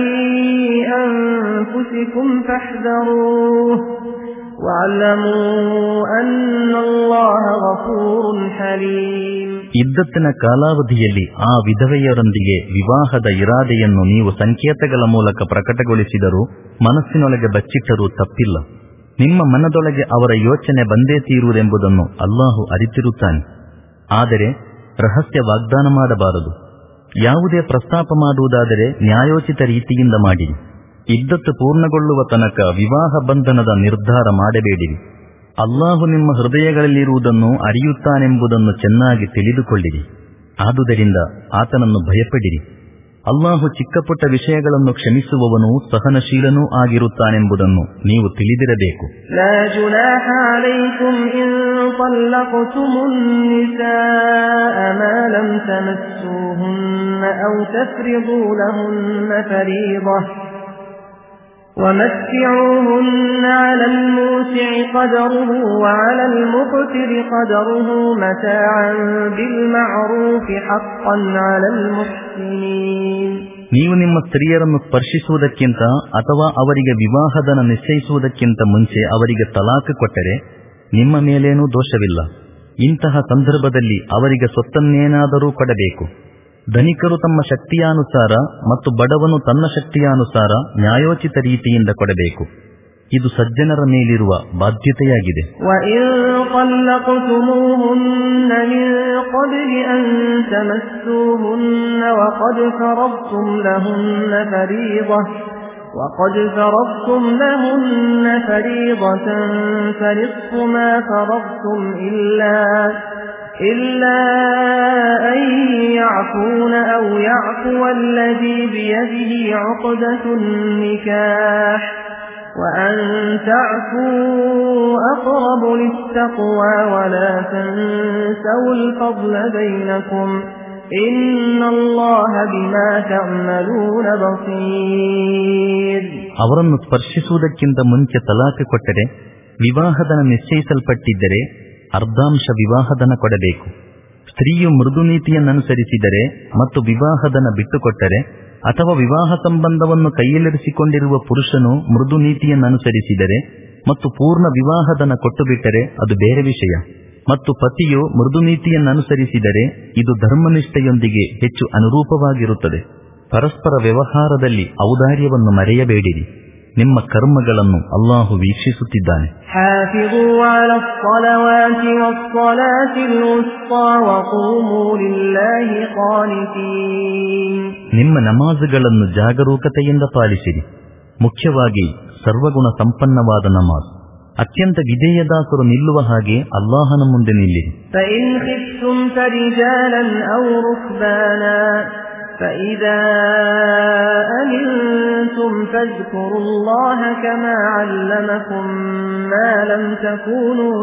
أنفسكم فاحذروه واعلموا أن الله غفور حليم. ಇದ್ದತ್ತಿನ ಕಾಲಾವಧಿಯಲ್ಲಿ ಆ ವಿಧವೆಯರೊಂದಿಗೆ ವಿವಾಹದ ಇರಾದೆಯನ್ನು ನೀವು ಸಂಕೇತಗಳ ಮೂಲಕ ಪ್ರಕಟಗೊಳಿಸಿದರೂ ಮನಸ್ಸಿನೊಳಗೆ ಬಚ್ಚಿಟ್ಟರೂ ತಪ್ಪಿಲ್ಲ. ನಿಮ್ಮ ಮನದೊಳಗೆ ಅವರ ಯೋಚನೆ ಬಂದೇ ತೀರುವುದೆಂಬುದನ್ನು ಅಲ್ಲಾಹು ಅರಿತಿರುತ್ತಾನೆ. ಆದರೆ ರಹಸ್ಯ ವಾಗ್ದಾನ ಮಾಡಬಾರದು. ಯಾವುದೇ ಪ್ರಸ್ತಾಪ ಮಾಡುವುದಾದರೆ ನ್ಯಾಯೋಚಿತ ರೀತಿಯಿಂದ ಮಾಡಿರಿ. ಇದ್ದತ್ತು ಪೂರ್ಣಗೊಳ್ಳುವ ತನಕ ವಿವಾಹ ಬಂಧನದ ನಿರ್ಧಾರ ಮಾಡಬೇಡಿರಿ. ಅಲ್ಲಾಹು ನಿಮ್ಮ ಹೃದಯಗಳಲ್ಲಿರುವುದನ್ನು ಅರಿಯುತ್ತಾನೆಂಬುದನ್ನು ಚೆನ್ನಾಗಿ ತಿಳಿದುಕೊಳ್ಳಿರಿ. ಆದುದರಿಂದ ಆತನನ್ನು ಭಯಪಡಿರಿ. ಅಲ್ಲಾಹು ಚಿಕ್ಕಪುಟ್ಟ ವಿಷಯಗಳನ್ನು ಕ್ಷಮಿಸುವವನೂ ಸಹನಶೀಲನೂ ಆಗಿರುತ್ತಾನೆಂಬುದನ್ನು ನೀವು ತಿಳಿದಿರಬೇಕು. ಲಾ ಜುನಾಹ ಅಲೈಕುಂ ಇನ್ ತಲ್ಲಕ್ತುಮುನ್ ನಿಸಾಅ ಮಾ ಲಂ ತಮಸ್ಸೂಹುನ್ನ ಔ ತಫ್ರಿದೂ ಲಹುನ್ನ ಫರೀದಹ ومتعوهن على الموسع قدره وعلى المقتر قدره متاعا بالمعروف حقا على المحسنين. ನೀವು ನಿಮ್ಮ ಸ್ತ್ರೀಯರನ್ನು ಸ್ಪರ್ಶಿಸುವುದಕ್ಕಿಂತ ಅಥವಾ ಅವರಿಗೆ ವಿವಾಹದನ ನಿಶ್ಚಯಿಸುವುದಕ್ಕಿಂತ ಮುಂಚೆ ಅವರಿಗೆ ತಲಾಖ್ ಕೊಟ್ಟರೆ ನಿಮ್ಮ ಮೇಲೇನೂ ದೋಷವಿಲ್ಲ. ಇಂತಹ ಸಂದರ್ಭದಲ್ಲಿ ಅವರಿಗೆ ಸ್ವತ್ತನ್ನೇನಾದರೂ ಕೊಡಬೇಕು. ಧನಿಕರು ತಮ್ಮ ಶಕ್ತಿಯಾನುಸಾರ ಮತ್ತು ಬಡವನು ತನ್ನ ಶಕ್ತಿಯಾನುಸಾರ ನ್ಯಾಯೋಚಿತ ರೀತಿಯಿಂದ ಕೊಡಬೇಕು. ಇದು ಸಜ್ಜನರ ಮೇಲಿರುವ ಬಾಧ್ಯತೆಯಾಗಿದೆ. وقد فرضتم لهن فريضة فنصف ما فرضتم إلا إلا أن يعفون أو يعفو الذي بيده عقدة النكاح وأن تعفوا أقرب للتقوى ولا تنسوا الفضل بينكم إن الله بما تعملون بصير. ಅವರನ್ನು ಸ್ಪರ್ಶಿಸುವುದಕ್ಕಿಂತ ಮುಂಚೆ ತಲಾಖ್ ಕೊಟ್ಟರೆ ವಿವಾಹದನ ನಿಶ್ಚಯಿಸಲ್ಪಟ್ಟಿದ್ದರೆ ಅರ್ಧಾಂಶ ವಿವಾಹದನ ಕೊಡಬೇಕು. ಸ್ತ್ರೀಯು ಮೃದು ನೀತಿಯನ್ನನುಸರಿಸಿದರೆ ಮತ್ತು ವಿವಾಹದನ ಬಿಟ್ಟುಕೊಟ್ಟರೆ ಅಥವಾ ವಿವಾಹ ಸಂಬಂಧವನ್ನು ಕೈಯಲ್ಲಿರಿಸಿಕೊಂಡಿರುವ ಪುರುಷನು ಮೃದು ನೀತಿಯನ್ನನುಸರಿಸಿದರೆ ಮತ್ತು ಪೂರ್ಣ ವಿವಾಹದನ ಕೊಟ್ಟು ಬಿಟ್ಟರೆ ಅದು ಬೇರೆ ವಿಷಯ. ಮತ್ತು ಪತಿಯು ಮೃದು ನೀತಿಯನ್ನನುಸರಿಸಿದರೆ ಇದು ಧರ್ಮನಿಷ್ಠೆಯೊಂದಿಗೆ ಹೆಚ್ಚು ಅನುರೂಪವಾಗಿರುತ್ತದೆ. ಪರಸ್ಪರ ವ್ಯವಹಾರದಲ್ಲಿ ಔದಾರ್ಯವನ್ನು ಮರೆಯಬೇಡಿರಿ. ನಿಮ್ಮ ಕರ್ಮಗಳನ್ನು ಅಲ್ಲಾಹು ವೀಕ್ಷಿಸುತ್ತಿದ್ದಾನೆ. ನಿಮ್ಮ ನಮಾಜುಗಳನ್ನು ಜಾಗರೂಕತೆಯಿಂದ ಪಾಲಿಸಿರಿ. ಮುಖ್ಯವಾಗಿ ಸರ್ವಗುಣ ಸಂಪನ್ನವಾದ ನಮಾಜ್. ಅತ್ಯಂತ ವಿಧೇಯದಾಸರು ನಿಲ್ಲುವ ಹಾಗೆ ಅಲ್ಲಾಹನ ಮುಂದೆ ನಿಲ್ಲಿರಿ. فإذا أمنتم فاذكروا الله كما علمكم ما لم تكونوا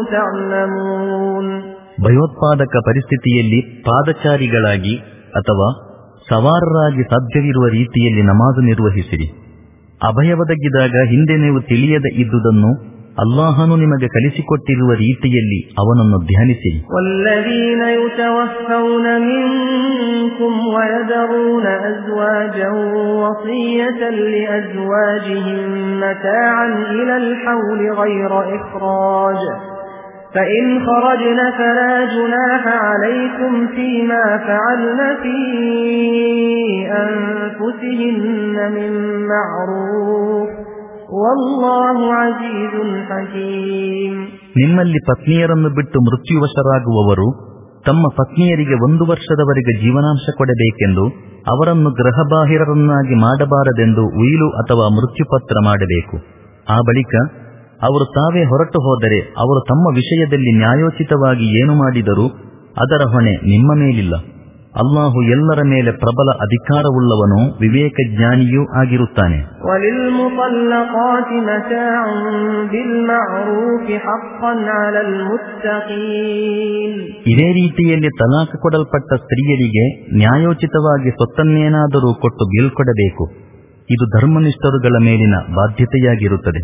تعلمون. ಭಯೋತ್ಪಾದಕ ಪರಿಸ್ಥಿತಿಯಲ್ಲಿ ಪಾದಚಾರಿಗಳಾಗಿ ಅಥವಾ ಸವಾರರಾಗಿ ಸಾಧ್ಯವಿರುವ ರೀತಿಯಲ್ಲಿ ನಮಾಜು ನಿರ್ವಹಿಸಿರಿ. ಅಭಯ ಒದಗಿದಾಗ ಹಿಂದೆ ನೀವು ತಿಳಿಯದ ಇದ್ದುದನ್ನು ಅಲ್ಲಾಹನು ನಿಮಗೆ ಕಲಿಸಿಕೊಟ್ಟಿರುವ ರೀತಿಯಲ್ಲಿ ಅವನನ್ನು ಧ್ಯಾನಿಸಿರಿ. ವಲ್ಲದೀನ ಯತವಫೌನ ಮಿನ್ಕುಂ ವಯದರೂನ ಅಜ್ವಾಜನ್ ವಸಿಯತನ್ ಲಿಅಜ್ವಾಜಿಹಿಂ ಮತಾಅನ್ ಇಲಲ್ ಹೌಲಿ ಗೈರ ಇಖ್ರಾಜ್ فإن خرجن فلا جناح عليكم فيما فعلن في أنفسهن من معروف والله عزيز حكيم. ನಿಮ್ಮಲ್ಲಿ ಪತ್ನಿಯರನ್ನು ಬಿಟ್ಟು ಮೃತ್ಯುವಶರಾಗುವವರು ತಮ್ಮ ಪತ್ನಿಯರಿಗೆ ಒಂದು ವರ್ಷದವರೆಗೆ ಜೀವನಾಂಶ ಕೊಡಬೇಕೆಂದು ಅವರನ್ನು ಗೃಹಬಾಹಿರರನ್ನಾಗಿ ಮಾಡಬಾರದೆಂದು ಉಯಿಲು ಅಥವಾ ಮೃತ್ಯುಪತ್ರ ಮಾಡಬೇಕು. ಆ ಬಳಿಕ ಅವರು ತಾವೇ ಹೊರಟು ಹೋದರೆ ಅವರು ತಮ್ಮ ವಿಷಯದಲ್ಲಿ ನ್ಯಾಯೋಚಿತವಾಗಿ ಏನು ಮಾಡಿದರೂ ಅದರ ಹೊಣೆ ನಿಮ್ಮ ಮೇಲಿಲ್ಲ. ಅಲ್ಲಾಹು ಎಲ್ಲರ ಮೇಲೆ ಪ್ರಬಲ ಅಧಿಕಾರವುಳ್ಳವನು, ವಿವೇಕಜ್ಞಾನಿಯೂ ಆಗಿರುತ್ತಾನೆ. ಇದೇ ರೀತಿಯಲ್ಲಿ ತಲಾಖ್ ಕೊಡಲ್ಪಟ್ಟ ಸ್ತ್ರೀಯರಿಗೆ ನ್ಯಾಯೋಚಿತವಾಗಿ ಸ್ವತ್ತನ್ನೇನಾದರೂ ಕೊಟ್ಟು ಬೀಳ್ಕೊಡಬೇಕು. ಇದು ಧರ್ಮನಿಷ್ಠರುಗಳ ಮೇಲಿನ ಬಾಧ್ಯತೆಯಾಗಿರುತ್ತದೆ.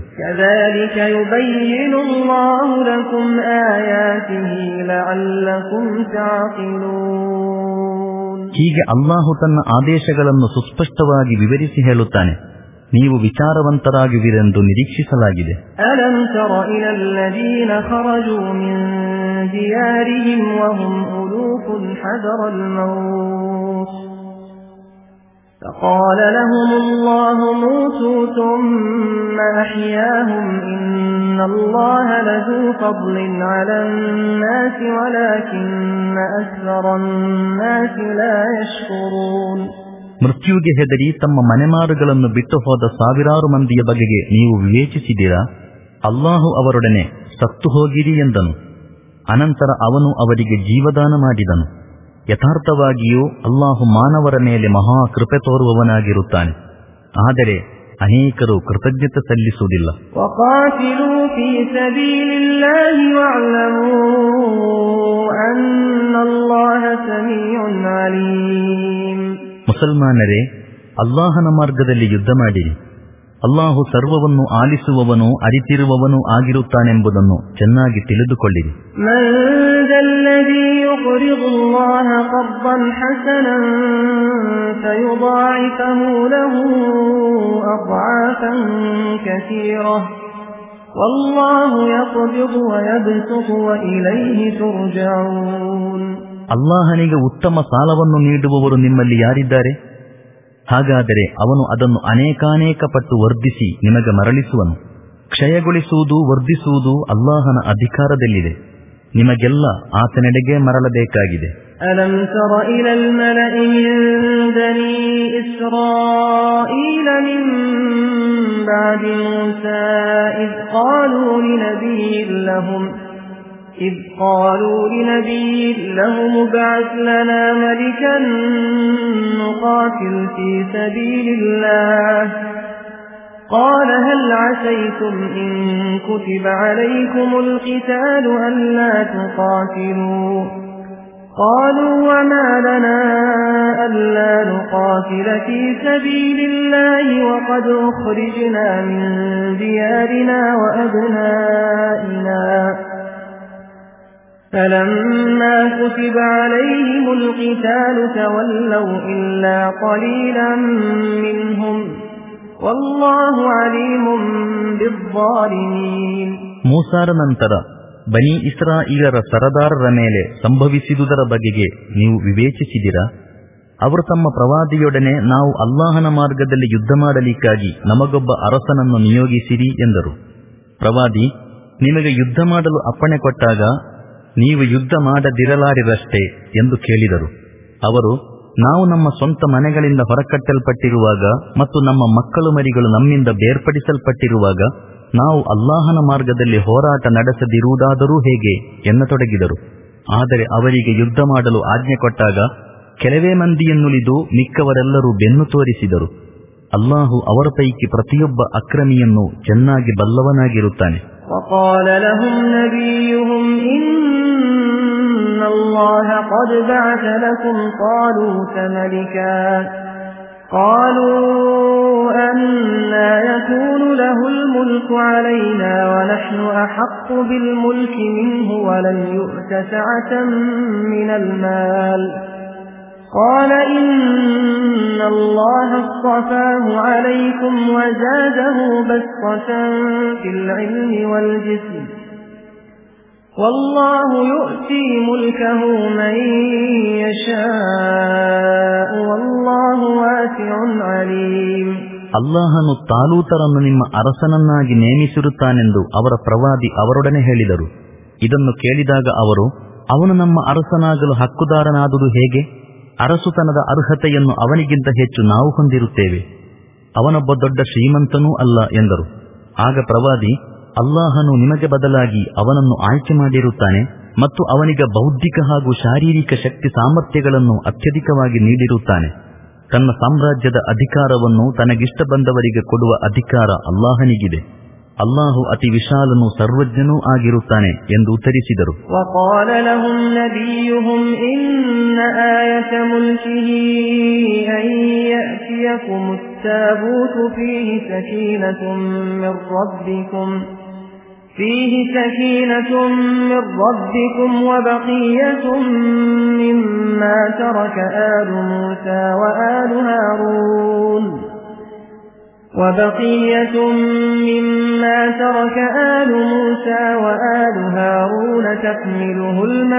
ಹೀಗೆ ಅಲ್ಲಾಹು ತನ್ನ ಆದೇಶಗಳನ್ನು ಸುಸ್ಪಷ್ಟವಾಗಿ ವಿವರಿಸಿ ಹೇಳುತ್ತಾನೆ, ನೀವು ವಿಚಾರವಂತರಾಗುವಿರೆಂದು ನಿರೀಕ್ಷಿಸಲಾಗಿದೆ. ಅಲಂ ತರ ಇಲಲ್ಲದೀನ ಖರಜೂ ಮಿನ್ ದಿಯಾರಿಹಿಂ ವಹುಂ ಉಲೂಫುನ್ ಹದರಲ್ ಮೌತ್ فقال لهم الله موتوا ثم أحياهم إن الله لذو فضل على الناس ولكن أكثر الناس لا يشكرون. ಮೃತ್ಯುವಿಗೆ ಹೆದರಿ ತಮ್ಮ ಮನೆಮಾರುಗಳನ್ನು ಬಿಟ್ಟು ಹೋದ ಸಾವಿರಾರು ಮಂದಿಯ ಬಗೆಗೆ ನೀವು ವಿವೇಚಿಸಿದಿರಾ? ಅಲ್ಲಾಹು ಅವರೊಡನೆ ಸತ್ತು ಹೋಗಿರಿ ಎಂದನು. ಅನಂತರ ಅವನು ಅವರಿಗೆ ಜೀವದಾನ ಮಾಡಿದನು. ಯಥಾರ್ಥವಾಗಿಯೂ ಅಲ್ಲಾಹು ಮಾನವರ ಮೇಲೆ ಮಹಾ ಕೃಪೆ ತೋರುವವನಾಗಿರುತ್ತಾನೆ. ಆದರೆ ಅನೇಕರು ಕೃತಜ್ಞತೆ ಸಲ್ಲಿಸುವುದಿಲ್ಲ. ಮುಸಲ್ಮಾನರೇ, ಅಲ್ಲಾಹನ ಮಾರ್ಗದಲ್ಲಿ ಯುದ್ಧ ಮಾಡಿರಿ. ಅಲ್ಲಾಹು ಸರ್ವವನ್ನು ಆಲಿಸುವವನು, ಅರಿತಿರುವವನು ಆಗಿರುತ್ತಾನೆಂಬುದನ್ನು ಚೆನ್ನಾಗಿ ತಿಳಿದುಕೊಳ್ಳಿರಿ. ಅಲ್ಲಾಹನಿಗೆ ಉತ್ತಮ ಸಾಲವನ್ನು ನೀಡುವವರು ನಿಮ್ಮಲ್ಲಿ ಯಾರಿದ್ದಾರೆ? ಹಾಗಾದರೆ ಅವನು ಅದನ್ನು ಅನೇಕಾನೇಕ ಪಟ್ಟು ವರ್ಧಿಸಿ ನಿಮಗೆ ಮರಳಿಸುವನು. ಕ್ಷಯಗೊಳಿಸುವುದು, ವರ್ಧಿಸುವುದು ಅಲ್ಲಾಹನ ಅಧಿಕಾರದಲ್ಲಿದೆ. ನಿಮಗೆಲ್ಲ ಆತನೆಡೆಗೆ ಮರಳಬೇಕಾಗಿದೆ. ಅಲಂ ತರ ಇಲಲ್ ಮಲಇ ಮಿನ್ ಬನಿ ಇಸ್ರಾಯೀಲ ಮಿನ್ ಬಾದಿ ಮೂಸಾ ಇದ್ ಕಾಲೂ ಲಿನಬಿಯ್ಯಿನ್ ಲಹುಂ إذ قالوا لنبي له ابعث لنا ملكا نقاتل في سبيل الله قال هل عسيتم إن كتب عليكم القتال ألا تقاتلوا قالوا وما لنا ألا نقاتل في سبيل الله وقد أخرجنا من ديارنا وأبنائنا فلما كتب عليهم القتال تولوا إلا قليلا منهم والله عليم بالظالمين. ಮೂಸಾರ ನಂತರ ಬನಿ ಇಸ್ರಾಯೀಲರ ಸರದಾರರ ಮೇಲೆ ಸಂಭವಿಸಿದುದರ ಬಗೆಗೆ ನೀವು ವಿವೇಚಿಸಿದಿರಾ? ಅವರು ತಮ್ಮ ಪ್ರವಾದಿಯೊಡನೆ ನಾವು ಅಲ್ಲಾಹನ ಮಾರ್ಗದಲ್ಲಿ ಯುದ್ಧ ಮಾಡಲಿಕ್ಕಾಗಿ ನಮಗೊಬ್ಬ ಅರಸನನ್ನು ನಿಯೋಗಿಸಿರಿ ಎಂದರು. ಪ್ರವಾದಿ ನಿಮಗೆ ಯುದ್ಧ ಮಾಡಲು ಅಪ್ಪಣೆ ಕೊಟ್ಟಾಗ ನೀವು ಯುದ್ಧ ಮಾಡದಿರಲಾರಿರಷ್ಟೇ ಎಂದು ಕೇಳಿದರು. ಅವರು, ನಾವು ನಮ್ಮ ಸ್ವಂತ ಮನೆಗಳಿಂದ ಹೊರಕಟ್ಟಲ್ಪಟ್ಟಿರುವಾಗ ಮತ್ತು ನಮ್ಮ ಮಕ್ಕಳು ಮರಿಗಳು ನಮ್ಮಿಂದ ಬೇರ್ಪಡಿಸಲ್ಪಟ್ಟಿರುವಾಗ ನಾವು ಅಲ್ಲಾಹನ ಮಾರ್ಗದಲ್ಲಿ ಹೋರಾಟ ನಡೆಸದಿರುವುದಾದರೂ ಹೇಗೆ ಎನ್ನತೊಡಗಿದರು. ಆದರೆ ಅವರಿಗೆ ಯುದ್ಧ ಮಾಡಲು ಆಜ್ಞೆ ಕೊಟ್ಟಾಗ ಕೆಲವೇ ಮಂದಿಯನ್ನುಳಿದು ಮಿಕ್ಕವರೆಲ್ಲರೂ ಬೆನ್ನು ತೋರಿಸಿದರು. ಅಲ್ಲಾಹು ಅವರ ಪೈಕಿ ಪ್ರತಿಯೊಬ್ಬ ಅಕ್ರಮಿಯನ್ನು ಚೆನ್ನಾಗಿ ಬಲ್ಲವನಾಗಿರುತ್ತಾನೆ. وقال لهم نبيهم إن الله قد بعث لكم طالوت ملكا قالوا أنى يكون له الملك علينا ونحن أحق بالملك منه ولم يؤت سعة من المال قال إن الله اصطفاه عليكم وزاده بسطة في العلم والجسم والله يؤتي ملكه من يشاء والله واسع عليم. ಅಲ್ಲಾಹನು ತಾಲೂತರನ್ನು ನಿಮ್ಮ ಅರಸನನ್ನಾಗಿ ನೇಮಿಸಿರುತ್ತಾನೆಂದು ಅವರ ಪ್ರವಾದಿ ಅವರೊಡನೆ ಹೇಳಿದರು. ಇದನ್ನು ಕೇಳಿದಾಗ ಅವರು, ಅವನು ನಮ್ಮ ಅರಸನಾಗಲು ಹಕ್ಕುದಾರನಾದುದು ಹೇಗೆ? ಅರಸುತನದ ಅರ್ಹತೆಯನ್ನು ಅವನಿಗಿಂತ ಹೆಚ್ಚು ನಾವು ಹೊಂದಿರುತ್ತೇವೆ, ಅವನೊಬ್ಬ ದೊಡ್ಡ ಶ್ರೀಮಂತನೂ ಅಲ್ಲ ಎಂದರು. ಆಗ ಪ್ರವಾದಿ, ಅಲ್ಲಾಹನು ನಿಮಗೆ ಬದಲಾಗಿ ಅವನನ್ನು ಆಯ್ಕೆ ಮಾಡಿರುತ್ತಾನೆ ಮತ್ತು ಅವನಿಗೆ ಬೌದ್ಧಿಕ ಹಾಗೂ ಶಾರೀರಿಕ ಶಕ್ತಿ ಸಾಮರ್ಥ್ಯಗಳನ್ನು ಅತ್ಯಧಿಕವಾಗಿ ನೀಡಿರುತ್ತಾನೆ. ತನ್ನ ಸಾಮ್ರಾಜ್ಯದ ಅಧಿಕಾರವನ್ನು ತನಗಿಷ್ಟ ಬಂದವರಿಗೆ ಕೊಡುವ ಅಧಿಕಾರ ಅಲ್ಲಾಹನಿಗಿದೆ. ಅಲ್ಲಾಹು ಅತಿ ವಿಶಾಲನೂ ಸರ್ವಜ್ಞನೂ ಆಗಿರುತ್ತಾನೆ ಎಂದು ಉತ್ತರಿಸಿದರು. وقال لهم نبيهم إن آية ملكه أن يأتيكم التابوت فيه سكينة من ربكم فيه سكينة من ربكم وبقية مما ترك آل موسى وآل هارون وبقية مما ترك آل موسى وآل هارون تحمله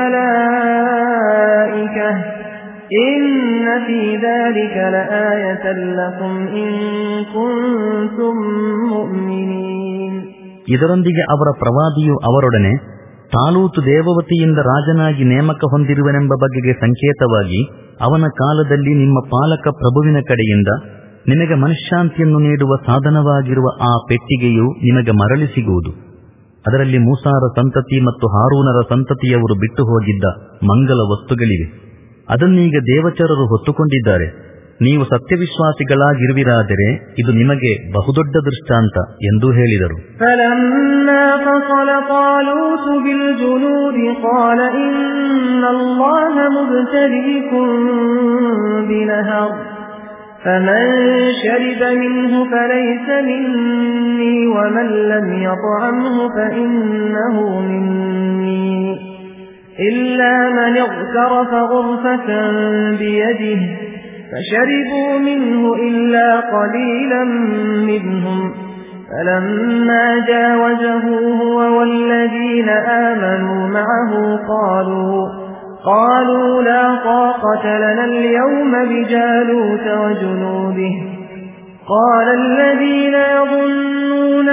الملائكة إن في ذلك لآية لكم إن كنتم مؤمنين. ಇದರೊಂದಿಗೆ ಅವರ ಪ್ರವಾದಿಯು ಅವರೊಡನೆ, ತಾಲೂತು ದೇವವತಿಯಿಂದ ರಾಜನಾಗಿ ನೇಮಕ ಹೊಂದಿರುವನೆಂಬ ಬಗೆಗೆ ಸಂಕೇತವಾಗಿ ಅವನ ಕಾಲದಲ್ಲಿ ನಿಮ್ಮ ಪಾಲಕ ಪ್ರಭುವಿನ ಕಡೆಯಿಂದ ನಿಮಗೆ ಮನಃಶಾಂತಿಯನ್ನು ನೀಡುವ ಸಾಧನವಾಗಿರುವ ಆ ಪೆಟ್ಟಿಗೆಯು ನಿಮಗೆ ಮರಳಿ ಸಿಗುವುದು. ಅದರಲ್ಲಿ ಮೂಸಾರ ಸಂತತಿ ಮತ್ತು ಹಾರೂನರ ಸಂತತಿಯವರು ಬಿಟ್ಟು ಹೋಗಿದ್ದ ಮಂಗಲ ವಸ್ತುಗಳಿವೆ. ಅದನ್ನೀಗ ದೇವಚರರು ಹೊತ್ತುಕೊಂಡಿದ್ದಾರೆ. ನೀವು ಸತ್ಯವಿಶ್ವಾಸಿಗಳಾಗಿರುವಿರಾದರೆ ಇದು ನಿಮಗೆ ಬಹುದೊಡ್ಡ ದೃಷ್ಟಾಂತ ಎಂದು ಹೇಳಿದರು. فَلَمَّا فَصَلَ طَالُوتُ بِالْجُنُودِ قَالَ إِنَّ اللَّهَ مُبْتَلِيكُم بِنَهَرٍ فَمَن شَرِبَ مِنْهُ فَلَيْسَ مِنِّي وَمَن لَّمْ يَطْعَمْهُ فَإِنَّهُ مِنِّي إِلَّا مَنِ اغْتَرَفَ غُرْفَةً بِيَدِهِ فشربوا منه إلا قليلا منهم فلما جاوزه هو والذين آمنوا معه قالوا قالوا لا طاقة لنا اليوم بجالوت وجنوده قال الذين يظنون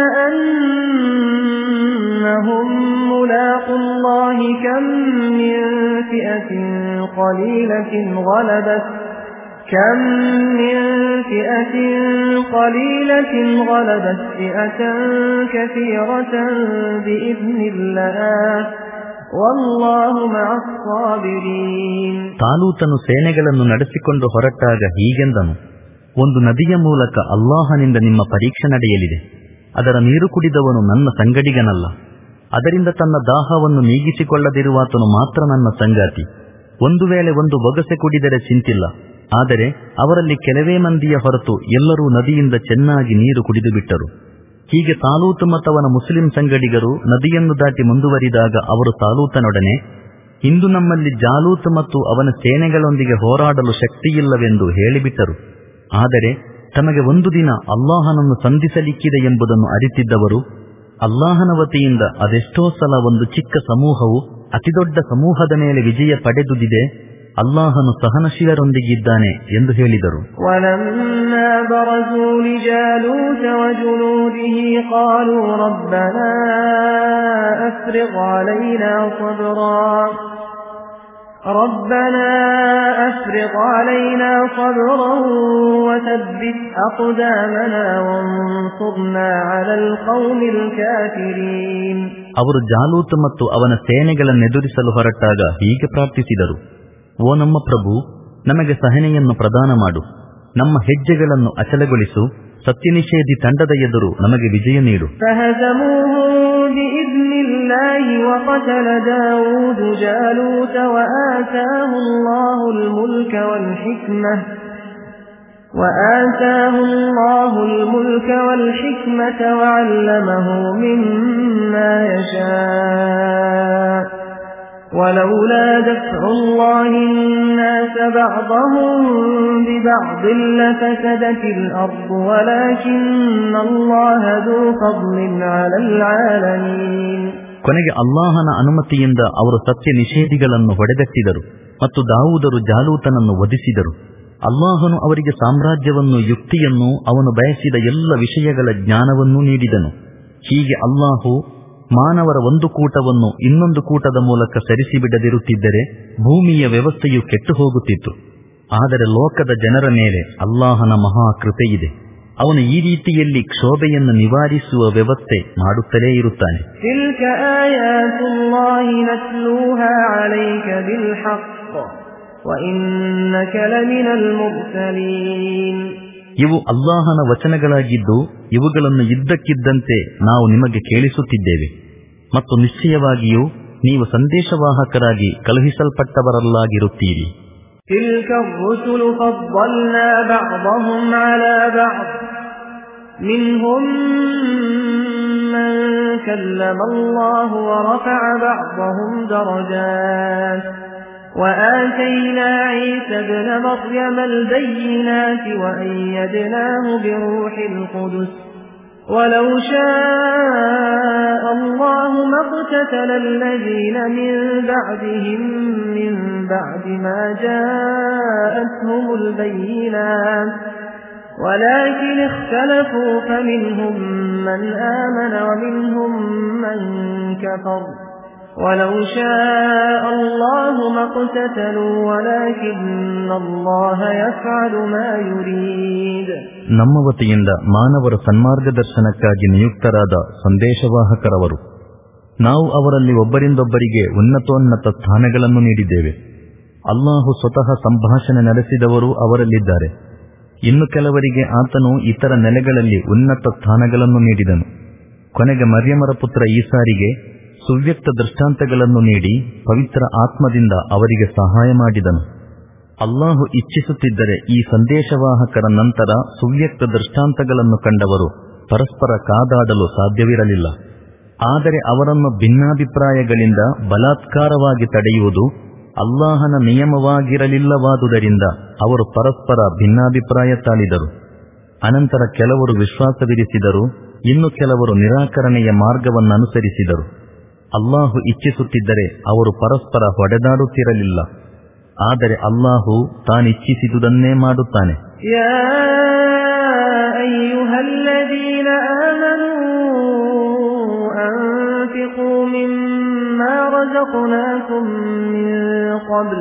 أنهم ملاقو الله كم من فئة قليلة غلبت كم من فئة قليلة غلبت فئة كثيرة بإذن الله والله مع الصابرين. ತಾಲೂತನು ಸೇನೆಗಳನ್ನು ನಡೆಸಿಕೊಂಡು ಹೊರಟಾಗ ಹೀಗೆಂದನು, ಒಂದು ನದಿಯ ಮೂಲಕ ಅಲ್ಲಾಹನಿಂದ ನಿಮ್ಮ ಪರೀಕ್ಷೆ ನಡೆಯಲಿದೆ. ಅದರ ನೀರು ಕುಡಿದವನು ನನ್ನ ಸಂಗಡಿಗನಲ್ಲ. ಅದರಿಂದ ತನ್ನ ದಾಹವನ್ನು ನೀಗಿಸಿಕೊಳ್ಳದಿರುವಾತನು ಮಾತ್ರ ನನ್ನ ಸಂಗಾತಿ. ಒಂದು ವೇಳೆ ಒಂದು ಬೊಗಸೆ ಕುಡಿದರೆ ಚಿಂತಿಲ್ಲ. ಆದರೆ ಅವರಲ್ಲಿ ಕೆಲವೇ ಮಂದಿಯ ಹೊರತು ಎಲ್ಲರೂ ನದಿಯಿಂದ ಚೆನ್ನಾಗಿ ನೀರು ಕುಡಿದು ಬಿಟ್ಟರು. ಹೀಗೆ ತಾಲೂತು ಮತವನ ಮುಸ್ಲಿಂ ಸಂಗಡಿಗರು ನದಿಯನ್ನು ದಾಟಿ ಮುಂದುವರಿದಾಗ ಅವರು ತಾಲೂತನೊಡನೆ, ಇಂದು ನಮ್ಮಲ್ಲಿ ಜಾಲೂತ್ ಮತ್ತು ಅವನ ಸೇನೆಗಳೊಂದಿಗೆ ಹೋರಾಡಲು ಶಕ್ತಿಯಿಲ್ಲವೆಂದು ಹೇಳಿಬಿಟ್ಟರು. ಆದರೆ ತಮಗೆ ಒಂದು ದಿನ ಅಲ್ಲಾಹನನ್ನು ಸಂಧಿಸಲಿಕ್ಕಿದೆ ಎಂಬುದನ್ನು ಅರಿತಿದ್ದವರು, ಅಲ್ಲಾಹನ ವತಿಯಿಂದ ಅದೆಷ್ಟೋ ಸಲ ಒಂದು ಚಿಕ್ಕ ಸಮೂಹವು ಅತಿದೊಡ್ಡ ಸಮೂಹದ ಮೇಲೆ ವಿಜಯ ಪಡೆದುದಿದೆ, ಅಲ್ಲಾಹನು ಸಹನಶೀಲರೊಂದಿಗಿದ್ದಾನೆ ಎಂದು ಹೇಳಿದರು. وَلَمَّا بَرَزُوا لِجَالُوتَ وَجُنُودِهِ قَالُوا رَبَّنَا أَفْرِغْ عَلَيْنَا صَبْرًا رَبَّنَا أَفْرِغْ عَلَيْنَا صَبْرًا وَثَبِّتْ أَقْدَامَنَا وَانصُرْنَا عَلَى الْقَوْمِ الْكَافِرِينَ. ಅವರು ಜಾಲೂತ್ ಮತ್ತು ಅವನ ಸೇನೆಗಳನ್ನೆದುರಿಸಲು ಹೊರಟಾಗ ಹೀಗೆ ಪ್ರಾರ್ಥಿಸಿದರು, ಓ ನಮ್ಮ ಪ್ರಭು, ನಮಗೆ ಸಹನೆಯನ್ನು ಪ್ರದಾನ ಮಾಡು, ನಮ್ಮ ಹೆಜ್ಜೆಗಳನ್ನು ಅಚಲಗೊಳಿಸು, ಸತ್ಯನಿಷೇಧಿ ತಂಡದ ಎದುರು ನಮಗೆ ವಿಜಯ ನೀಡು. فَهَزَمُوهُم بِإِذْنِ الله وقتل داود جالوت وآتاه الله الملك والحكمة وآتاه الله الملك والحكمة وعلمه مما يشاء ولولا دفع الله الناس بعضهم ببعض لفسدت الأرض ولكن الله ذو فضل على العالمين. ಕೊನೆಗೆ ಅಲ್ಲಾಹನ ಅನುಮತಿಯಿಂದ ಅವರು ಸತ್ಯ ನಿಷೇಧಿಗಳನ್ನು ಹೊಡೆದಟ್ಟಿದರು ಮತ್ತು ದಾವೂದರು ಜಾಲೂತನನ್ನು ವಧಿಸಿದರು. ಅಲ್ಲಾಹನು ಅವರಿಗೆ ಸಾಮ್ರಾಜ್ಯವನ್ನು, ಯುಕ್ತಿಯನ್ನು, ಅವನು ಬಯಸಿದ ಎಲ್ಲ ವಿಷಯಗಳ ಜ್ಞಾನವನ್ನೂ ನೀಡಿದನು. ಹೀಗೆ ಅಲ್ಲಾಹು ಮಾನವರ ಒಂದು ಕೂಟವನ್ನು ಇನ್ನೊಂದು ಕೂಟದ ಮೂಲಕ ಸರಿಸಿಬಿಡದಿರುತ್ತಿದ್ದರೆ ಭೂಮಿಯ ವ್ಯವಸ್ಥೆಯು ಕೆಟ್ಟು ಹೋಗುತ್ತಿತ್ತು. ಆದರೆ ಲೋಕದ ಜನರ ಮೇಲೆ ಅಲ್ಲಾಹನ ಮಹಾ ಕೃಪೆಯಿದೆ. ಅವನು ಈ ರೀತಿಯಲ್ಲಿ ಕ್ಷೋಭೆಯನ್ನು ನಿವಾರಿಸುವ ವ್ಯವಸ್ಥೆ ಮಾಡುತ್ತಲೇ ಇರುತ್ತಾನೆ. ಇವು ಅಲ್ಲಾಹನ ವಚನಗಳಾಗಿದ್ದು ಇವುಗಳನ್ನು ಇದ್ದಕ್ಕಿದ್ದಂತೆ ನಾವು ನಿಮಗೆ ಕೇಳಿಸುತ್ತಿದ್ದೇವೆ ಮತ್ತು ನಿಶ್ಚಯವಾಗಿಯೂ ನೀವು ಸಂದೇಶವಾಹಕರಾಗಿ ಕಳುಹಿಸಲ್ಪಟ್ಟವರಲ್ಲಾಗಿರುತ್ತೀರಿ. تلك الرسل فضلنا بعضهم على بعض منهم من كلم الله ورفع بعضهم درجات وآتينا عيسى ابن مريم البينات وأيدناه بروح القدس ولو شاء الله ما اقتتل الذين من بعدهم من بعد ما جاءتهم البينات ولكن اختلفوا فمنهم من آمن ومنهم من كفر ولو شاء الله ما اقتتلوا ولكن الله يفعل ما يريد. ನಮ್ಮ ವತಿಯಿಂದ ಮಾನವರ ಸನ್ಮಾರ್ಗದರ್ಶನಕ್ಕಾಗಿ ನಿಯುಕ್ತರಾದ ಸಂದೇಶವಾಹಕರವರು. ನಾವು ಅವರಲ್ಲಿ ಒಬ್ಬರಿಂದೊಬ್ಬರಿಗೆ ಉನ್ನತೋನ್ನತ ಸ್ಥಾನಗಳನ್ನು ನೀಡಿದ್ದೇವೆ. ಅಲ್ಲಾಹು ಸ್ವತಃ ಸಂಭಾಷಣೆ ನಡೆಸಿದವರು ಅವರಲ್ಲಿದ್ದಾರೆ. ಇನ್ನು ಕೆಲವರಿಗೆ ಆತನು ಇತರ ನೆಲೆಗಳಲ್ಲಿ ಉನ್ನತ ಸ್ಥಾನಗಳನ್ನು ನೀಡಿದನು. ಕೊನೆಗೆ ಮರ್ಯಮರ ಪುತ್ರ ಈಸಾರಿಗೆ ಸುವ್ಯಕ್ತ ದೃಷ್ಟಾಂತಗಳನ್ನು ನೀಡಿ ಪವಿತ್ರ ಆತ್ಮದಿಂದ ಅವರಿಗೆ ಸಹಾಯ ಮಾಡಿದನು. ಅಲ್ಲಾಹು ಇಚ್ಛಿಸುತ್ತಿದ್ದರೆ ಈ ಸಂದೇಶವಾಹಕರ ನಂತರ ಸುವ್ಯಕ್ತ ದೃಷ್ಟಾಂತಗಳನ್ನು ಕಂಡವರು ಪರಸ್ಪರ ಕಾದಾಡಲು ಸಾಧ್ಯವಿರಲಿಲ್ಲ. ಆದರೆ ಅವರನ್ನು ಭಿನ್ನಾಭಿಪ್ರಾಯಗಳಿಂದ ಬಲಾತ್ಕಾರವಾಗಿ ತಡೆಯುವುದು ಅಲ್ಲಾಹನ ನಿಯಮವಾಗಿರಲಿಲ್ಲವಾದುದರಿಂದ ಅವರು ಪರಸ್ಪರ ಭಿನ್ನಾಭಿಪ್ರಾಯ ತಾಳಿದರು. ಅನಂತರ ಕೆಲವರು ವಿಶ್ವಾಸವಿರಿಸಿದರು, ಇನ್ನು ಕೆಲವರು ನಿರಾಕರಣೆಯ ಮಾರ್ಗವನ್ನನುಸರಿಸಿದರು. ಅಲ್ಲಾಹು ಇಚ್ಛಿಸುತ್ತಿದ್ದರೆ ಅವರು ಪರಸ್ಪರ ಹೊಡೆದಾಡುತ್ತಿರಲಿಲ್ಲ. ಆದರೆ ಅಲ್ಲಾಹು ತಾನಿಚ್ಛಿಸಿದುದನ್ನೇ ಮಾಡುತ್ತಾನೆ. ಯಾ ಅಯ್ಯುಹಲ್ಲದೀನ ಆಮನೂ ಅನ್ಫಿಕೂ ಮಿಮ್ಮಾ ರಜಕ್ನಾಕುಂ ಮಿನ್ qabl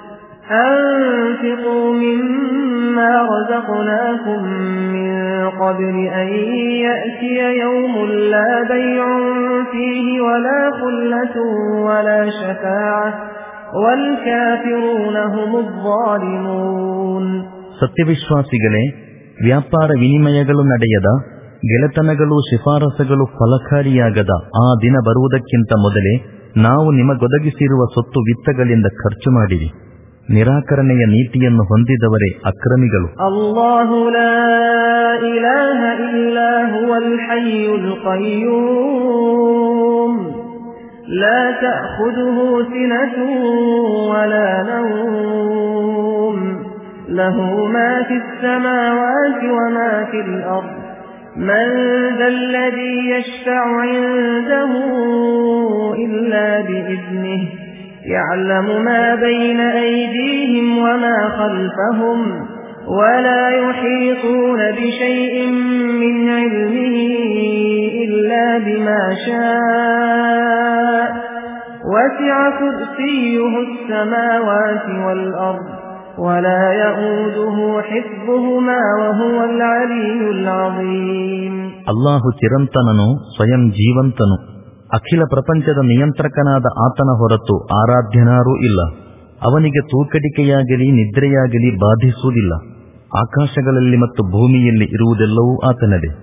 أنفقوا مما رزقناكم من قبل أن يأتي يوم لا بيع فيه ولا خلة ولا شفاعة والكافرون هم الظالمون. ಸತ್ಯವಿಶ್ವಾಸಿಗಳೇ, ವ್ಯಾಪಾರ ವಿನಿಮಯಗಳು ನಡೆಯದ, ಗೆಳೆತನಗಳು ಶಿಫಾರಸುಗಳು ಫಲಕಾರಿಯಾಗದ ಆ ದಿನ ಬರುವುದಕ್ಕಿಂತ ಮೊದಲೇ ನಾವು ನಿಮಗೊದಗಿಸಿರುವ ಸೊತ್ತು ವಿತ್ತಗಳಿಂದ ಖರ್ಚು ಮಾಡಿರಿ. ನಿರಾಕರಣೆಯ ನೀತಿಯನ್ನು ಹೊಂದಿದವರೇ ಅಕ್ರಮಿಗಳು. ಅಲ್ಲಾಹು ಲಾ ಇಲಾಹ ಇಲ್ಲಾ ಹುವಲ್ ಹಯ್ಯುಲ್ ಕಯ್ಯೂಮ್ ಲಾ ತಅಖುದುಹು ಸಿನತುನ್ ವಲಾ ನೌಮ್ ಲಹು ಮಾ ಫಿಸ್ ಸಮಾವಾತಿ ವಮಾ ಫಿಲ್ ಅರ್ದ್ ಮನ್ ದಲ್ಲದೀ ಯಶ್ಫഉ ಇಂದಹು ಇಲ್ಲಾ ಬಿಇذ್ನಿಹಿ يعلم ما بين أيديهم وما خلفهم ولا يحيطون بشيء من علمه إلا بما شاء وسع كرسيه السماوات والأرض ولا يؤوده حفظهما وهو العلي العظيم. الله ಚಿರಂತನನು ಸ್ವಯಂ ಜೀವಂತನು. ಅಖಿಲ ಪ್ರಪಂಚದ ನಿಯಂತ್ರಕನಾದ ಆತನ ಹೊರತು ಆರಾಧ್ಯನಾರೂ ಇಲ್ಲ. ಅವನಿಗೆ ತೂಕಡಿಕೆಯಾಗಲಿ ನಿದ್ರೆಯಾಗಲಿ ಬಾಧಿಸುವುದಿಲ್ಲ. ಆಕಾಶಗಳಲ್ಲಿ ಮತ್ತು ಭೂಮಿಯಲ್ಲಿ ಇರುವುದೆಲ್ಲವೂ ಆತನದೇ.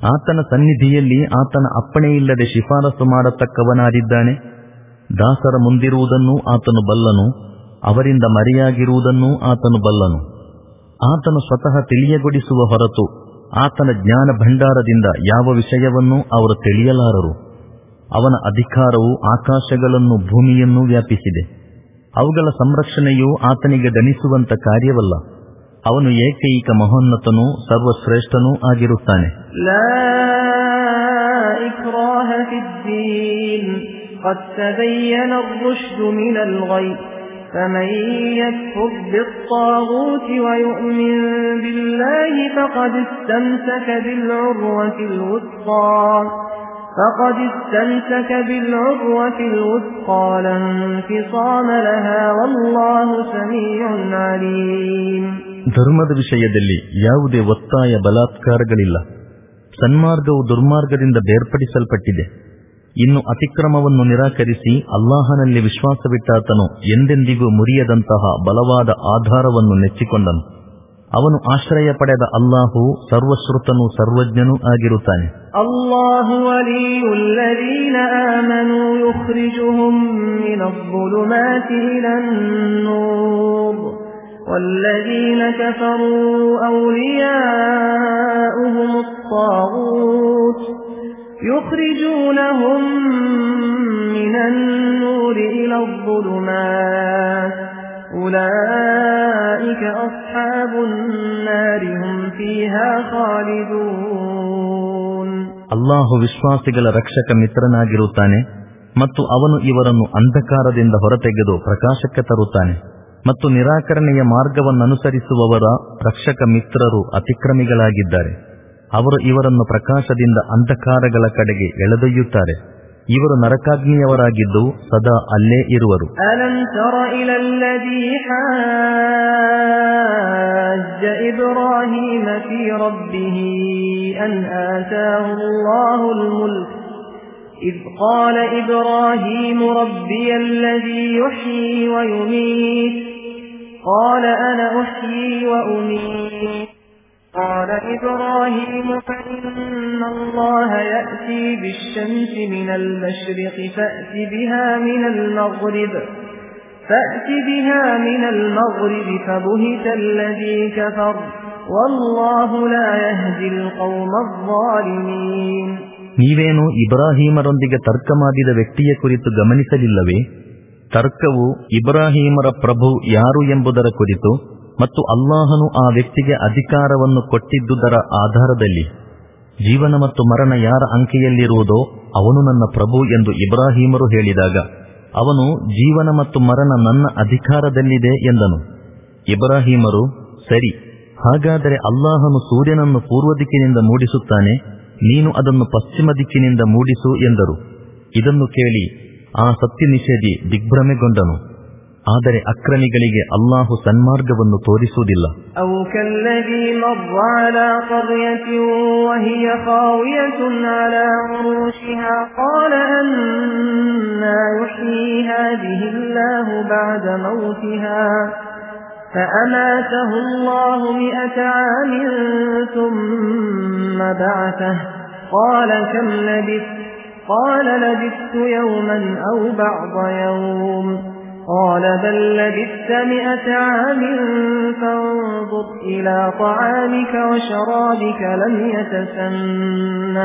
ಆತನ ಸನ್ನಿಧಿಯಲ್ಲಿ ಆತನ ಅಪ್ಪಣೆಯಿಲ್ಲದೆ ಶಿಫಾರಸು ಮಾಡತಕ್ಕವನಾರಿದ್ದಾನೆ? ದಾಸರ ಮುಂದಿರುವುದನ್ನೂ ಆತನು ಬಲ್ಲನು, ಅವರಿಂದ ಮರೆಯಾಗಿರುವುದನ್ನೂ ಆತನು ಬಲ್ಲನು. ಆತನು ಸ್ವತಃ ತಿಳಿಯಗೊಳಿಸುವ ಹೊರತು ಆತನ ಜ್ಞಾನ ಭಂಡಾರದಿಂದ ಯಾವ ವಿಷಯವನ್ನೂ ಅವರು ತಿಳಿಯಲಾರರು. ಅವನ ಅಧಿಕಾರವು ಆಕಾಶಗಳನ್ನು ಭೂಮಿಯನ್ನೂ ವ್ಯಾಪಿಸಿದೆ. ಅವುಗಳ ಸಂರಕ್ಷಣೆಯು ಆತನಿಗೆ ದಣಿಸುವಂತ ಕಾರ್ಯವಲ್ಲ. ಅವನು ಏಕೈಕ ಮಹೋನ್ನತನೂ ಸರ್ವಶ್ರೇಷ್ಠನೂ ಆಗಿರುತ್ತಾನೆ. ಲಾ ಇಕ್ರಾಹ ಫಿದ್ದೀನ್ क़द तबय्यन الرشد من الغي فمن يكفر بالطاغوت ويؤمن بالله فقد استمسك بالعروة الوثقى فقد استمسك بالعروة الوثقى لا انفصام لها والله سميع عليم. ಧರ್ಮದ ವಿಷಯದಲ್ಲಿ ಯಾವುದೇ ಒತ್ತಾಯ ಬಲಾತ್ಕಾರಗಳಿಲ್ಲ. ಸನ್ಮಾರ್ಗವು ದುರ್ಮಾರ್ಗದಿಂದ ಬೇರ್ಪಡಿಸಲ್ಪಟ್ಟಿದೆ. ಇನ್ನು ಅತಿಕ್ರಮವನ್ನು ನಿರಾಕರಿಸಿ ಅಲ್ಲಾಹನಲ್ಲಿ ವಿಶ್ವಾಸವಿಟ್ಟಾತನು ಎಂದೆಂದಿಗೂ ಮುರಿಯದಂತಹ ಬಲವಾದ ಆಧಾರವನ್ನು ನೆಚ್ಚಿಕೊಂಡನು. ಅವನು ಆಶ್ರಯ ಪಡೆದ ಅಲ್ಲಾಹು ಸರ್ವಶ್ರುತನೂ ಸರ್ವಜ್ಞನೂ ಆಗಿರುತ್ತಾನೆ. ಅಲ್ಲಾಹು ವಲಿಯುಲ್ಲದೀನ ಆಮನೂ ಯುಖ್ರಿಜುಹುಂ ಮಿನಲ್-ظುಲುಮಾತಿ ಇಲನ್-ನೂರ್ ವಲ್ಲದೀನ ಕಫರೂ ಔಲಿಯಾಉಹುಂ ಅತ್-ತಾಗೂತ್ يخرجونهم من النور إلى الظلمات أولئك أصحاب النار هم فيها خالدون. ಅಲ್ಲಾಹು ವಿಶ್ವಾಸಿಗಳ ರಕ್ಷಕ ಮಿತ್ರನಾಗಿರುತ್ತಾನೆ ಮತ್ತು ಅವನು ಇವರನ್ನು ಅಂಧಕಾರದಿಂದ ಹೊರತೆಗೆದು ಪ್ರಕಾಶಕ್ಕೆ ತರುತ್ತಾನೆ. ಮತ್ತು ನಿರಾಕರಣೆಯ ಮಾರ್ಗವನ್ನನುಸರಿಸುವವರ ರಕ್ಷಕ ಮಿತ್ರರು ಅತಿಕ್ರಮಿಗಳಾಗಿದ್ದಾರೆ. ಅವರು ಇವರನ್ನು ಪ್ರಕಾಶದಿಂದ ಅಂಧಕಾರಗಳ ಕಡೆಗೆ ಎಳೆದೊಯ್ಯುತ್ತಾರೆ. ಇವರು ನರಕಾಗ್ನಿಯವರಾಗಿದ್ದು ಸದಾ ಅಲ್ಲೇ ಇರುವರು. ಅಲಂ ತರ ಇಲಲ್ಲದೀ ಹಾಜ್ಜ ಇಬ್ರಾಹೀಮ ಫೀ ರಬ್ಬಿಹಿ ಅನ್ ಆತಾಹು ಅಲ್ಲಾಹುಲ್ ಮುಲ್ಕ್ ಇದ್ ಕಾಲ ಇಬ್ರಾಹೀಮ ರಬ್ಬಿಯಲ್ಲದೀ ಯುಹ್ಯೀ ವಯುಮೀತ್ ಕಾಲ ಅನ ಉಹ್ಯೀ ವಉಮೀತ್ قال إبراهيم فإن الله يأتي بالشمس من المشرق فأت بها من المغرب فأت بها من المغرب فبهت الذي كفر والله لا يهدي القوم الظالمين. ನೀವೇನು ಇಬ್ರಾಹೀಮರೊಂದಿಗೆ ತರ್ಕ ಮಾಡಿದ ವ್ಯಕ್ತಿಯ ಕುರಿತು ಗಮನಿಸಲಿಲ್ಲವೇ? ತರ್ಕವು ಇಬ್ರಾಹೀಮರ ಪ್ರಭು ಯಾರು ಎಂಬುದರ ಕುರಿತು ಮತ್ತು ಅಲ್ಲಾಹನು ಆ ವ್ಯಕ್ತಿಗೆ ಅಧಿಕಾರವನ್ನು ಕೊಟ್ಟಿದ್ದುದರ ಆಧಾರದಲ್ಲಿ. ಜೀವನ ಮತ್ತು ಮರಣ ಯಾರ ಅಂಕೆಯಲ್ಲಿರುವುದೋ ಅವನು ನನ್ನ ಪ್ರಭು ಎಂದು ಇಬ್ರಾಹೀಮರು ಹೇಳಿದಾಗ ಅವನು ಜೀವನ ಮತ್ತು ಮರಣ ನನ್ನ ಅಧಿಕಾರದಲ್ಲಿದೆ ಎಂದನು. ಇಬ್ರಾಹೀಮರು, ಸರಿ, ಹಾಗಾದರೆ ಅಲ್ಲಾಹನು ಸೂರ್ಯನನ್ನು ಪೂರ್ವ ದಿಕ್ಕಿನಿಂದ ಮೂಡಿಸುತ್ತಾನೆ, ನೀನು ಅದನ್ನು ಪಶ್ಚಿಮ ದಿಕ್ಕಿನಿಂದ ಮೂಡಿಸು ಎಂದರು. ಇದನ್ನು ಕೇಳಿ ಆ ಸತ್ಯ ನಿಷೇಧಿ ದಿಗ್ಭ್ರಮೆಗೊಂಡನು. ಆದರೆ ಅಕ್ರಮಿಗಳಿಗೆ ಅಲ್ಲಾಹು ಸನ್ಮಾರ್ಗವನ್ನು ತೋರಿಸುವುದಿಲ್ಲ. ಔ ಕಲ್ಲದೀ ಮರ್ರ ಅಲಾ ಕರ್ಯತಿನ್ ವಹಿಯ ಖಾವಿಯತುನ್ ಅಲಾ ಉರೂಶಿಹಾ ಖಾಲ ಅನ್ನಾ ಯುಹ್ಯೀ ಹಾದಿಹಿ ಅಲ್ಲಾಹು ಬಅದ ಮೌತಿಹಾ ಫಅಮಾತಹು ಅಲ್ಲಾಹು ಮಿಅತ ಆಮಿನ್ ಥುಮ್ಮ ಬಅಥಹು ಖಾಲ ಕಂ ಲಬಿಸ್ತ ಖಾಲ ಲಬಿಸ್ತು ಯೌಮನ್ ಔ ಬಅದ ಯೌಮ್ قال بل لبثت مئة عام فانظر إلى طعامك وشرابك لم يتسنه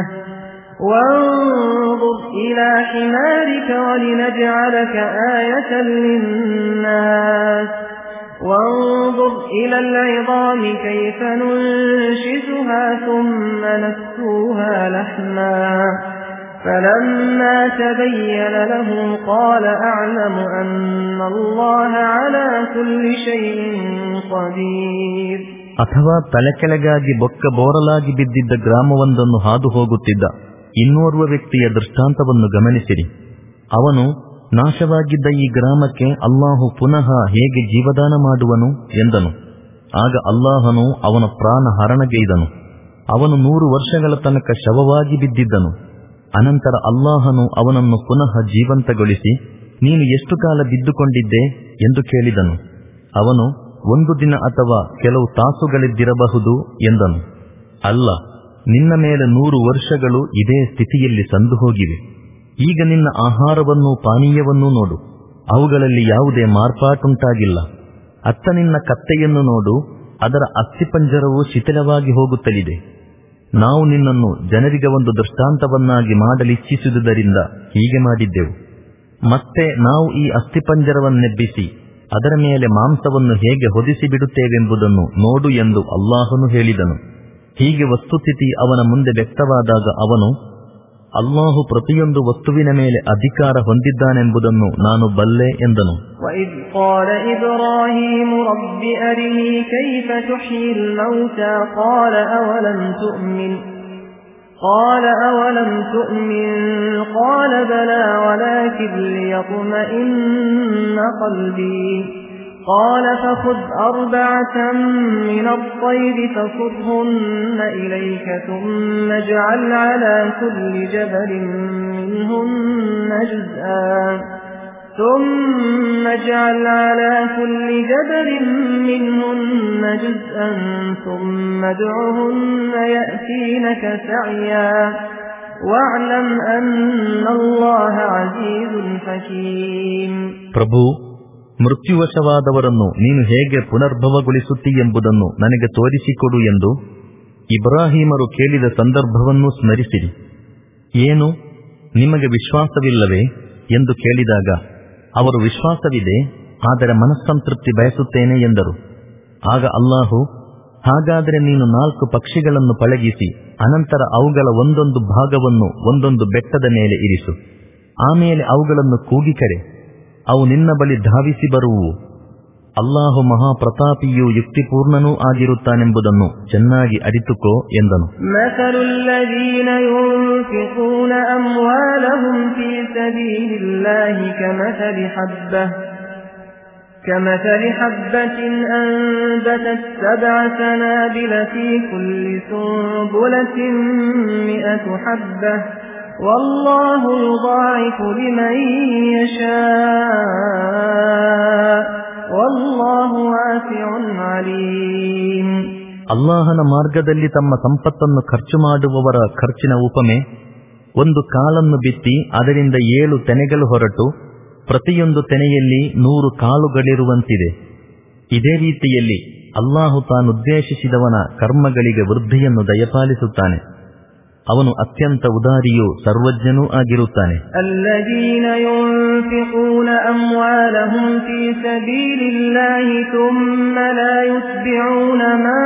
وانظر إلى حمارك ولنجعلك آية للناس وانظر إلى العظام كيف ننشزها ثم نكسوها لحما فلما تبين له قال أعلم أن الله على كل شيء قدير. ಅಥವಾ ತಲೆಕೆಳಗಾಗಿ ಬೊಕ್ಕ ಬೋರಲಾಗಿ ಬಿದ್ದಿದ್ದ ಗ್ರಾಮವೊಂದನ್ನು ಹಾದು ಹೋಗುತ್ತಿದ್ದ ಇನ್ನೋರ್ವ ವ್ಯಕ್ತಿಯ ದೃಷ್ಟಾಂತವನ್ನು ಗಮನಿಸಿರಿ. ಅವನು, ನಾಶವಾಗಿದ್ದ ಈ ಗ್ರಾಮಕ್ಕೆ ಅಲ್ಲಾಹು ಪುನಃ ಹೇಗೆ ಜೀವದಾನ ಮಾಡುವನು ಎಂದನು. ಆಗ ಅಲ್ಲಾಹನು ಅವನ ಪ್ರಾಣ ಹರಣಗೈದನು. ಅವನು ನೂರು ವರ್ಷಗಳ ತನಕ ಶವವಾಗಿ ಬಿದ್ದಿದ್ದನು. ಅನಂತರ ಅಲ್ಲಾಹನು ಅವನನ್ನು ಪುನಃ ಜೀವಂತಗೊಳಿಸಿ, ನೀನು ಎಷ್ಟು ಕಾಲ ಬಿದ್ದುಕೊಂಡಿದ್ದೆ ಎಂದು ಕೇಳಿದನು. ಅವನು, ಒಂದು ದಿನ ಅಥವಾ ಕೆಲವು ತಾಸುಗಳಿದ್ದಿರಬಹುದು ಎಂದನು. ಅಲ್ಲ, ನಿನ್ನ ಮೇಲೆ ನೂರು ವರ್ಷಗಳು ಇದೇ ಸ್ಥಿತಿಯಲ್ಲಿ ಸಂದು ಹೋಗಿವೆ. ಈಗ ನಿನ್ನ ಆಹಾರವನ್ನೂ ಪಾನೀಯವನ್ನೂ ನೋಡು, ಅವುಗಳಲ್ಲಿ ಯಾವುದೇ ಮಾರ್ಪಾಟುಂಟಾಗಿಲ್ಲ. ಅತ್ತ ನಿನ್ನ ಕತ್ತೆಯನ್ನು ನೋಡು, ಅದರ ಅಸ್ಥಿಪಂಜರವು ಶಿಥಿಲವಾಗಿ ಹೋಗುತ್ತಲಿದೆ. ನಾವು ನಿನ್ನನ್ನು ಜನರಿಗೆ ಒಂದು ದೃಷ್ಟಾಂತವನ್ನಾಗಿ ಮಾಡಲಿಚ್ಛಿಸಿದುದರಿಂದ ಹೀಗೆ ಮಾಡಿದ್ದೆವು. ಮತ್ತೆ ನಾವು ಈ ಅಸ್ಥಿಪಂಜರವನ್ನೆಬ್ಬಿಸಿ ಅದರ ಮೇಲೆ ಮಾಂಸವನ್ನು ಹೇಗೆ ಹೊದಿಸಿ ಬಿಡುತ್ತೇವೆಂಬುದನ್ನು ನೋಡು ಎಂದು ಅಲ್ಲಾಹನು ಹೇಳಿದನು. ಹೀಗೆ ವಸ್ತುಸ್ಥಿತಿ ಅವನ ಮುಂದೆ ವ್ಯಕ್ತವಾದಾಗ ಅವನು, ಅಲ್ಲಾಹು ಪ್ರತಿಯೊಂದು ವಸ್ತುವಿನ ಮೇಲೆ ಅಧಿಕಾರ ಹೊಂದಿದ್ದಾನೆಂಬುದನ್ನು ನಾನು ಬಲ್ಲೆ ಎಂದನು. وَإِذْ قَالَ إِبْرَاهِيمُ رَبِّ أَرِنِي كَيْفَ تُحْيِي الْمَوْتَى قَالَ أَوَلَمْ تُؤْمِنْ قَالَ أَوَلَمْ تُؤْمِنْ قَالَ بَلَى وَلَكِنْ لِيَطْمَئِنَّ قَلْبِي قَالَ فَخُذْ أَرْبَعَةً مِنَ الطَّيْرِ فَصُرْهُنَّ إِلَيْكَ ثُمَّ اجْعَلْ عَلَى كُلِّ جَبَلٍ مِنْهُنَّ جُزْءًا ثُمَّ اجْعَلْ عَلَى كُلِّ جَبَلٍ مِنْهُنَّ جُزْءًا ثُمَّ ادْعُهُنَّ يَأْتِينَكَ سَعْيًا وَاعْلَمْ أَنَّ اللَّهَ عَزِيزٌ حَكِيمٌ. ಪ್ರಭು, ಮೃತ್ಯುವಶವಾದವರನ್ನು ನೀನು ಹೇಗೆ ಪುನರ್ಭವಗೊಳಿಸುತ್ತೀ ಎಂಬುದನ್ನು ನನಗೆ ತೋರಿಸಿಕೊಡು ಎಂದು ಇಬ್ರಾಹಿಮರು ಕೇಳಿದ ಸಂದರ್ಭವನ್ನು ಸ್ಮರಿಸಿರಿ. ಏನು, ನಿಮಗೆ ವಿಶ್ವಾಸವಿಲ್ಲವೇ ಎಂದು ಕೇಳಿದಾಗ ಅವರು, ವಿಶ್ವಾಸವಿದೆ, ಆದರೆ ಮನಸ್ಸಂತೃಪ್ತಿ ಬಯಸುತ್ತೇನೆ ಎಂದರು. ಆಗ ಅಲ್ಲಾಹು, ಹಾಗಾದರೆ ನೀನು ನಾಲ್ಕು ಪಕ್ಷಿಗಳನ್ನು ಪಳಗಿಸಿ ಅನಂತರ ಅವುಗಳ ಒಂದೊಂದು ಭಾಗವನ್ನು ಒಂದೊಂದು ಬೆಟ್ಟದ ಮೇಲೆ ಇರಿಸು. ಆಮೇಲೆ ಅವುಗಳನ್ನು ಕೂಗಿ ಕರೆ, ಅವು ನಿನ್ನ ಬಳಿ ಧಾವಿಸಿ ಬರುವುವು. ಅಲ್ಲಾಹು ಮಹಾಪ್ರತಾಪಿಯೂ ಯುಕ್ತಿಪೂರ್ಣನೂ ಆಗಿರುತ್ತಾನೆಂಬುದನ್ನು ಚೆನ್ನಾಗಿ ಅರಿತುಕೋ ಎಂದನು. ಮಸಲುಲ್ಲದೀನ ಯುನ್ಫಿಕೂನ ಅಮ್ವಾಲಹುಂ ಫೀ ಸಬೀಲಿಲ್ಲಾಹಿ ಕಮಸಲಿ ಹಬ್ಬಹ ಕಮಸಲಿ ಹಬ್ಬತಿನ್ ಅಂಬತತ್ ಸಬ್'a ಸನಾಬಿಲ ಫೀ ಕುಲ್ಲಿ ಸುಂಬುಲತಿನ್ ಮಿಅತು ಹಬ್ಬಹ ವಲ್ಲಾಹು ಯುದಾಯಿಫು ಲಿಮನ್ ಯಶಾ ವಲ್ಲಾಹು ವಾಸಿഉನ್ ಅಲೀಮ್. ಅಲ್ಲಾಹನ ಮಾರ್ಗದಲ್ಲಿ ತಮ್ಮ ಸಂಪತ್ತನ್ನು ಖರ್ಚು ಮಾಡುವವರ ಖರ್ಚಿನ ಉಪಮೆ, ಒಂದು ಕಾಳನ್ನು ಬಿತ್ತಿ ಅದರಿಂದ ಏಳು ತೆನೆಗಳು ಹೊರಟು ಪ್ರತಿಯೊಂದು ತೆನೆಯಲ್ಲಿ ನೂರು ಕಾಳುಗಳಿರುವಂತಿದೆ. ಇದೇ ರೀತಿಯಲ್ಲಿ ಅಲ್ಲಾಹು ತಾನುದ್ದೇಶಿಸಿದವನ ಕರ್ಮಗಳಿಗೆ ವೃದ್ಧಿಯನ್ನು ದಯಪಾಲಿಸುತ್ತಾನೆ. ಅವನು ಅತ್ಯಂತ ಉದಾರಿಯೂ ಸರ್ವಜ್ಞನೂ ಆಗಿರುತ್ತಾನೆ. ಅಲ್ಲದೀನ ಯುನ್ಫಿಕೂನ ಅಮ್ವಾಲಹುಂ ಫೀ ಸಬೀಲಿಲ್ಲಾಹಿ ಥುಮ್ಮ ಲಾ ಯುತ್ಬಿಊನ ಮಾ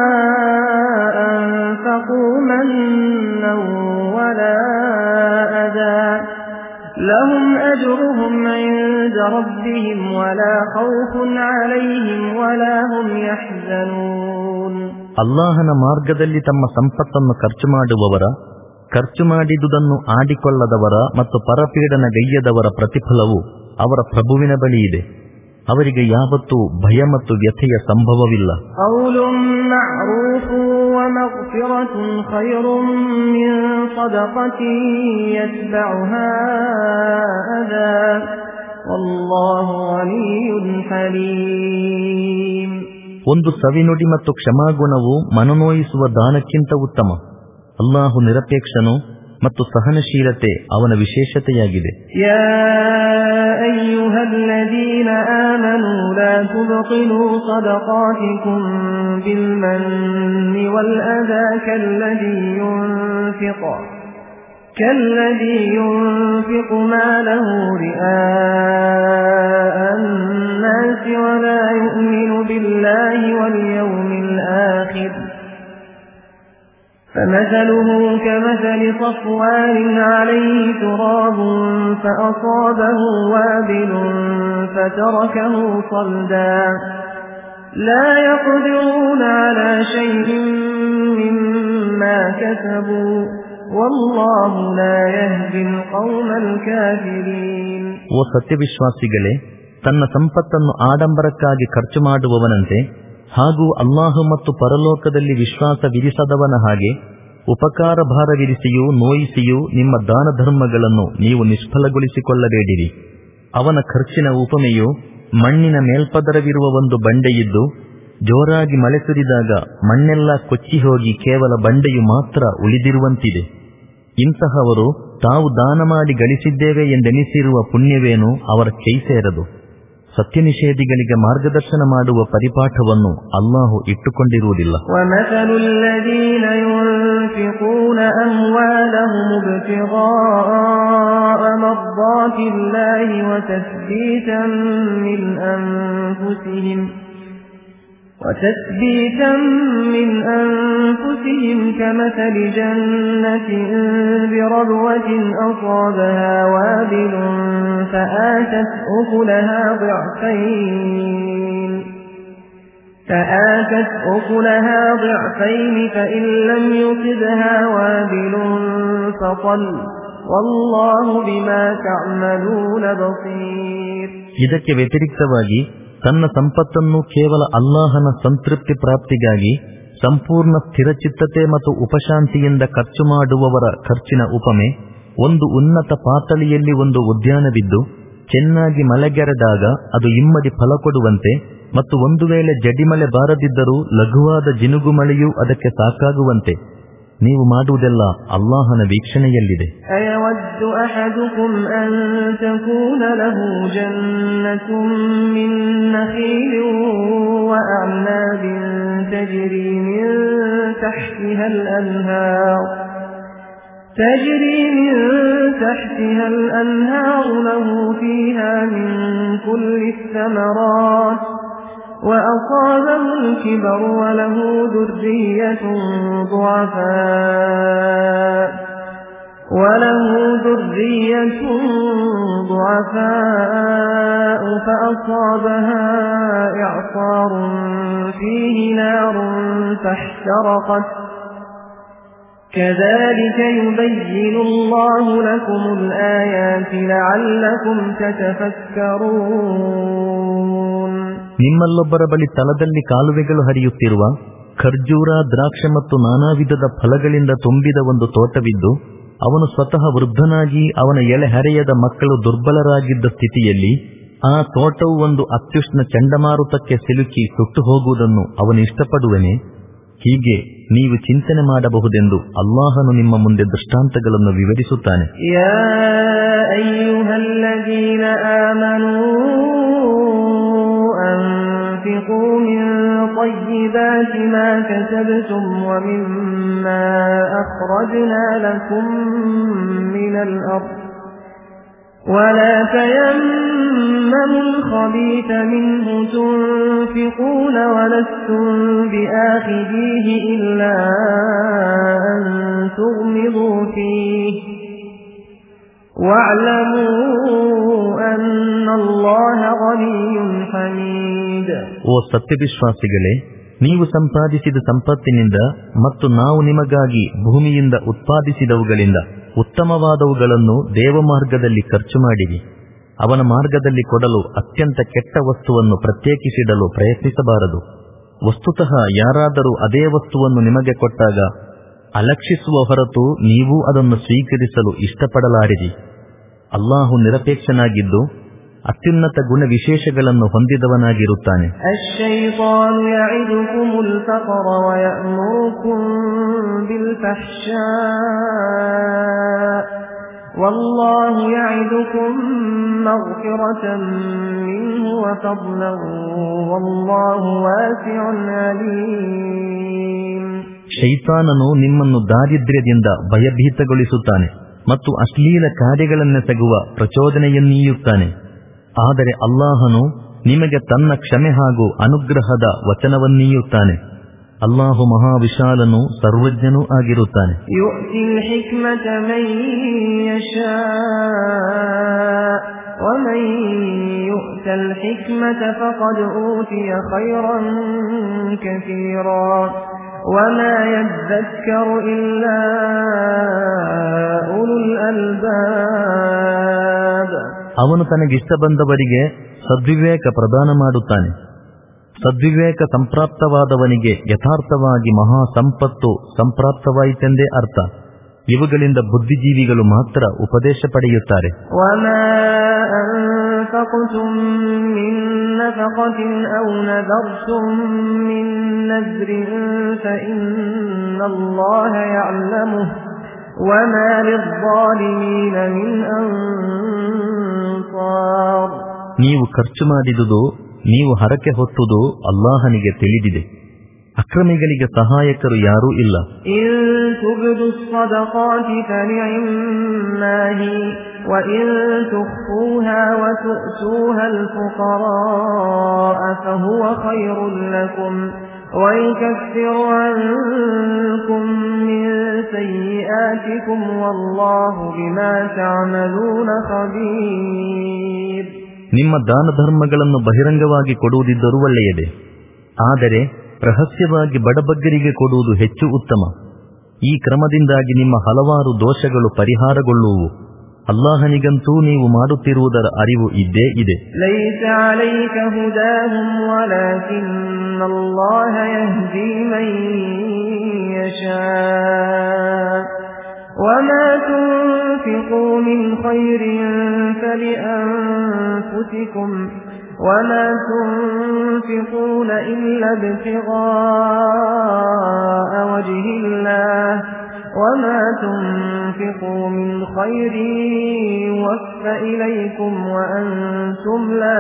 ಅನ್ಫಕೂ ಮನ್ನನ್ ವಲಾ ಅದಾ ಲಹುಂ ಅಜ್ರುಹುಂ ಇಂದ ರಬ್ಬಿಹಿಂ ವಲಾ ಖೌಫುನ್ ಅಲೈಹಿಂ ವಲಾ ಹುಂ ಯಹ್ಜನೂನ್. ಅಲ್ಲಾಹನ ಮಾರ್ಗದಲ್ಲಿ ತಮ್ಮ ಸಂಪತ್ತನ್ನು ಖರ್ಚು ಮಾಡುವವರ, ಖರ್ಚು ಮಾಡಿದುದನ್ನು ಆಡಿಕೊಳ್ಳದವರ ಮತ್ತು ಪರಪೀಡನಗೈಯದವರ ಪ್ರತಿಫಲವು ಅವರ ಪ್ರಭುವಿನ ಬಳಿ ಇದೆ. ಅವರಿಗೆ ಯಾವತ್ತೂ ಭಯ ಮತ್ತು ವ್ಯಥೆಯ ಸಂಭವವಿಲ್ಲ. ಕೌಲುಂ ಮಅರೂಫುನ್ ವ ಮಗ್ಫಿರತುನ್ ಖೈರುಂ ಮಿನ್ ಸದಕತಿನ್ ಯತ್ಬಉಹಾ ಅದಾ ವಲ್ಲಾಹು ಗನಿಯುನ್ ಹಲೀಮ್. ಒಂದು ಸವಿನುಡಿ ಮತ್ತು ಕ್ಷಮಾಗುಣವು ಮನನೋಯಿಸುವ ದಾನಕ್ಕಿಂತ ಉತ್ತಮ. ಅಲ್ಲಾಹು ನಿರಪೇಕ್ಷನು ಮತ್ತು ಸಹನಶೀಲತೆ ಅವನ ವಿಶೇಷತೆಯಾಗಿದೆ. ಯಾ ಅಯ್ಯುಹಲ್ಲದೀನ ಆಮನೂ ಲಾ ತುಬ್ತಿಲೂ ಸದಕಾತಿಕುಂ ಬಿಲ್ಮನ್ನಿ ವಲ್ ಅದಾ ಕಲ್ಲದೀ ಯುನ್ಫಿಕು كالذي ينفق ماله رئاء الناس ولا يؤمن بالله واليوم الآخر فمثله كمثل صفوان عليه تراب فأصابه وابل فتركه صلدا لا يقدرون على شيء مما كسبوا ವಲ್ಲಾಹು ಲಾ ಯಹ್ದಿಲ್ ಕೌಮಲ್ ಕಾಫಿರೀನ್. ಓ ಸತ್ಯವಿಶ್ವಾಸಿಗಳೇ, ತನ್ನ ಸಂಪತ್ತನ್ನು ಆಡಂಬರಕ್ಕಾಗಿ ಖರ್ಚು ಮಾಡುವವನಂತೆ ಹಾಗೂ ಅಲ್ಲಾಹು ಮತ್ತು ಪರಲೋಕದಲ್ಲಿ ವಿಶ್ವಾಸವಿರಿಸದವನ ಹಾಗೆ ಉಪಕಾರ ಭಾರವಿರಿಸಿಯೂ ನೋಯಿಸಿಯೂ ನಿಮ್ಮ ದಾನ ಧರ್ಮಗಳನ್ನು ನೀವು ನಿಷ್ಫಲಗೊಳಿಸಿಕೊಳ್ಳಬೇಡಿರಿ. ಅವನ ಖರ್ಚಿನ ಉಪಮೆಯು ಮಣ್ಣಿನ ಮೇಲ್ಪದರವಿರುವ ಒಂದು ಬಂಡೆಯಿದ್ದು ಜೋರಾಗಿ ಮಳೆ ಸುರಿದಾಗ ಮಣ್ಣೆಲ್ಲ ಕೊಚ್ಚಿ ಹೋಗಿ ಕೇವಲ ಬಂಡೆಯು ಮಾತ್ರ ಉಳಿದಿರುವಂತಿದೆ. ಇಂತಹವರು ತಾವು ದಾನ ಮಾಡಿ ಗಳಿಸಿದ್ದೇವೆ ಎಂದೆನಿಸಿರುವ ಪುಣ್ಯವೇನು ಅವರ ಕೈ ಸೇರದು. ಸತ್ಯ ನಿಷೇಧಿಗಳಿಗೆ ಮಾರ್ಗದರ್ಶನ ಮಾಡುವ ಪರಿಪಾಠವನ್ನು ಅಲ್ಲಾಹು ಇಟ್ಟುಕೊಂಡಿರುವುದಿಲ್ಲ. وتثبيتا من أنفسهم كمثل جنة بربوة أصابها وابل فآتت أكلها ضعفين فآتت أكلها ضعفين فإن لم يصبها وابل فطل والله بما تعملون بصير. ಇದಕ್ಕೆ ವ್ಯತಿರಿಕ್ತವಾಗಿ ತನ್ನ ಸಂಪತ್ತನ್ನು ಕೇವಲ ಅಲ್ಲಾಹನ ಸಂತೃಪ್ತಿ ಪ್ರಾಪ್ತಿಗಾಗಿ ಸಂಪೂರ್ಣ ಸ್ಥಿರಚಿತ್ತತೆ ಮತ್ತು ಉಪಶಾಂತಿಯಿಂದ ಖರ್ಚು ಮಾಡುವವರ ಖರ್ಚಿನ ಉಪಮೆ, ಒಂದು ಉನ್ನತ ಪಾತಳಿಯಲ್ಲಿ ಒಂದು ಉದ್ಯಾನವಿದ್ದು ಚೆನ್ನಾಗಿ ಮಳೆಗೆರೆದಾಗ ಅದು ಇಮ್ಮಡಿ ಫಲ ಕೊಡುವಂತೆ ಮತ್ತು ಒಂದು ವೇಳೆ ಜಡಿಮಳೆ ಬಾರದಿದ್ದರೂ ಲಘುವಾದ ಜಿನುಗು ಮಳೆಯೂ ಅದಕ್ಕೆ ಸಾಕಾಗುವಂತೆ ನೀವು ಮಾಡುವುದೆಲ್ಲ ಅಲ್ಲಾಹನ ವೀಕ್ಷಣೆಯಲ್ಲಿದೆ. ಅಯವದ್ದು ಅಹದುಕುಂ ಅನ್ ತಕೂನ ಲಹು ಜನ್ನತುಂ ಮಿನ್ ನಖೀಲಿನ್ ವಅಅನಾಬಿನ್ ತಜ್ರಿ ಮಿನ್ ತಹ್ತಿಹಾ ಅಲ್-ಅನ್ಹಾರ್ تجري من تحتها الأنهار له فيها من كل الثمرات وأصابه الكبر وله ذرية ضعفاء وله ذرية ضعفاء فأصابها إعصار فيه نار فاحترقت كذلك يبين الله لكم الآيات لعلكم تتفكرون. ನಿಮ್ಮಲ್ಲೊಬ್ಬರ ಬಳಿ ತಲದಲ್ಲಿ ಕಾಲುವೆಗಳು ಹರಿಯುತ್ತಿರುವ ಖರ್ಜೂರ, ದ್ರಾಕ್ಷ ಮತ್ತು ನಾನಾ ವಿಧದ ಫಲಗಳಿಂದ ತುಂಬಿದ ಒಂದು ತೋಟವಿದ್ದು ಅವನು ಸ್ವತಃ ವೃದ್ಧನಾಗಿ ಅವನ ಎಳೆಹರೆಯದ ಮಕ್ಕಳು ದುರ್ಬಲರಾಗಿದ್ದ ಸ್ಥಿತಿಯಲ್ಲಿ ಆ ತೋಟವು ಒಂದು ಅತ್ಯುಷ್ಣ ಚಂಡಮಾರುತಕ್ಕೆ ಸಿಲುಕಿ ಸುಟ್ಟು ಹೋಗುವುದನ್ನು ಅವನು ಇಷ್ಟಪಡುವನೆ? ಹೀಗೆ ನೀವು ಚಿಂತನೆ ಮಾಡಬಹುದೆಂದು ಅಲ್ಲಾಹನು ನಿಮ್ಮ ಮುಂದೆ ದೃಷ್ಟಾಂತಗಳನ್ನು ವಿವರಿಸುತ್ತಾನೆ. ಯಾ ಅಯ್ಯುಹಲ್ಲದೀನ ಆಮನೂ ಅನ್ಫಿಕೂ ಮಿನ್ طಯ್ಯಿಬಾತಿ ಮಾ ಕಸಬ್ತುಂ ವಮಿಮ್ಮಾ ಅಖ್ರಜ್ನಾ ಲಕುಂ ಮಿನಲ್ ಅರ್ದ್ ولا تيمموا الخبيث منه تنفقون ولستم بآخذيه إلا أن تغمضوا فيه واعلموا أن الله غني حميد. ಓ ಸತ್ಯವಿಶ್ವಾಸಿಗಳೇ, ನೀವು ಸಂಪಾದಿಸಿದ ಸಂಪತ್ತಿನಿಂದ ಮತ್ತು ನಾವು ನಿಮಗಾಗಿ ಭೂಮಿಯಿಂದ ಉತ್ಪಾದಿಸಿದವುಗಳಿಂದ ಉತ್ತಮವಾದವುಗಳನ್ನು ದೇವಮಾರ್ಗದಲ್ಲಿ ಖರ್ಚು ಮಾಡಿರಿ. ಅವನ ಮಾರ್ಗದಲ್ಲಿ ಕೊಡಲು ಅತ್ಯಂತ ಕೆಟ್ಟ ವಸ್ತುವನ್ನು ಪ್ರತ್ಯೇಕಿಸಿಡಲು ಪ್ರಯತ್ನಿಸಬಾರದು. ವಸ್ತುತಃ ಯಾರಾದರೂ ಅದೇ ವಸ್ತುವನ್ನು ನಿಮಗೆ ಕೊಟ್ಟಾಗ ಅಲಕ್ಷಿಸುವ ಹೊರತು ನೀವು ಅದನ್ನು ಸ್ವೀಕರಿಸಲು ಇಷ್ಟಪಡಲಾರಿರಿ. ಅಲ್ಲಾಹು ನಿರಪೇಕ್ಷನಾಗಿದ್ದು ಅತ್ಯುನ್ನತ ಗುಣ ವಿಶೇಷಗಳನ್ನು ಹೊಂದಿದವನಾಗಿರುತ್ತಾನೆ. ಅಶ್ಶೈತಾನು ಯಇದುಕುಮುಲ್ ಫಕ್ರ ವಯಅಮುರುಕುಂ ಬಿಲ್ ಫಹ್ಶಾ ವಲ್ಲಾಹು ಯಇದುಕುಂ ಮಗ್ಫಿರತನ್ ಮಿನ್ಹು ವಫದ್ಲನ್ ವಲ್ಲಾಹು ವಾಸಿಉನ್ ಅಲೀಮ್. ಶೈತಾನನು ನಿಮ್ಮನ್ನು ದಾರಿದ್ರ್ಯದಿಂದ ಭಯಭೀತಗೊಳಿಸುತ್ತಾನೆ ಮತ್ತು ಅಶ್ಲೀಲ ಕಾರ್ಯಗಳನ್ನೆಸಗುವ ಪ್ರಚೋದನೆಯನ್ನೀಯುತ್ತಾನೆ. ಆದರೆ ಅಲ್ಲಾಹನು ನಿಮಗೆ ತನ್ನ ಕ್ಷಮೆ ಹಾಗೂ ಅನುಗ್ರಹದ ವಚನವನ್ನೀಯುತ್ತಾನೆ. ಅಲ್ಲಾಹು ಮಹಾವಿಶಾಲನು ಸರ್ವಜ್ಞನೂ ಆಗಿರುತ್ತಾನೆ. ಯು'ತಿಲ್ ಹಿಕ್ಮತ ಮನ್ ಯಶಾ ವಮನ್ ಯು'ತಲ್ ಹಿಕ್ಮತ ಫಖದ್ ಊತಿಯ ಖೈರನ್ ಕಸೀರಾ ವಮಾ ಯذكರು ಇಲ್ಲಾ ಉಲುಲ್ ಅಲ್ಬಾಬ್. ಅವನು ತನಗಿಷ್ಟ ಬಂದವರಿಗೆ ಸದ್ವಿವೇಕ ಪ್ರದಾನ ಮಾಡುತ್ತಾನೆ. ಸದ್ವಿವೇಕ ಸಂಪ್ರಾಪ್ತವಾದವನಿಗೆ ಯಥಾರ್ಥವಾಗಿ ಮಹಾ ಸಂಪತ್ತು ಸಂಪ್ರಾಪ್ತವಾಯಿತೆಂದೇ ಅರ್ಥ. ಇವುಗಳಿಂದ ಬುದ್ಧಿಜೀವಿಗಳು ಮಾತ್ರ ಉಪದೇಶ ಪಡೆಯುತ್ತಾರೆ. ವಮಾ أنفقتم من نفقة أو نذرتم من نذر فإن الله يعلمه وما للظالمين من أنصار. ನೀವು ಖರ್ಚು ಮಾಡಿದುದು, ನೀವು ಹರಕೆ ಹೊತ್ತುದು ಅಲ್ಲಾಹನಿಗೆ ತಿಳಿದಿದೆ. ಅಕ್ರಮಿಗಳಿಗೆ ಸಹಾಯಕರು ಯಾರೂ ಇಲ್ಲ. ಇನ್ ತುಬ್ದು الصدقات فنعما هي وإن تخفوها وتؤتوها الفقراء فهو خير لكم ويكفر عنكم من سيئاتكم والله بما تعملون خبير. ನಿಮ್ಮ ದಾನ ಧರ್ಮಗಳನ್ನು ಬಹಿರಂಗವಾಗಿ ಕೊಡುವುದಿದ್ದರೂ ಒಳ್ಳೆಯದೇ, ಆದರೆ ರಹಸ್ಯವಾಗಿ ಬಡಬಗ್ಗರಿಗೆ ಕೊಡುವುದು ಹೆಚ್ಚು ಉತ್ತಮ. ಈ ಕ್ರಮದಿಂದಾಗಿ ನಿಮ್ಮ ಹಲವಾರು ದೋಷಗಳು ಪರಿಹಾರಗೊಳ್ಳುವು. ಅಲ್ಲಾಹನಿಗಂತೂ ನೀವು ಮಾಡುತ್ತಿರುವುದರ ಅರಿವು ಇದ್ದೇ ಇದೆ. ಲೈಸ ಅಲೈಕ ಹುದಾಹುಂ ವಲಾಕಿನ್ನ ಅಲ್ಲಾಹ ಯಹ್ದಿ ಮನ್ ಯಶಾ ವಮಾ ತುಂಫಿಕೂ ಮಿನ್ ಖೈರಿನ್ ಫಲಿಅನ್ಫುಸಿಕುಂ وما تنفقون إلا ابتغاء وجه الله وما تنفقوا من خير يوفى إليكم وأنتم لا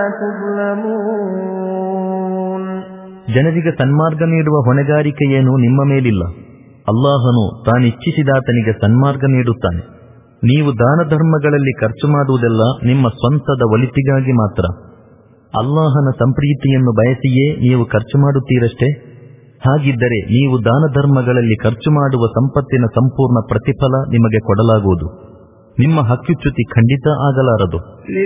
تظلمون. ಜನರಿಗೆ ಸನ್ಮಾರ್ಗ ನೀಡುವ ಹೊಣೆಗಾರಿಕೆಯೇನು ನಿಮ್ಮ ಮೇಲಿಲ್ಲ. ಅಲ್ಲಾಹನು ತಾನಿಚ್ಛಿಸಿದಾತನಿಗೆ ಸನ್ಮಾರ್ಗ ನೀಡುತ್ತಾನೆ. ನೀವು ದಾನ ಧರ್ಮಗಳಲ್ಲಿ ಖರ್ಚು ಮಾಡುವುದೆಲ್ಲ ನಿಮ್ಮ ಸ್ವಂತದ ಒಳಿತಿಗಾಗಿ ಮಾತ್ರ. ಅಲ್ಲಾಹನ ಸಂಪ್ರೀತಿಯನ್ನು ಬಯಸಿಯೇ ನೀವು ಖರ್ಚು ಮಾಡುತ್ತೀರಷ್ಟೇ. ಹಾಗಿದ್ದರೆ ನೀವು ದಾನ ಧರ್ಮಗಳಲ್ಲಿ ಖರ್ಚು ಮಾಡುವ ಸಂಪತ್ತಿನ ಸಂಪೂರ್ಣ ಪ್ರತಿಫಲ ನಿಮಗೆ ಕೊಡಲಾಗುವುದು. ನಿಮ್ಮ ಹಕ್ಕುಚ್ಯುತಿ ಖಂಡಿತ ಆಗಲಾರದು.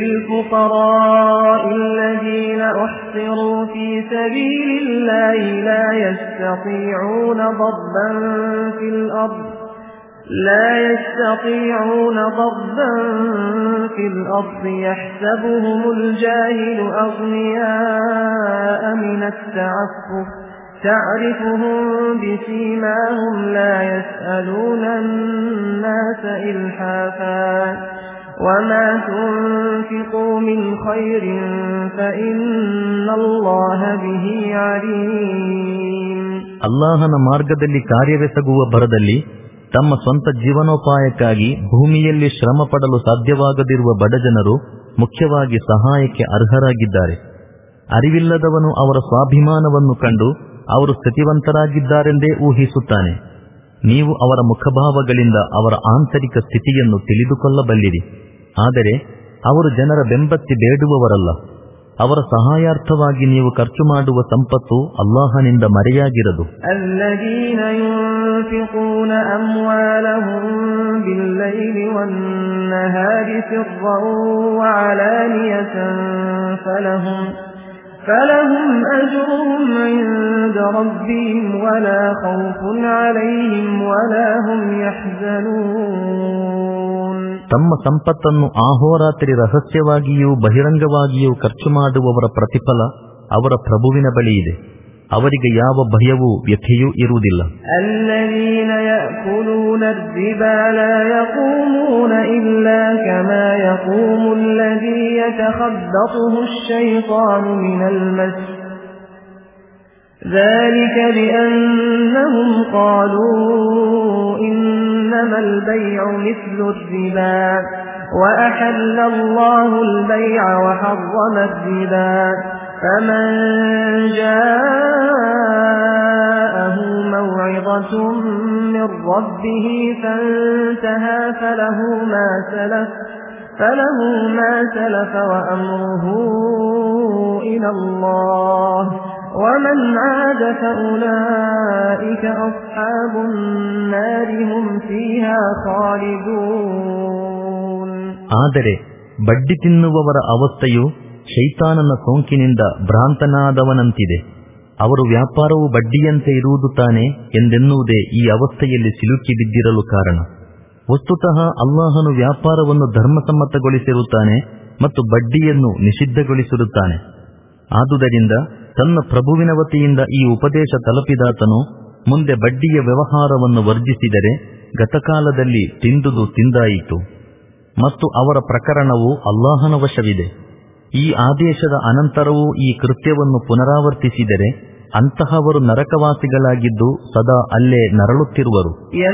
لا يستطيعون ضربا في الأرض يحسبهم الجاهل أغنياء من التعفف تعرفهم بسيماهم لا يسألون الناس إلحافا وما تنفقوا من خير فإن الله به عليم. ಅಲ್ಲಾಹನ ಮಾರ್ಗದಲ್ಲಿ ಕಾರ್ಯವೆಸಗುವ ಭರದಲ್ಲಿ ತಮ್ಮ ಸ್ವಂತ ಜೀವನೋಪಾಯಕ್ಕಾಗಿ ಭೂಮಿಯಲ್ಲಿ ಶ್ರಮ ಪಡಲು ಸಾಧ್ಯವಾಗದಿರುವ ಬಡಜನರು ಮುಖ್ಯವಾಗಿ ಸಹಾಯಕ್ಕೆ ಅರ್ಹರಾಗಿದ್ದಾರೆ. ಅರಿವಿಲ್ಲದವನು ಅವರ ಸ್ವಾಭಿಮಾನವನ್ನು ಕಂಡು ಅವರು ಸ್ಥಿತಿವಂತರಾಗಿದ್ದಾರೆಂದೇ ಊಹಿಸುತ್ತಾನೆ. ನೀವು ಅವರ ಮುಖಭಾವಗಳಿಂದ ಅವರ ಆಂತರಿಕ ಸ್ಥಿತಿಯನ್ನು ತಿಳಿದುಕೊಳ್ಳಬಲ್ಲಿರಿ. ಆದರೆ ಅವರು ಜನರ ಬೆಂಬತ್ತಿ ಬೇಡುವವರಲ್ಲ. ಅವರ ಸಹಾಯಾರ್ಥವಾಗಿ ನೀವು ಖರ್ಚು ಮಾಡುವ ಸಂಪತ್ತು ಅಲ್ಲಾಹನಿಂದ ಮರೆಯಾಗಿರದು. الذين ينفقون أموالهم بالليل والنهار سرا وعلانية فلهم فلهم أجرهم عند ربهم ولا خوف عليهم ولا هم يحزنون. ತಮ್ಮ ಸಂಪತ್ತನ್ನು ಆಹೋರಾತ್ರಿ ರಹಸ್ಯವಾಗಿಯೂ ಬಹಿರಂಗವಾಗಿಯೂ ಖರ್ಚು ಮಾಡುವವರ ಪ್ರತಿಫಲ ಅವರ ಪ್ರಭುವಿನ ಬಳಿ ಇದೆ. ಅವರಿಗೆ ಯಾವ ಭಯವೂ ವ್ಯಥೆಯೂ ಇರುವುದಿಲ್ಲ. الذين يأكلون الربا لا يقومون إلا كما يقوم الذي يتخبطه الشيطان من المس ذلك بأنهم قالوا إنما البيع مثل الربا وأحل الله البيع وحرم الربا فمن جاءه موعظة من ربه فانتهى فله ما سلف فله ما سلف وأمره إلى الله ومن عاد فأولئك أصحاب النار هم فيها خالدون. ಆದರೆ ಬಡ್ಡಿ ತಿನ್ನುವವರ ಅವಸ್ಥೆಯು ಶೈತಾನನ ಸೋಂಕಿನಿಂದ ಭ್ರಾಂತನಾದವನಂತಿದೆ. ಅವರು ವ್ಯಾಪಾರವು ಬಡ್ಡಿಯಂತೆ ಇರುವುದು ತಾನೆ ಎಂದೆನ್ನುವುದೇ ಈ ಅವಸ್ಥೆಯಲ್ಲಿ ಸಿಲುಕಿ ಬಿದ್ದಿರಲು ಕಾರಣ. ವಸ್ತುತಃ ಅಲ್ಲಾಹನು ವ್ಯಾಪಾರವನ್ನು ಧರ್ಮಸಮ್ಮತಗೊಳಿಸಿರುತ್ತಾನೆ ಮತ್ತು ಬಡ್ಡಿಯನ್ನು ನಿಷಿದ್ಧಗೊಳಿಸಿರುತ್ತಾನೆ. ಆದುದರಿಂದ ತನ್ನ ಪ್ರಭುವಿನ ವತಿಯಿಂದ ಈ ಉಪದೇಶ ತಲುಪಿದಾತನು ಮುಂದೆ ಬಡ್ಡಿಯ ವ್ಯವಹಾರವನ್ನು ವರ್ಜಿಸಿದರೆ ಗತಕಾಲದಲ್ಲಿ ತಿಂದುದು ತಿಂದಾಯಿತು ಮತ್ತು ಅವರ ಪ್ರಕರಣವು ಅಲ್ಲಾಹನ ವಶವಿದೆ. ಈ ಆದೇಶದ ಅನಂತರವೂ ಈ ಕೃತ್ಯವನ್ನು ಪುನರಾವರ್ತಿಸಿದರೆ ಅಂತಹವರು ನರಕವಾಸಿಗಳಾಗಿದ್ದು ಸದಾ ಅಲ್ಲೇ ನರಳುತ್ತಿರುವರು.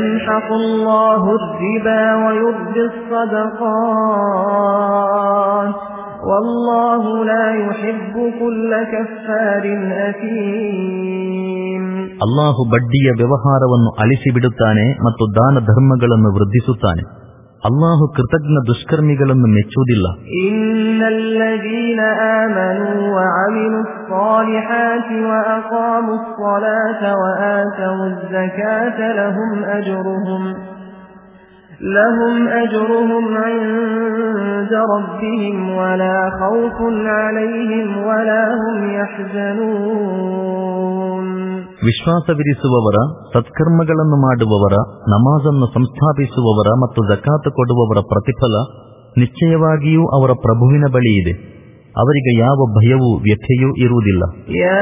ಅಲ್ಲಾಹು ಬಡ್ಡಿಯ ವ್ಯವಹಾರವನ್ನು ಅಳಿಸಿಬಿಡುತ್ತಾನೆ ಮತ್ತು ದಾನ ಧರ್ಮಗಳನ್ನು ವೃದ್ಧಿಸುತ್ತಾನೆ. ಅಲ್ಲಾಹು ಕೃತಜ್ಞ ದುಷ್ಕರ್ಮಿಗಳನ್ನು ಮೆಚ್ಚುವುದಿಲ್ಲ. ಇನ್ನಲ್ಲದೀನ ಆಮನೂ ವಅಮಿಲು ಸ್ಸಾಲಿಹಾತಿ ವಅಕಾಮು ಸ್ಸಲಾತ ವಆತವು ಝಕಾತ ಲಹುಂ ಅಜ್ರುಹುಂ ಲಹುಂ ಅಜ್ರುಹುಂ ಇಂದ ರಬ್ಬಿಹಿಂ ವಲಾ ಖೌಫುನ್ ಅಲೈಹಿಂ ವಲಾ ಹುಂ ಯಹ್ಜನೂನ್. ವಿಶ್ವಾಸವಿರಿಸುವವರ, ಸತ್ಕರ್ಮಗಳನ್ನು ಮಾಡುವವರ, ನಮಾಜನ್ನು ಸಂಸ್ಥಾಪಿಸುವವರ ಮತ್ತು ಜಕಾತ್ ಕೊಡುವವರ ಪ್ರತಿಫಲ ನಿಶ್ಚಯವಾಗಿಯೂ ಅವರ ಪ್ರಭುವಿನ ಬಳಿ ಇದೆ. ಅವರಿಗೆ ಯಾವ ಭಯವೂ ವ್ಯಥೆಯೂ ಇರುವುದಿಲ್ಲ. ಯಾ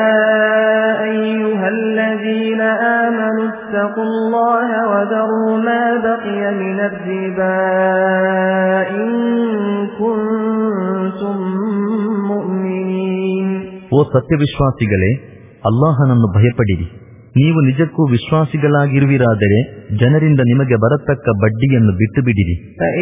ಅಯ್ಯುಹಲ್ಲಜೀನ ಆಮನು ಇತ್ತಖುಲ್ಲಾಹ ವದರೂ ಮಾ ಬಖಿಯ ಮಿನರ್ ರಿಬಾ ಇನ್ ಕುಂತುಂ ಮುಅ್ಮಿನೀನ್. ಓ ಸತ್ಯವಿಶ್ವಾಸಿಗಳೇ, ಅಲ್ಲಾಹನನ್ನು ಭಯಪಡಿರಿ. ನೀವು ನಿಜಕ್ಕೂ ವಿಶ್ವಾಸಿಗಳಾಗಿರುವಿರಾದರೆ ಜನರಿಂದ ನಿಮಗೆ ಬರತಕ್ಕ ಬಡ್ಡಿಯನ್ನು ಬಿಟ್ಟು ಬಿಡಿರಿ.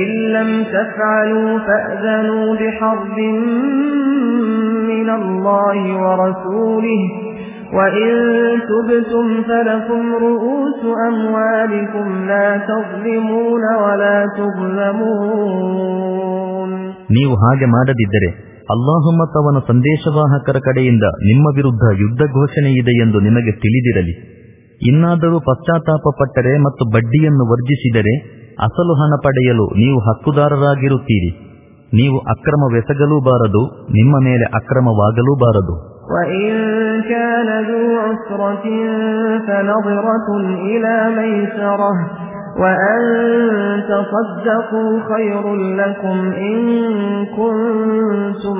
ನೀವು ಹಾಗೆ ಮಾಡದಿದ್ದರೆ ಅಲ್ಲಾಹು ಮತ್ತು ಅವನ ಸಂದೇಶವಾಹಕರ ಕಡೆಯಿಂದ ನಿಮ್ಮ ವಿರುದ್ಧ ಯುದ್ಧ ಘೋಷಣೆ ಇದೆ ಎಂದು ನಿಮಗೆ ತಿಳಿದಿರಲಿ. ಇನ್ನಾದರೂ ಪಶ್ಚಾತ್ತಾಪ ಪಟ್ಟರೆ ಮತ್ತು ಬಡ್ಡಿಯನ್ನು ವರ್ಜಿಸಿದರೆ ಅಸಲು ಹಣ ಪಡೆಯಲು ನೀವು ಹಕ್ಕುದಾರರಾಗಿರುತ್ತೀರಿ. ನೀವು ಅಕ್ರಮವೆಸಗಲೂ ಬಾರದು, ನಿಮ್ಮ ಮೇಲೆ ಅಕ್ರಮವಾಗಲೂ ಬಾರದು. وأن تصدقوا خير لكم إن كنتم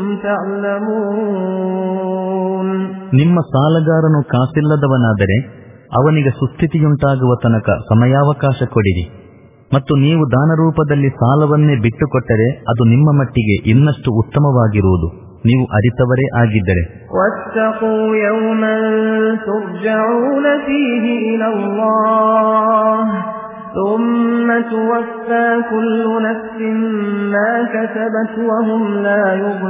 تعلمون. ನಿಮ್ಮ ಸಾಲಗಾರನು ಕಾಸಿಲ್ಲದವನಾದರೆ ಅವನಿಗೆ ಸುಸ್ಥಿತಿಯುಂಟಾಗುವ ತನಕ ಸಮಯಾವಕಾಶ ಕೊಡಿರಿ. ಮತ್ತು ನೀವು ದಾನರೂಪದಲ್ಲಿ ಸಾಲವನ್ನೇ ಬಿಟ್ಟುಕೊಟ್ಟರೆ ಅದು ನಿಮ್ಮ ಮಟ್ಟಿಗೆ ಇನ್ನಷ್ಟು ಉತ್ತಮವಾಗಿರುವುದು, ನೀವು ಅರಿತವರೇ ಆಗಿದ್ದರೆ. ವತ್ತಖೂ ಯೌಮನ್ ತುರ್ಜഊನ ಫೀಹಿ ಇಲಲ್ಲಾಹ್ ثم توفى كل نفس ما كسبت وهم لا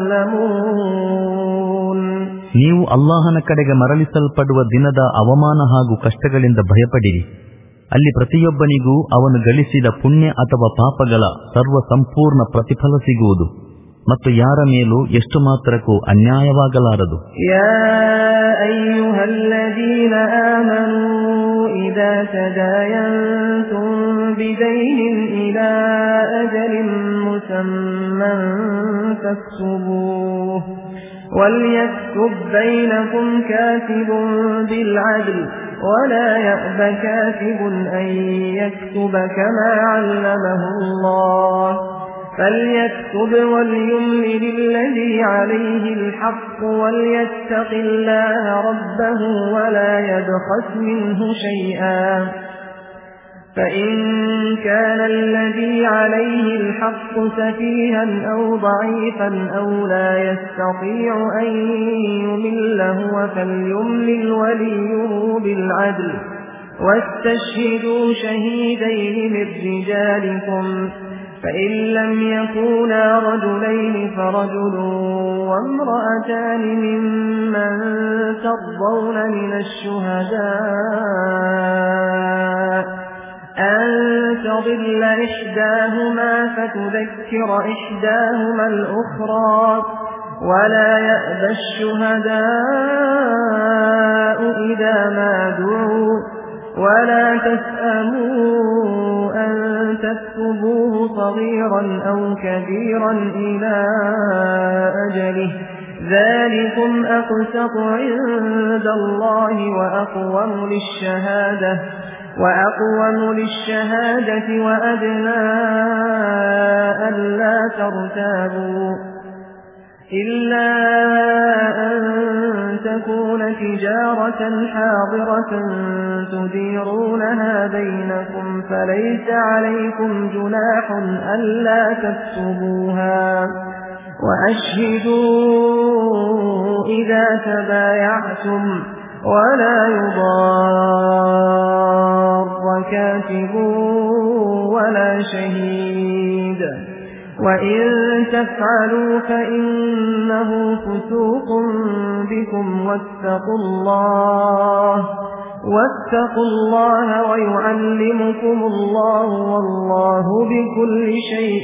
يظلمون. ನೀವು ಅಲ್ಲಾಹನ ಕಡೆಗೆ ಮರಳಿಸಲ್ಪಡುವ ದಿನದ ಅವಮಾನ ಹಾಗೂ ಕಷ್ಟಗಳಿಂದ ಭಯಪಡಿರಿ. ಅಲ್ಲಿ ಪ್ರತಿಯೊಬ್ಬನಿಗೂ ಅವನು ಗಳಿಸಿದ ಪುಣ್ಯ ಅಥವಾ ಪಾಪಗಳ ಸರ್ವ ಸಂಪೂರ್ಣ ಪ್ರತಿಫಲ ಸಿಗುವುದು ಮತ್ತು ಯಾರ ಮೇಲೂ ಎಷ್ಟು ಮಾತ್ರಕ್ಕೂ ಅನ್ಯಾಯವಾಗಲಾರದು. ಯಾ ಅಯ್ಯುಹಲ್ಲದೀನ ಆಮನೂ ಇದಾ ತದಾಯಂತುಂ ಬಿದೈನಿನ್ ಇಲಾ ಅಜಲಿನ್ ಮುಸಮ್ಮನ್ ಫಕ್ತುಬೂಹ್ ವಲ್ಯಕ್ತುಬ್ ಬೈನಕುಂ ಕಾತಿಬುನ್ ಬಿಲ್ಅದ್ಲ್ ವಲಾ ಯಅಬ ಕಾತಿಬುನ್ ಅನ್ ಯಕ್ತುಬ ಕಮಾ ಅಲ್ಲಮಹುಲ್ಲಾಹ್ فليكتب وليملل الذي عليه الحق وليتق الله ربه ولا يبخس منه شيئا فإن كان الذي عليه الحق سفيها أو ضعيفا أو لا يستطيع أن يمل هو فليملل وليه بالعدل واستشهدوا شهيدين من رجالكم فإن لم يكونا رجلين فرجل وامرأتان ممن ترضون من الشهداء أن تضل إحداهما فتذكر إحداهما الأخرى ولا يأبى الشهداء إذا ما دعوا ولا تسأموا أن تكتبوه صغيرا أو كبيرا إلى أجله ذلكم أقسط عند الله وأقوم للشهادة وأقوم للشهادة وأدنى ألا ترتابوا إلا أن تكون تجارة حاضرة تديرونها بينكم فليس عليكم جناح ألا تكتبوها وأشهدوا إذا تبايعتم ولا يضار كاتب ولا شهيد وإن تفعلوا فإنه فسوق بكم واتقوا الله واتقوا الله ويعلمكم الله والله بكل شيء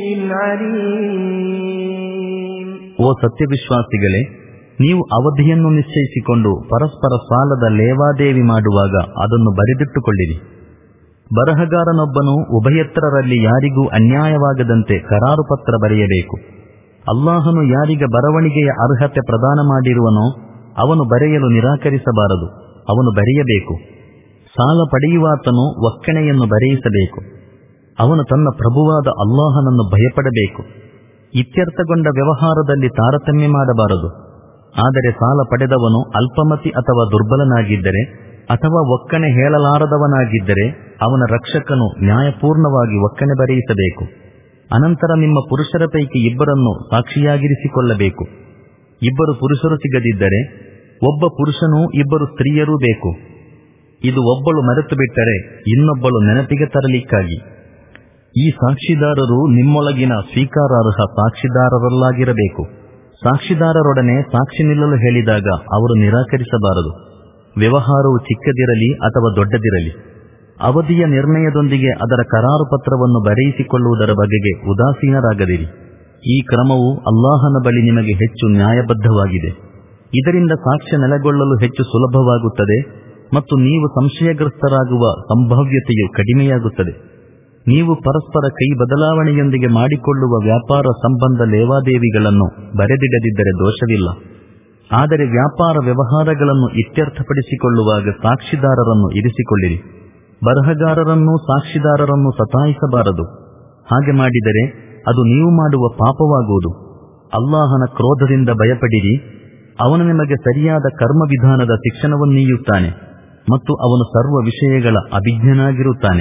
عليم. ಓ ಸತ್ಯವಿಶ್ವಾಸಿಗಳೇ, ನೀವು ಅವಧಿಯನ್ನು ನಿಶ್ಚಯಿಸಿಕೊಂಡು ಪರಸ್ಪರ ಸಾಲದ ಲೇವಾದೇವಿ ಮಾಡುವಾಗ ಅದನ್ನು ಬರೆದಿಟ್ಟುಕೊಳ್ಳಿರಿ. ಬರಹಗಾರನೊಬ್ಬನು ಉಭಯತ್ರರಲ್ಲಿ ಯಾರಿಗೂ ಅನ್ಯಾಯವಾಗದಂತೆ ಕರಾರು ಪತ್ರ ಬರೆಯಬೇಕು. ಅಲ್ಲಾಹನು ಯಾರಿಗ ಬರವಣಿಗೆಯ ಅರ್ಹತೆ ಪ್ರದಾನ ಮಾಡಿರುವನೋ ಅವನು ಬರೆಯಲು ನಿರಾಕರಿಸಬಾರದು, ಅವನು ಬರೆಯಬೇಕು. ಸಾಲ ಪಡೆಯುವಾತನು ಒಕ್ಕಣೆಯನ್ನು ಬರೆಯಿಸಬೇಕು. ಅವನು ತನ್ನ ಪ್ರಭುವಾದ ಅಲ್ಲಾಹನನ್ನು ಭಯಪಡಬೇಕು. ಇತ್ಯರ್ಥಗೊಂಡ ವ್ಯವಹಾರದಲ್ಲಿ ತಾರತಮ್ಯ ಮಾಡಬಾರದು. ಆದರೆ ಸಾಲ ಪಡೆದವನು ಅಲ್ಪಮತಿ ಅಥವಾ ದುರ್ಬಲನಾಗಿದ್ದರೆ ಅಥವಾ ಒಕ್ಕಣೆ ಹೇಳಲಾರದವನಾಗಿದ್ದರೆ ಅವನ ರಕ್ಷಕನು ನ್ಯಾಯಪೂರ್ಣವಾಗಿ ಒಕ್ಕಣೆ ಬರೆಯಿಸಬೇಕು. ಅನಂತರ ನಿಮ್ಮ ಪುರುಷರ ಪೈಕಿ ಇಬ್ಬರನ್ನು ಸಾಕ್ಷಿಯಾಗಿರಿಸಿಕೊಳ್ಳಬೇಕು. ಇಬ್ಬರು ಪುರುಷರು ಸಿಗದಿದ್ದರೆ ಒಬ್ಬ ಪುರುಷನೂ ಇಬ್ಬರು ಸ್ತ್ರೀಯರೂ ಬೇಕು. ಇದು ಒಬ್ಬಳು ಮರೆತು ಬಿಟ್ಟರೆ ಇನ್ನೊಬ್ಬಳು ನೆನಪಿಗೆ ತರಲಿಕ್ಕಾಗಿ. ಈ ಸಾಕ್ಷಿದಾರರು ನಿಮ್ಮೊಳಗಿನ ಸ್ವೀಕಾರಾರ್ಹ ಸಾಕ್ಷಿದಾರರಲ್ಲಾಗಿರಬೇಕು. ಸಾಕ್ಷಿದಾರರೊಡನೆ ಸಾಕ್ಷಿ ನಿಲ್ಲಲು ಹೇಳಿದಾಗ ಅವರು ನಿರಾಕರಿಸಬಾರದು. ವ್ಯವಹಾರವು ಚಿಕ್ಕದಿರಲಿ ಅಥವಾ ದೊಡ್ಡದಿರಲಿ. ಅವಧಿಯ ನಿರ್ಣಯದೊಂದಿಗೆ ಅದರ ಕರಾರು ಪತ್ರವನ್ನು ಬರೆಯಿಸಿಕೊಳ್ಳುವುದರ ಬಗೆಗೆ ಉದಾಸೀನರಾಗದಿರಿ. ಈ ಕ್ರಮವು ಅಲ್ಲಾಹನ ಬಳಿ ನಿಮಗೆ ಹೆಚ್ಚು ನ್ಯಾಯಬದ್ಧವಾಗಿದೆ. ಇದರಿಂದ ಸಾಕ್ಷ್ಯ ನೆಲೆಗೊಳ್ಳಲು ಹೆಚ್ಚು ಸುಲಭವಾಗುತ್ತದೆ ಮತ್ತು ನೀವು ಸಂಶಯಗ್ರಸ್ತರಾಗುವ ಸಂಭಾವ್ಯತೆಯು ಕಡಿಮೆಯಾಗುತ್ತದೆ. ನೀವು ಪರಸ್ಪರ ಕೈ ಬದಲಾವಣೆಯೊಂದಿಗೆ ಮಾಡಿಕೊಳ್ಳುವ ವ್ಯಾಪಾರ ಸಂಬಂಧ ಲೇವಾದೇವಿಗಳನ್ನು ಬರೆದಿಡದಿದ್ದರೆ ದೋಷವಿಲ್ಲ. ಆದರೆ ವ್ಯಾಪಾರ ವ್ಯವಹಾರಗಳನ್ನು ಇತ್ಯರ್ಥಪಡಿಸಿಕೊಳ್ಳುವಾಗ ಸಾಕ್ಷಿದಾರರನ್ನು ಇರಿಸಿಕೊಳ್ಳಿರಿ. ಬರಹಗಾರರನ್ನೂ ಸಾಕ್ಷಿದಾರರನ್ನು ಸತಾಯಿಸಬಾರದು. ಹಾಗೆ ಮಾಡಿದರೆ ಅದು ನೀವು ಮಾಡುವ ಪಾಪವಾಗುವುದು. ಅಲ್ಲಾಹನ ಕ್ರೋಧದಿಂದ ಭಯಪಡಿರಿ. ಅವನು ನಿಮಗೆ ಸರಿಯಾದ ಕರ್ಮವಿಧಾನದ ಶಿಕ್ಷಣವನ್ನೀಯುತ್ತಾನೆ ಮತ್ತು ಅವನು ಸರ್ವ ವಿಷಯಗಳ ಅಭಿಜ್ಞನಾಗಿರುತ್ತಾನೆ.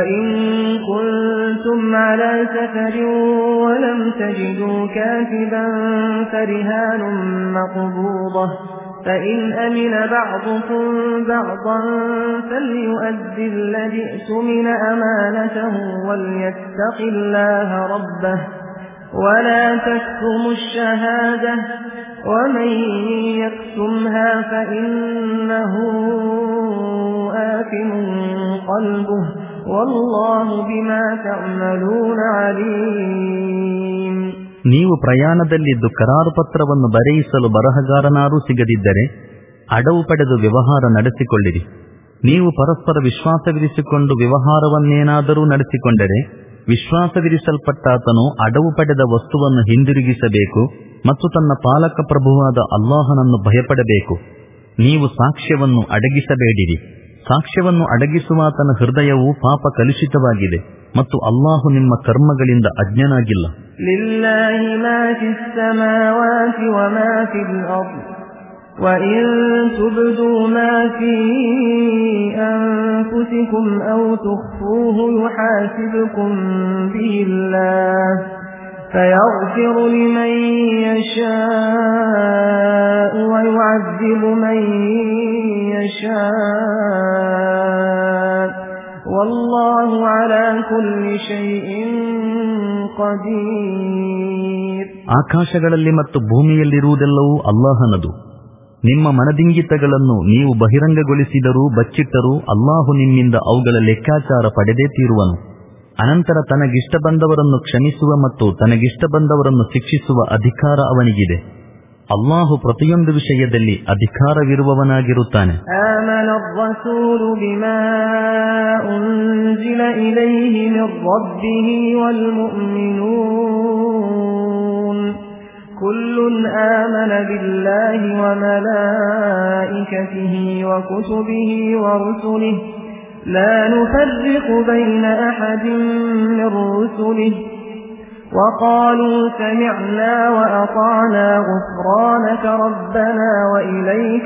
فإن أمن بعضكم بعضا فليؤدي الذي اؤتمن أمانته وليتق الله ربه ولا تكتموا الشهادة ومن يكتمها فإنه آثم قلبه والله بما تعملون عليم. ನೀವು ಪ್ರಯಾಣದಲ್ಲಿದ್ದು ಕರಾರು ಪತ್ರವನ್ನು ಬರೆಯಿಸಲು ಬರಹಗಾರನಾರೂ ಸಿಗದಿದ್ದರೆ ಅಡವು ಪಡೆದು ವ್ಯವಹಾರ ನಡೆಸಿಕೊಳ್ಳಿರಿ. ನೀವು ಪರಸ್ಪರ ವಿಶ್ವಾಸವಿರಿಸಿಕೊಂಡು ವ್ಯವಹಾರವನ್ನೇನಾದರೂ ನಡೆಸಿಕೊಂಡರೆ ವಿಶ್ವಾಸವಿರಿಸಲ್ಪಟ್ಟಾತನು ಅಡವು ಪಡೆದ ವಸ್ತುವನ್ನು ಹಿಂದಿರುಗಿಸಬೇಕು ಮತ್ತು ತನ್ನ ಪಾಲಕ ಪ್ರಭುವಾದ ಅಲ್ಲಾಹನನ್ನು ಭಯಪಡಬೇಕು. ನೀವು ಸಾಕ್ಷ್ಯವನ್ನು ಅಡಗಿಸಬೇಡಿರಿ. ಸಾಕ್ಷ್ಯವನ್ನು ಅಡಗಿಸುವಾತನ ಹೃದಯವು ಪಾಪ ಕಲುಷಿತವಾಗಿದೆ ಮತ್ತು ಅಲ್ಲಾಹು ನಿಮ್ಮ ಕರ್ಮಗಳಿಂದ ಅಜ್ಞನಾಗಿಲ್ಲ. ಲಿಲ್ಲಾಹಿ ಮಾ ಫಿಸ್ ಸಮಾವಾತಿ ವ ಮಾ ಫಿಲ್ ಅರ್ದ್ ವ ಇನ್ ತುಬ್ದು ಮಾ ಫೀ ಅನ್ಫುಸಿಕುಂ ಔ ತುಖ್ಫೂಹು ಯುಹಾಸಿಬುಕುಂ ಬಿಹಿಲ್ಲಾಹ್ فيغفر لمن يشاء ويعذب من يشاء والله على كل شيء قدير. ಆಕಾಶಗಳಲ್ಲಿ ಮತ್ತು ಭೂಮಿಯಲ್ಲಿರುವುದೆಲ್ಲವೂ ಅಲ್ಲಾಹನದು. ನಿಮ್ಮ ಮನದಿಂಗಿತಗಳನ್ನು ನೀವು ಬಹಿರಂಗಗೊಳಿಸಿದರೂ ಬಚ್ಚಿಟ್ಟರೂ ಅಲ್ಲಾಹು ನಿಮ್ಮಿಂದ ಅವುಗಳ ಲೆಕ್ಕಾಚಾರ ಪಡೆದೇ ತೀರುವನು. ಅನಂತರ ತನಗಿಷ್ಟ ಬಂದವರನ್ನು ಕ್ಷಮಿಸುವ ಮತ್ತು ತನಗಿಷ್ಟ ಬಂದವರನ್ನು ಶಿಕ್ಷಿಸುವ ಅಧಿಕಾರ ಅವನಿಗಿದೆ. ಅಲ್ಲಾಹು ಪ್ರತಿಯೊಂದು ವಿಷಯದಲ್ಲಿ ಅಧಿಕಾರವಿರುವವನಾಗಿರುತ್ತಾನೆ. ಆಮನರ್ ರಸೂಲು ಬಿಮಾ ಉನ್ಜಿಲ ಇಲೈಹಿ ಮಿರ್ ರಬ್ಬಿಹಿ ವಲ್ ಮುಅ್ಮಿನೂನ್ ಕುಲ್ಲುನ್ ಆಮನ ಬಿಲ್ಲಾಹಿ ವ ಮಲಾಯಿಕತಿಹಿ ವ ಕುತುಬಿಹಿ ವ ರುಸುಲಿಹಿ لا نفرق بين أحد من رسله وقالوا سمعنا وأطعنا غفرانك ربنا وإليك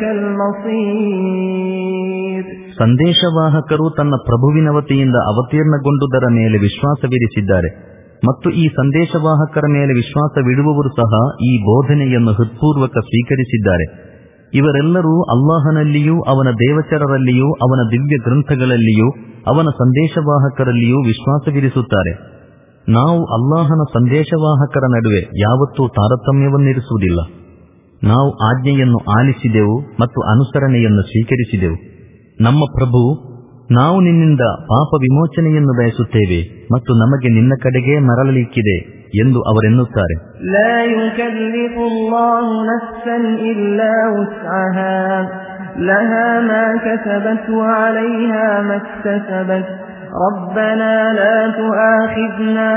المصير. ಸಂದೇಶವಾಹಕರು ತನ್ನ ಪ್ರಭುವಿನ ವತಿಯಿಂದ ಅವತೀರ್ಣಗೊಂಡುದರ ಮೇಲೆ ವಿಶ್ವಾಸವಿರಿಸಿದ್ದಾರೆ. ಮತ್ತು ಈ ಸಂದೇಶವಾಹಕರ ಮೇಲೆ ವಿಶ್ವಾಸವಿಡುವವರು ಸಹ ಈ ಬೋಧನೆಯನ್ನು ಹೃತ್ಪೂರ್ವಕ ಸ್ವೀಕರಿಸಿದ್ದಾರೆ. ಇವರೆಲ್ಲರೂ ಅಲ್ಲಾಹನಲ್ಲಿಯೂ ಅವನ ದೇವಚರರಲ್ಲಿಯೂ ಅವನ ದಿವ್ಯ ಗ್ರಂಥಗಳಲ್ಲಿಯೂ ಅವನ ಸಂದೇಶವಾಹಕರಲ್ಲಿಯೂ ವಿಶ್ವಾಸವಿರಿಸುತ್ತಾರೆ. ನಾವು ಅಲ್ಲಾಹನ ಸಂದೇಶವಾಹಕರ ನಡುವೆ ಯಾವತ್ತೂ ತಾರತಮ್ಯವನ್ನಿರಿಸುವುದಿಲ್ಲ. ನಾವು ಆಜ್ಞೆಯನ್ನು ಆಲಿಸಿದೆವು ಮತ್ತು ಅನುಸರಣೆಯನ್ನು ಸ್ವೀಕರಿಸಿದೆವು. ನಮ್ಮ ಪ್ರಭು, ನಾವು ನಿನ್ನಿಂದ ಪಾಪ ವಿಮೋಚನೆಯನ್ನು ಬಯಸುತ್ತೇವೆ ಮತ್ತು ನಮಗೆ ನಿನ್ನ ಕಡೆಗೆ ಮರಳಲಿಕ್ಕಿದೆ ಎಂದು ಅವರೆನ್ನುತ್ತಾರೆ. ಲಾ ಯುಕಲ್ಲಿಫು ಅಲ್ಲಾಹು ನಫ್ಸನ್ ಇಲ್ಲಾ ವುಸ್ಅಹಾ ಲಹಾ ಮಾ ಕಸಬತ್ ವಅಲೈಹಾ ಮಕ್ತಸಬತ್ ರಬ್ಬನಾ ಲಾ ತುಆಖಿದ್ನಾ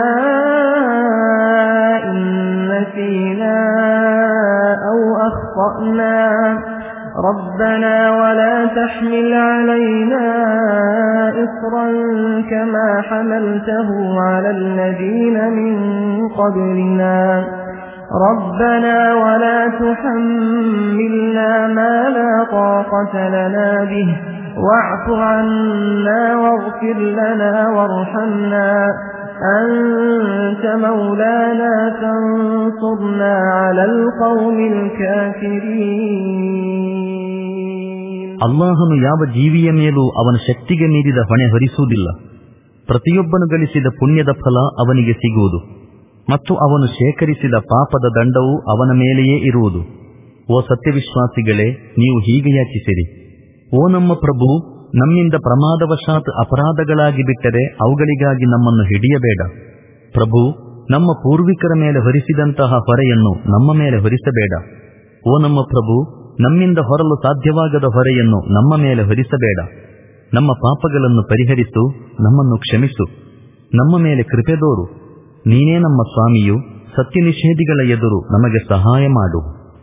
ಇನ್ ನಸೀನಾ ಔ ಅಖ್ತಅನಾ ربنا ولا تحمل علينا إصرا كما حملته على الذين من قبلنا ربنا ولا تحملنا ما لا طاقة لنا به واعف عنا واغفر لنا وارحمنا أنت مولانا فانصرنا على القوم الكافرين. ಅಲ್ಲಾಹನು ಯಾವ ಜೀವಿಯ ಮೇಲೂ ಅವನ ಶಕ್ತಿಗೆ ಮೀರಿದ ಹೊಣೆ ಹೊರಿಸುವುದಿಲ್ಲ. ಪ್ರತಿಯೊಬ್ಬನು ಗಳಿಸಿದ ಪುಣ್ಯದ ಫಲ ಅವನಿಗೆ ಸಿಗುವುದು ಮತ್ತು ಅವನು ಶೇಖರಿಸಿದ ಪಾಪದ ದಂಡವು ಅವನ ಮೇಲೆಯೇ ಇರುವುದು. ಓ ಸತ್ಯವಿಶ್ವಾಸಿಗಳೇ, ನೀವು ಹೀಗೆ ಯಾಚಿಸಿರಿ: ಓ ನಮ್ಮ ಪ್ರಭು, ನಮ್ಮಿಂದ ಪ್ರಮಾದವಶಾತ್ ಅಪರಾಧಗಳಾಗಿ ಬಿಟ್ಟರೆ ಅವುಗಳಿಗಾಗಿ ನಮ್ಮನ್ನು ಹಿಡಿಯಬೇಡ. ಪ್ರಭು, ನಮ್ಮ ಪೂರ್ವಿಕರ ಮೇಲೆ ಹೊರಿಸಿದಂತಹ ಹೊರೆಯನ್ನು ನಮ್ಮ ಮೇಲೆ ಹೊರಿಸಬೇಡ. ಓ ನಮ್ಮ ಪ್ರಭು, ನಮ್ಮಿಂದ ಹೊರಲು ಸಾಧ್ಯವಾಗದ ಹೊರೆಯನ್ನು ನಮ್ಮ ಮೇಲೆ ಹೊರಿಸಬೇಡ. ನಮ್ಮ ಪಾಪಗಳನ್ನು ಪರಿಹರಿಸು, ನಮ್ಮನ್ನು ಕ್ಷಮಿಸು, ನಮ್ಮ ಮೇಲೆ ಕೃಪೆ ತೋರು. ನೀನೇ ನಮ್ಮ ಸ್ವಾಮಿಯು, ಸತ್ಯ ನಿಷೇಧಿಗಳ ಎದುರು ನಮಗೆ ಸಹಾಯ ಮಾಡು.